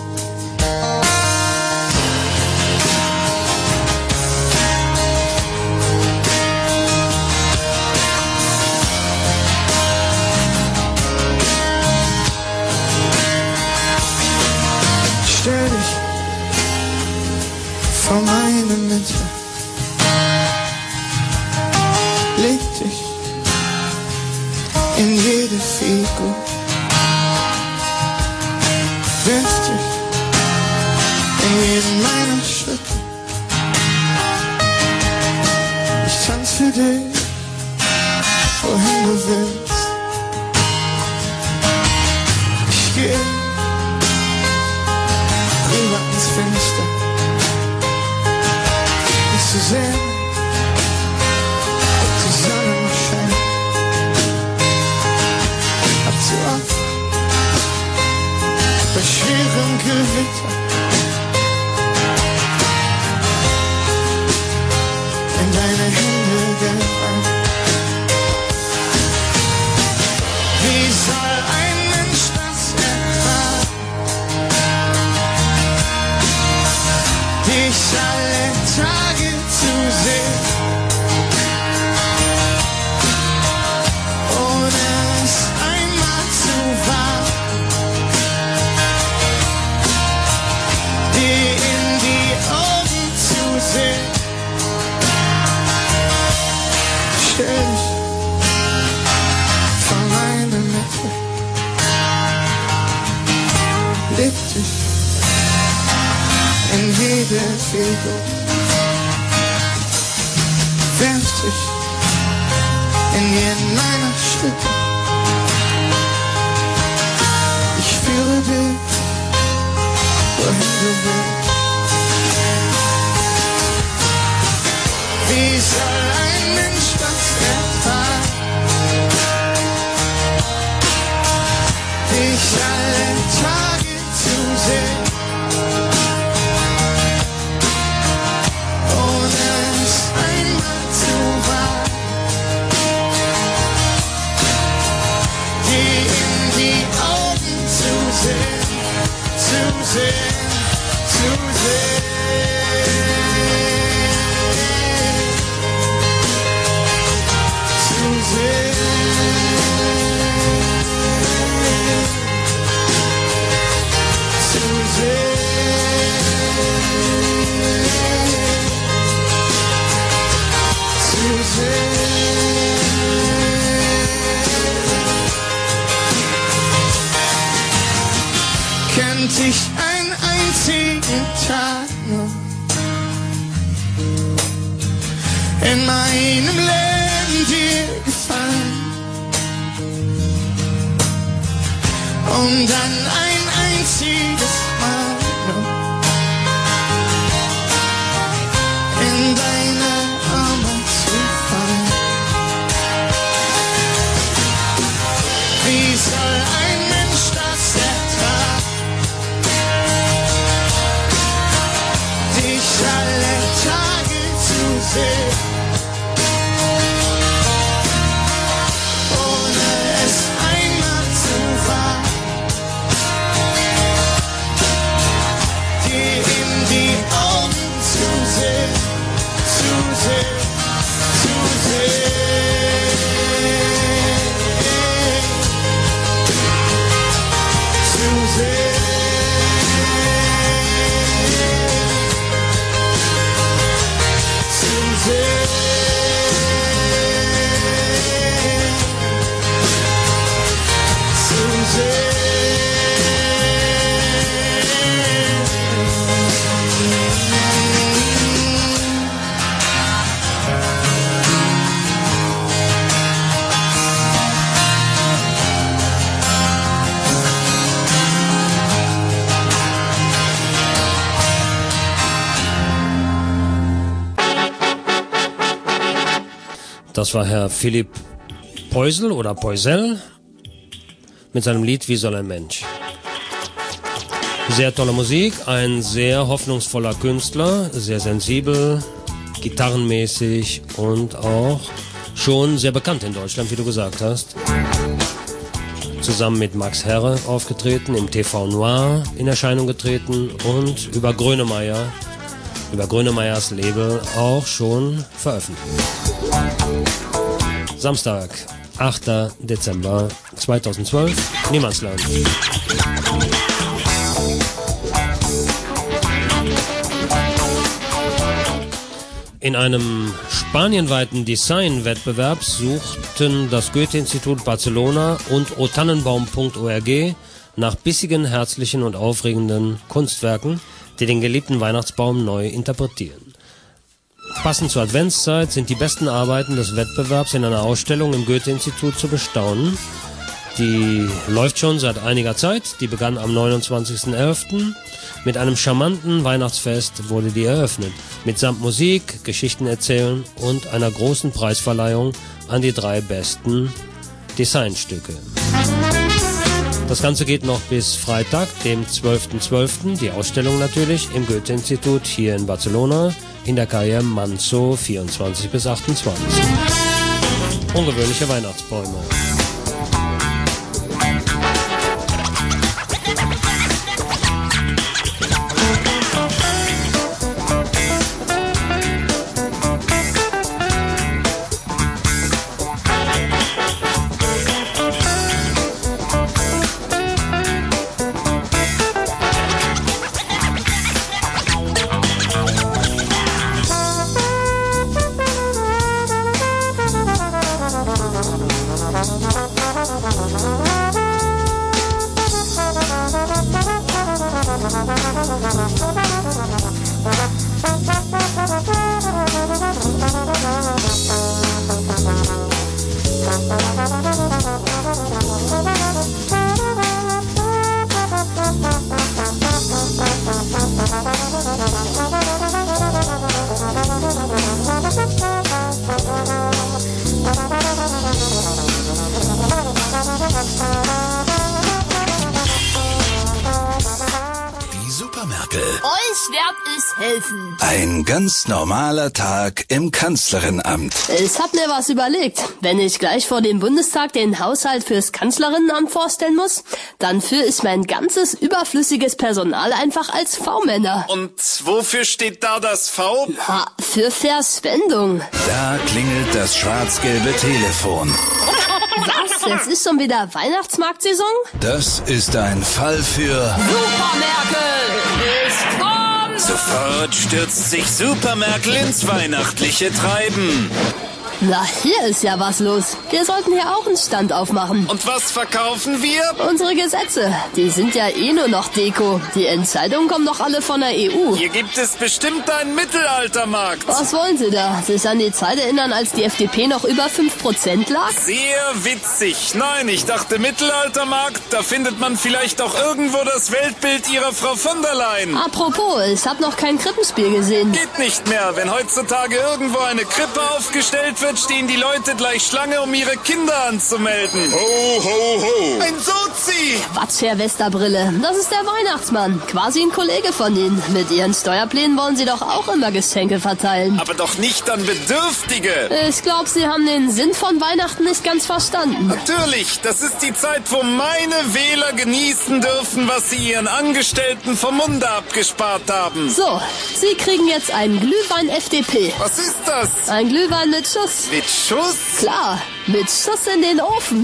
Stell dich vor meine Mitte, leg dich in jede Figur, wirf dich in jeden meiner Schritte. Ich tanz für dich, wohin du willst. Ich geh rüber ins Fenster, bis zu sehen, ob die Sonne noch scheint. Ab zu oft, bei schwerem Gewitter, in deine Hände gefallen. Wie soll ein Mensch das ertragen? Dich alle Tage zu sehen, ohne es einmal zu wagen, dir in die Augen zu sehen. Stell dich vor meine Mitte, leg dich in jede Figur, werf dich in jeden meiner Schritte. Ich führe dich, wohin du willst. Wie soll ein Mensch das ertragen? Dich alle Tage zu sehen, ohne es einmal zu wagen, dir in die Augen zu sehen, zu sehen, zu sehen. Zu sehen. Zu kennt ich einen einzigen Tag nur in meinem Leben dir gefallen und dann ein einziges Mal nur in deine Arme zu fallen. Das war Herr Philipp Poisel oder Poisel mit seinem Lied Wie soll ein Mensch. Sehr tolle Musik, ein sehr hoffnungsvoller Künstler, sehr sensibel, gitarrenmäßig und auch schon sehr bekannt in Deutschland, wie du gesagt hast. Zusammen mit Max Herre aufgetreten, im T V Noir in Erscheinung getreten und über Grönemeyer, über Grönemeyers Label auch schon veröffentlicht. Samstag, achter Dezember zweitausendzwölf, Niemandsland. In einem spanienweiten Designwettbewerb suchten das Goethe-Institut Barcelona und o tannenbaum punkt org nach bissigen, herzlichen und aufregenden Kunstwerken, die den geliebten Weihnachtsbaum neu interpretieren. Passend zur Adventszeit sind die besten Arbeiten des Wettbewerbs in einer Ausstellung im Goethe-Institut zu bestaunen. Die läuft schon seit einiger Zeit, die begann am neunundzwanzigsten elften Mit einem charmanten Weihnachtsfest wurde die eröffnet, mitsamt Musik, Geschichten erzählen und einer großen Preisverleihung an die drei besten Designstücke. Das Ganze geht noch bis Freitag, dem zwölften zwölften Die Ausstellung natürlich im Goethe-Institut hier in Barcelona in der Calle Manso vierundzwanzig bis achtundzwanzig. Ungewöhnliche Weihnachtsbäume. Ein ganz normaler Tag im Kanzlerinnenamt. Ich hab mir was überlegt. Wenn ich gleich vor dem Bundestag den Haushalt fürs Kanzlerinnenamt vorstellen muss, dann führe ich mein ganzes überflüssiges Personal einfach als V-Männer. Und wofür steht da das V? Ha, für Verschwendung. Da klingelt das schwarz-gelbe Telefon. Was? Jetzt ist schon wieder Weihnachtsmarktsaison? Das ist ein Fall für Supermerkel! Ich komm! Sofort stürzt sich Supermerkel ins weihnachtliche Treiben. Na, hier ist ja was los. Wir sollten hier auch einen Stand aufmachen. Und was verkaufen wir? Unsere Gesetze. Die sind ja eh nur noch Deko. Die Entscheidungen kommen doch alle von der E U. Hier gibt es bestimmt einen Mittelaltermarkt. Was wollen Sie da? Sich an die Zeit erinnern, als die F D P noch über fünf Prozent lag? Sehr witzig. Nein, ich dachte Mittelaltermarkt, da findet man vielleicht auch irgendwo das Weltbild Ihrer Frau von der Leyen. Apropos, ich habe noch kein Krippenspiel gesehen. Geht nicht mehr. Wenn heutzutage irgendwo eine Krippe aufgestellt wird, stehen die Leute gleich Schlange, um ihre Kinder anzumelden. Ho, ho, ho. Ein Sozi! Quatsch, Herr Westerbrille. Das ist der Weihnachtsmann. Quasi ein Kollege von Ihnen. Mit Ihren Steuerplänen wollen Sie doch auch immer Geschenke verteilen. Aber doch nicht an Bedürftige. Ich glaube, Sie haben den Sinn von Weihnachten nicht ganz verstanden. Natürlich. Das ist die Zeit, wo meine Wähler genießen dürfen, was sie ihren Angestellten vom Munde abgespart haben. So, Sie kriegen jetzt einen Glühwein F D P. Was ist das? Ein Glühwein mit Schuss. Mit Schuss? Klar, mit Schuss in den Ofen.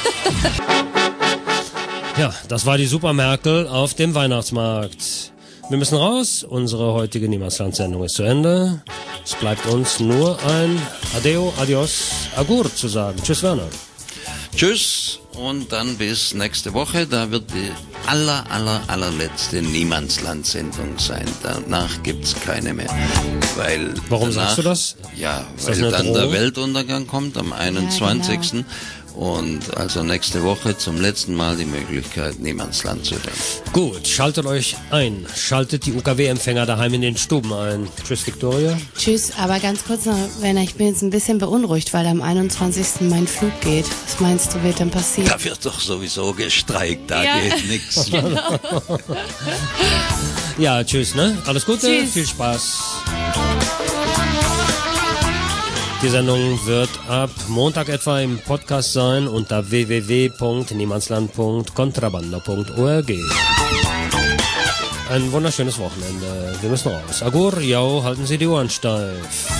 Ja, das war die Supermerkel auf dem Weihnachtsmarkt. Wir müssen raus, unsere heutige Niemandsland-Sendung ist zu Ende. Es bleibt uns nur ein Adeo, Adios, Agur zu sagen. Tschüss, Werner. Tschüss und dann bis nächste Woche. Da wird die aller, aller, allerletzte Niemandsland-Sendung sein. Danach gibt's keine mehr. Weil Warum danach, sagst du das? Ja, Ist weil das dann Drohung? der Weltuntergang kommt am einundzwanzigsten Ja, genau. Und also nächste Woche zum letzten Mal die Möglichkeit, Niemandsland zu hören. Gut, schaltet euch ein. Schaltet die U K W-Empfänger daheim in den Stuben ein. Tschüss, Victoria. Tschüss, aber ganz kurz noch, Werner, ich bin jetzt ein bisschen beunruhigt, weil am einundzwanzigsten mein Flug geht. Was meinst du, wird dann passieren? Da wird doch sowieso gestreikt, da Ja. geht nichts. Genau. Ja, tschüss, ne? Alles Gute, Tschüss. viel Spaß. Die Sendung wird ab Montag etwa im Podcast sein unter w w w punkt niemandsland punkt kontrabanda punkt org. Ein wunderschönes Wochenende. Wir müssen raus. Agur, jau, halten Sie die Ohren steif.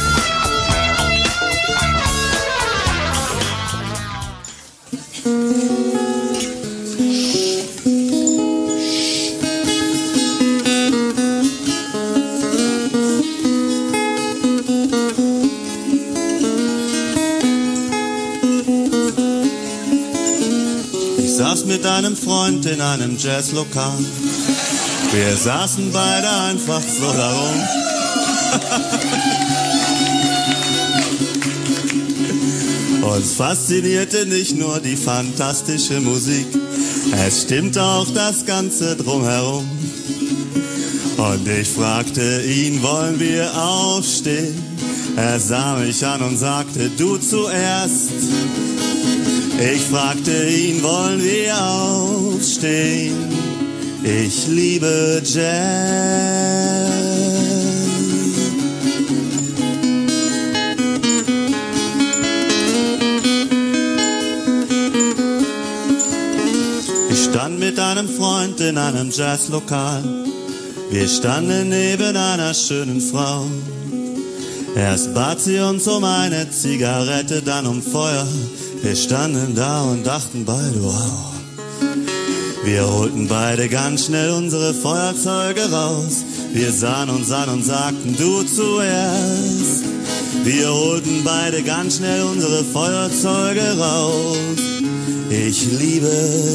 Ich saß mit einem Freund in einem Jazzlokal. Wir saßen beide einfach so darum. Uns faszinierte nicht nur die fantastische Musik, es stimmte auch das Ganze drumherum. Und ich fragte ihn, wollen wir aufstehen? Er sah mich an und sagte, du zuerst. Ich fragte ihn, wollen wir aufstehen? Ich liebe Jazz. Ich stand mit einem Freund in einem Jazzlokal. Wir standen neben einer schönen Frau. Erst bat sie uns um eine Zigarette, dann um Feuer. Wir standen da und dachten beide, wow. Wir holten beide ganz schnell unsere Feuerzeuge raus. Wir sahen uns an und sagten, du zuerst. Wir holten beide ganz schnell unsere Feuerzeuge raus. Ich liebe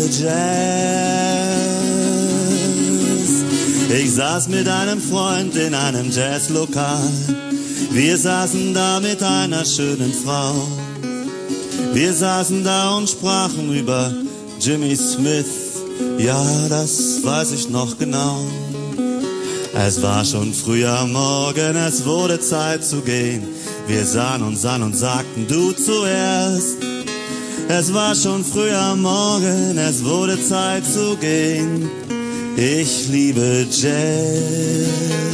Jazz. Ich saß mit einem Freund in einem Jazzlokal. Wir saßen da mit einer schönen Frau. Wir saßen da und sprachen über Jimmy Smith. Ja, das weiß ich noch genau. Es war schon früh am Morgen, es wurde Zeit zu gehen. Wir sahen uns an und sagten, du zuerst. Es war schon früh am Morgen, es wurde Zeit zu gehen. Ich liebe Jazz.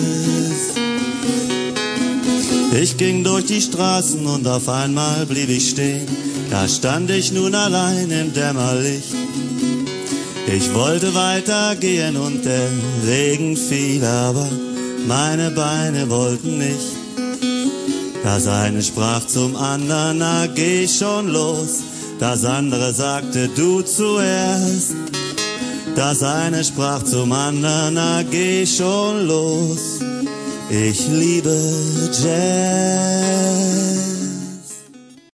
Ich ging durch die Straßen und auf einmal blieb ich stehen. Da stand ich nun allein im Dämmerlicht. Ich wollte weitergehen und der Regen fiel, aber meine Beine wollten nicht. Das eine sprach zum anderen, na geh schon los. Das andere sagte, du zuerst. Das eine sprach zum anderen, na geh schon los. Ich liebe Jazz.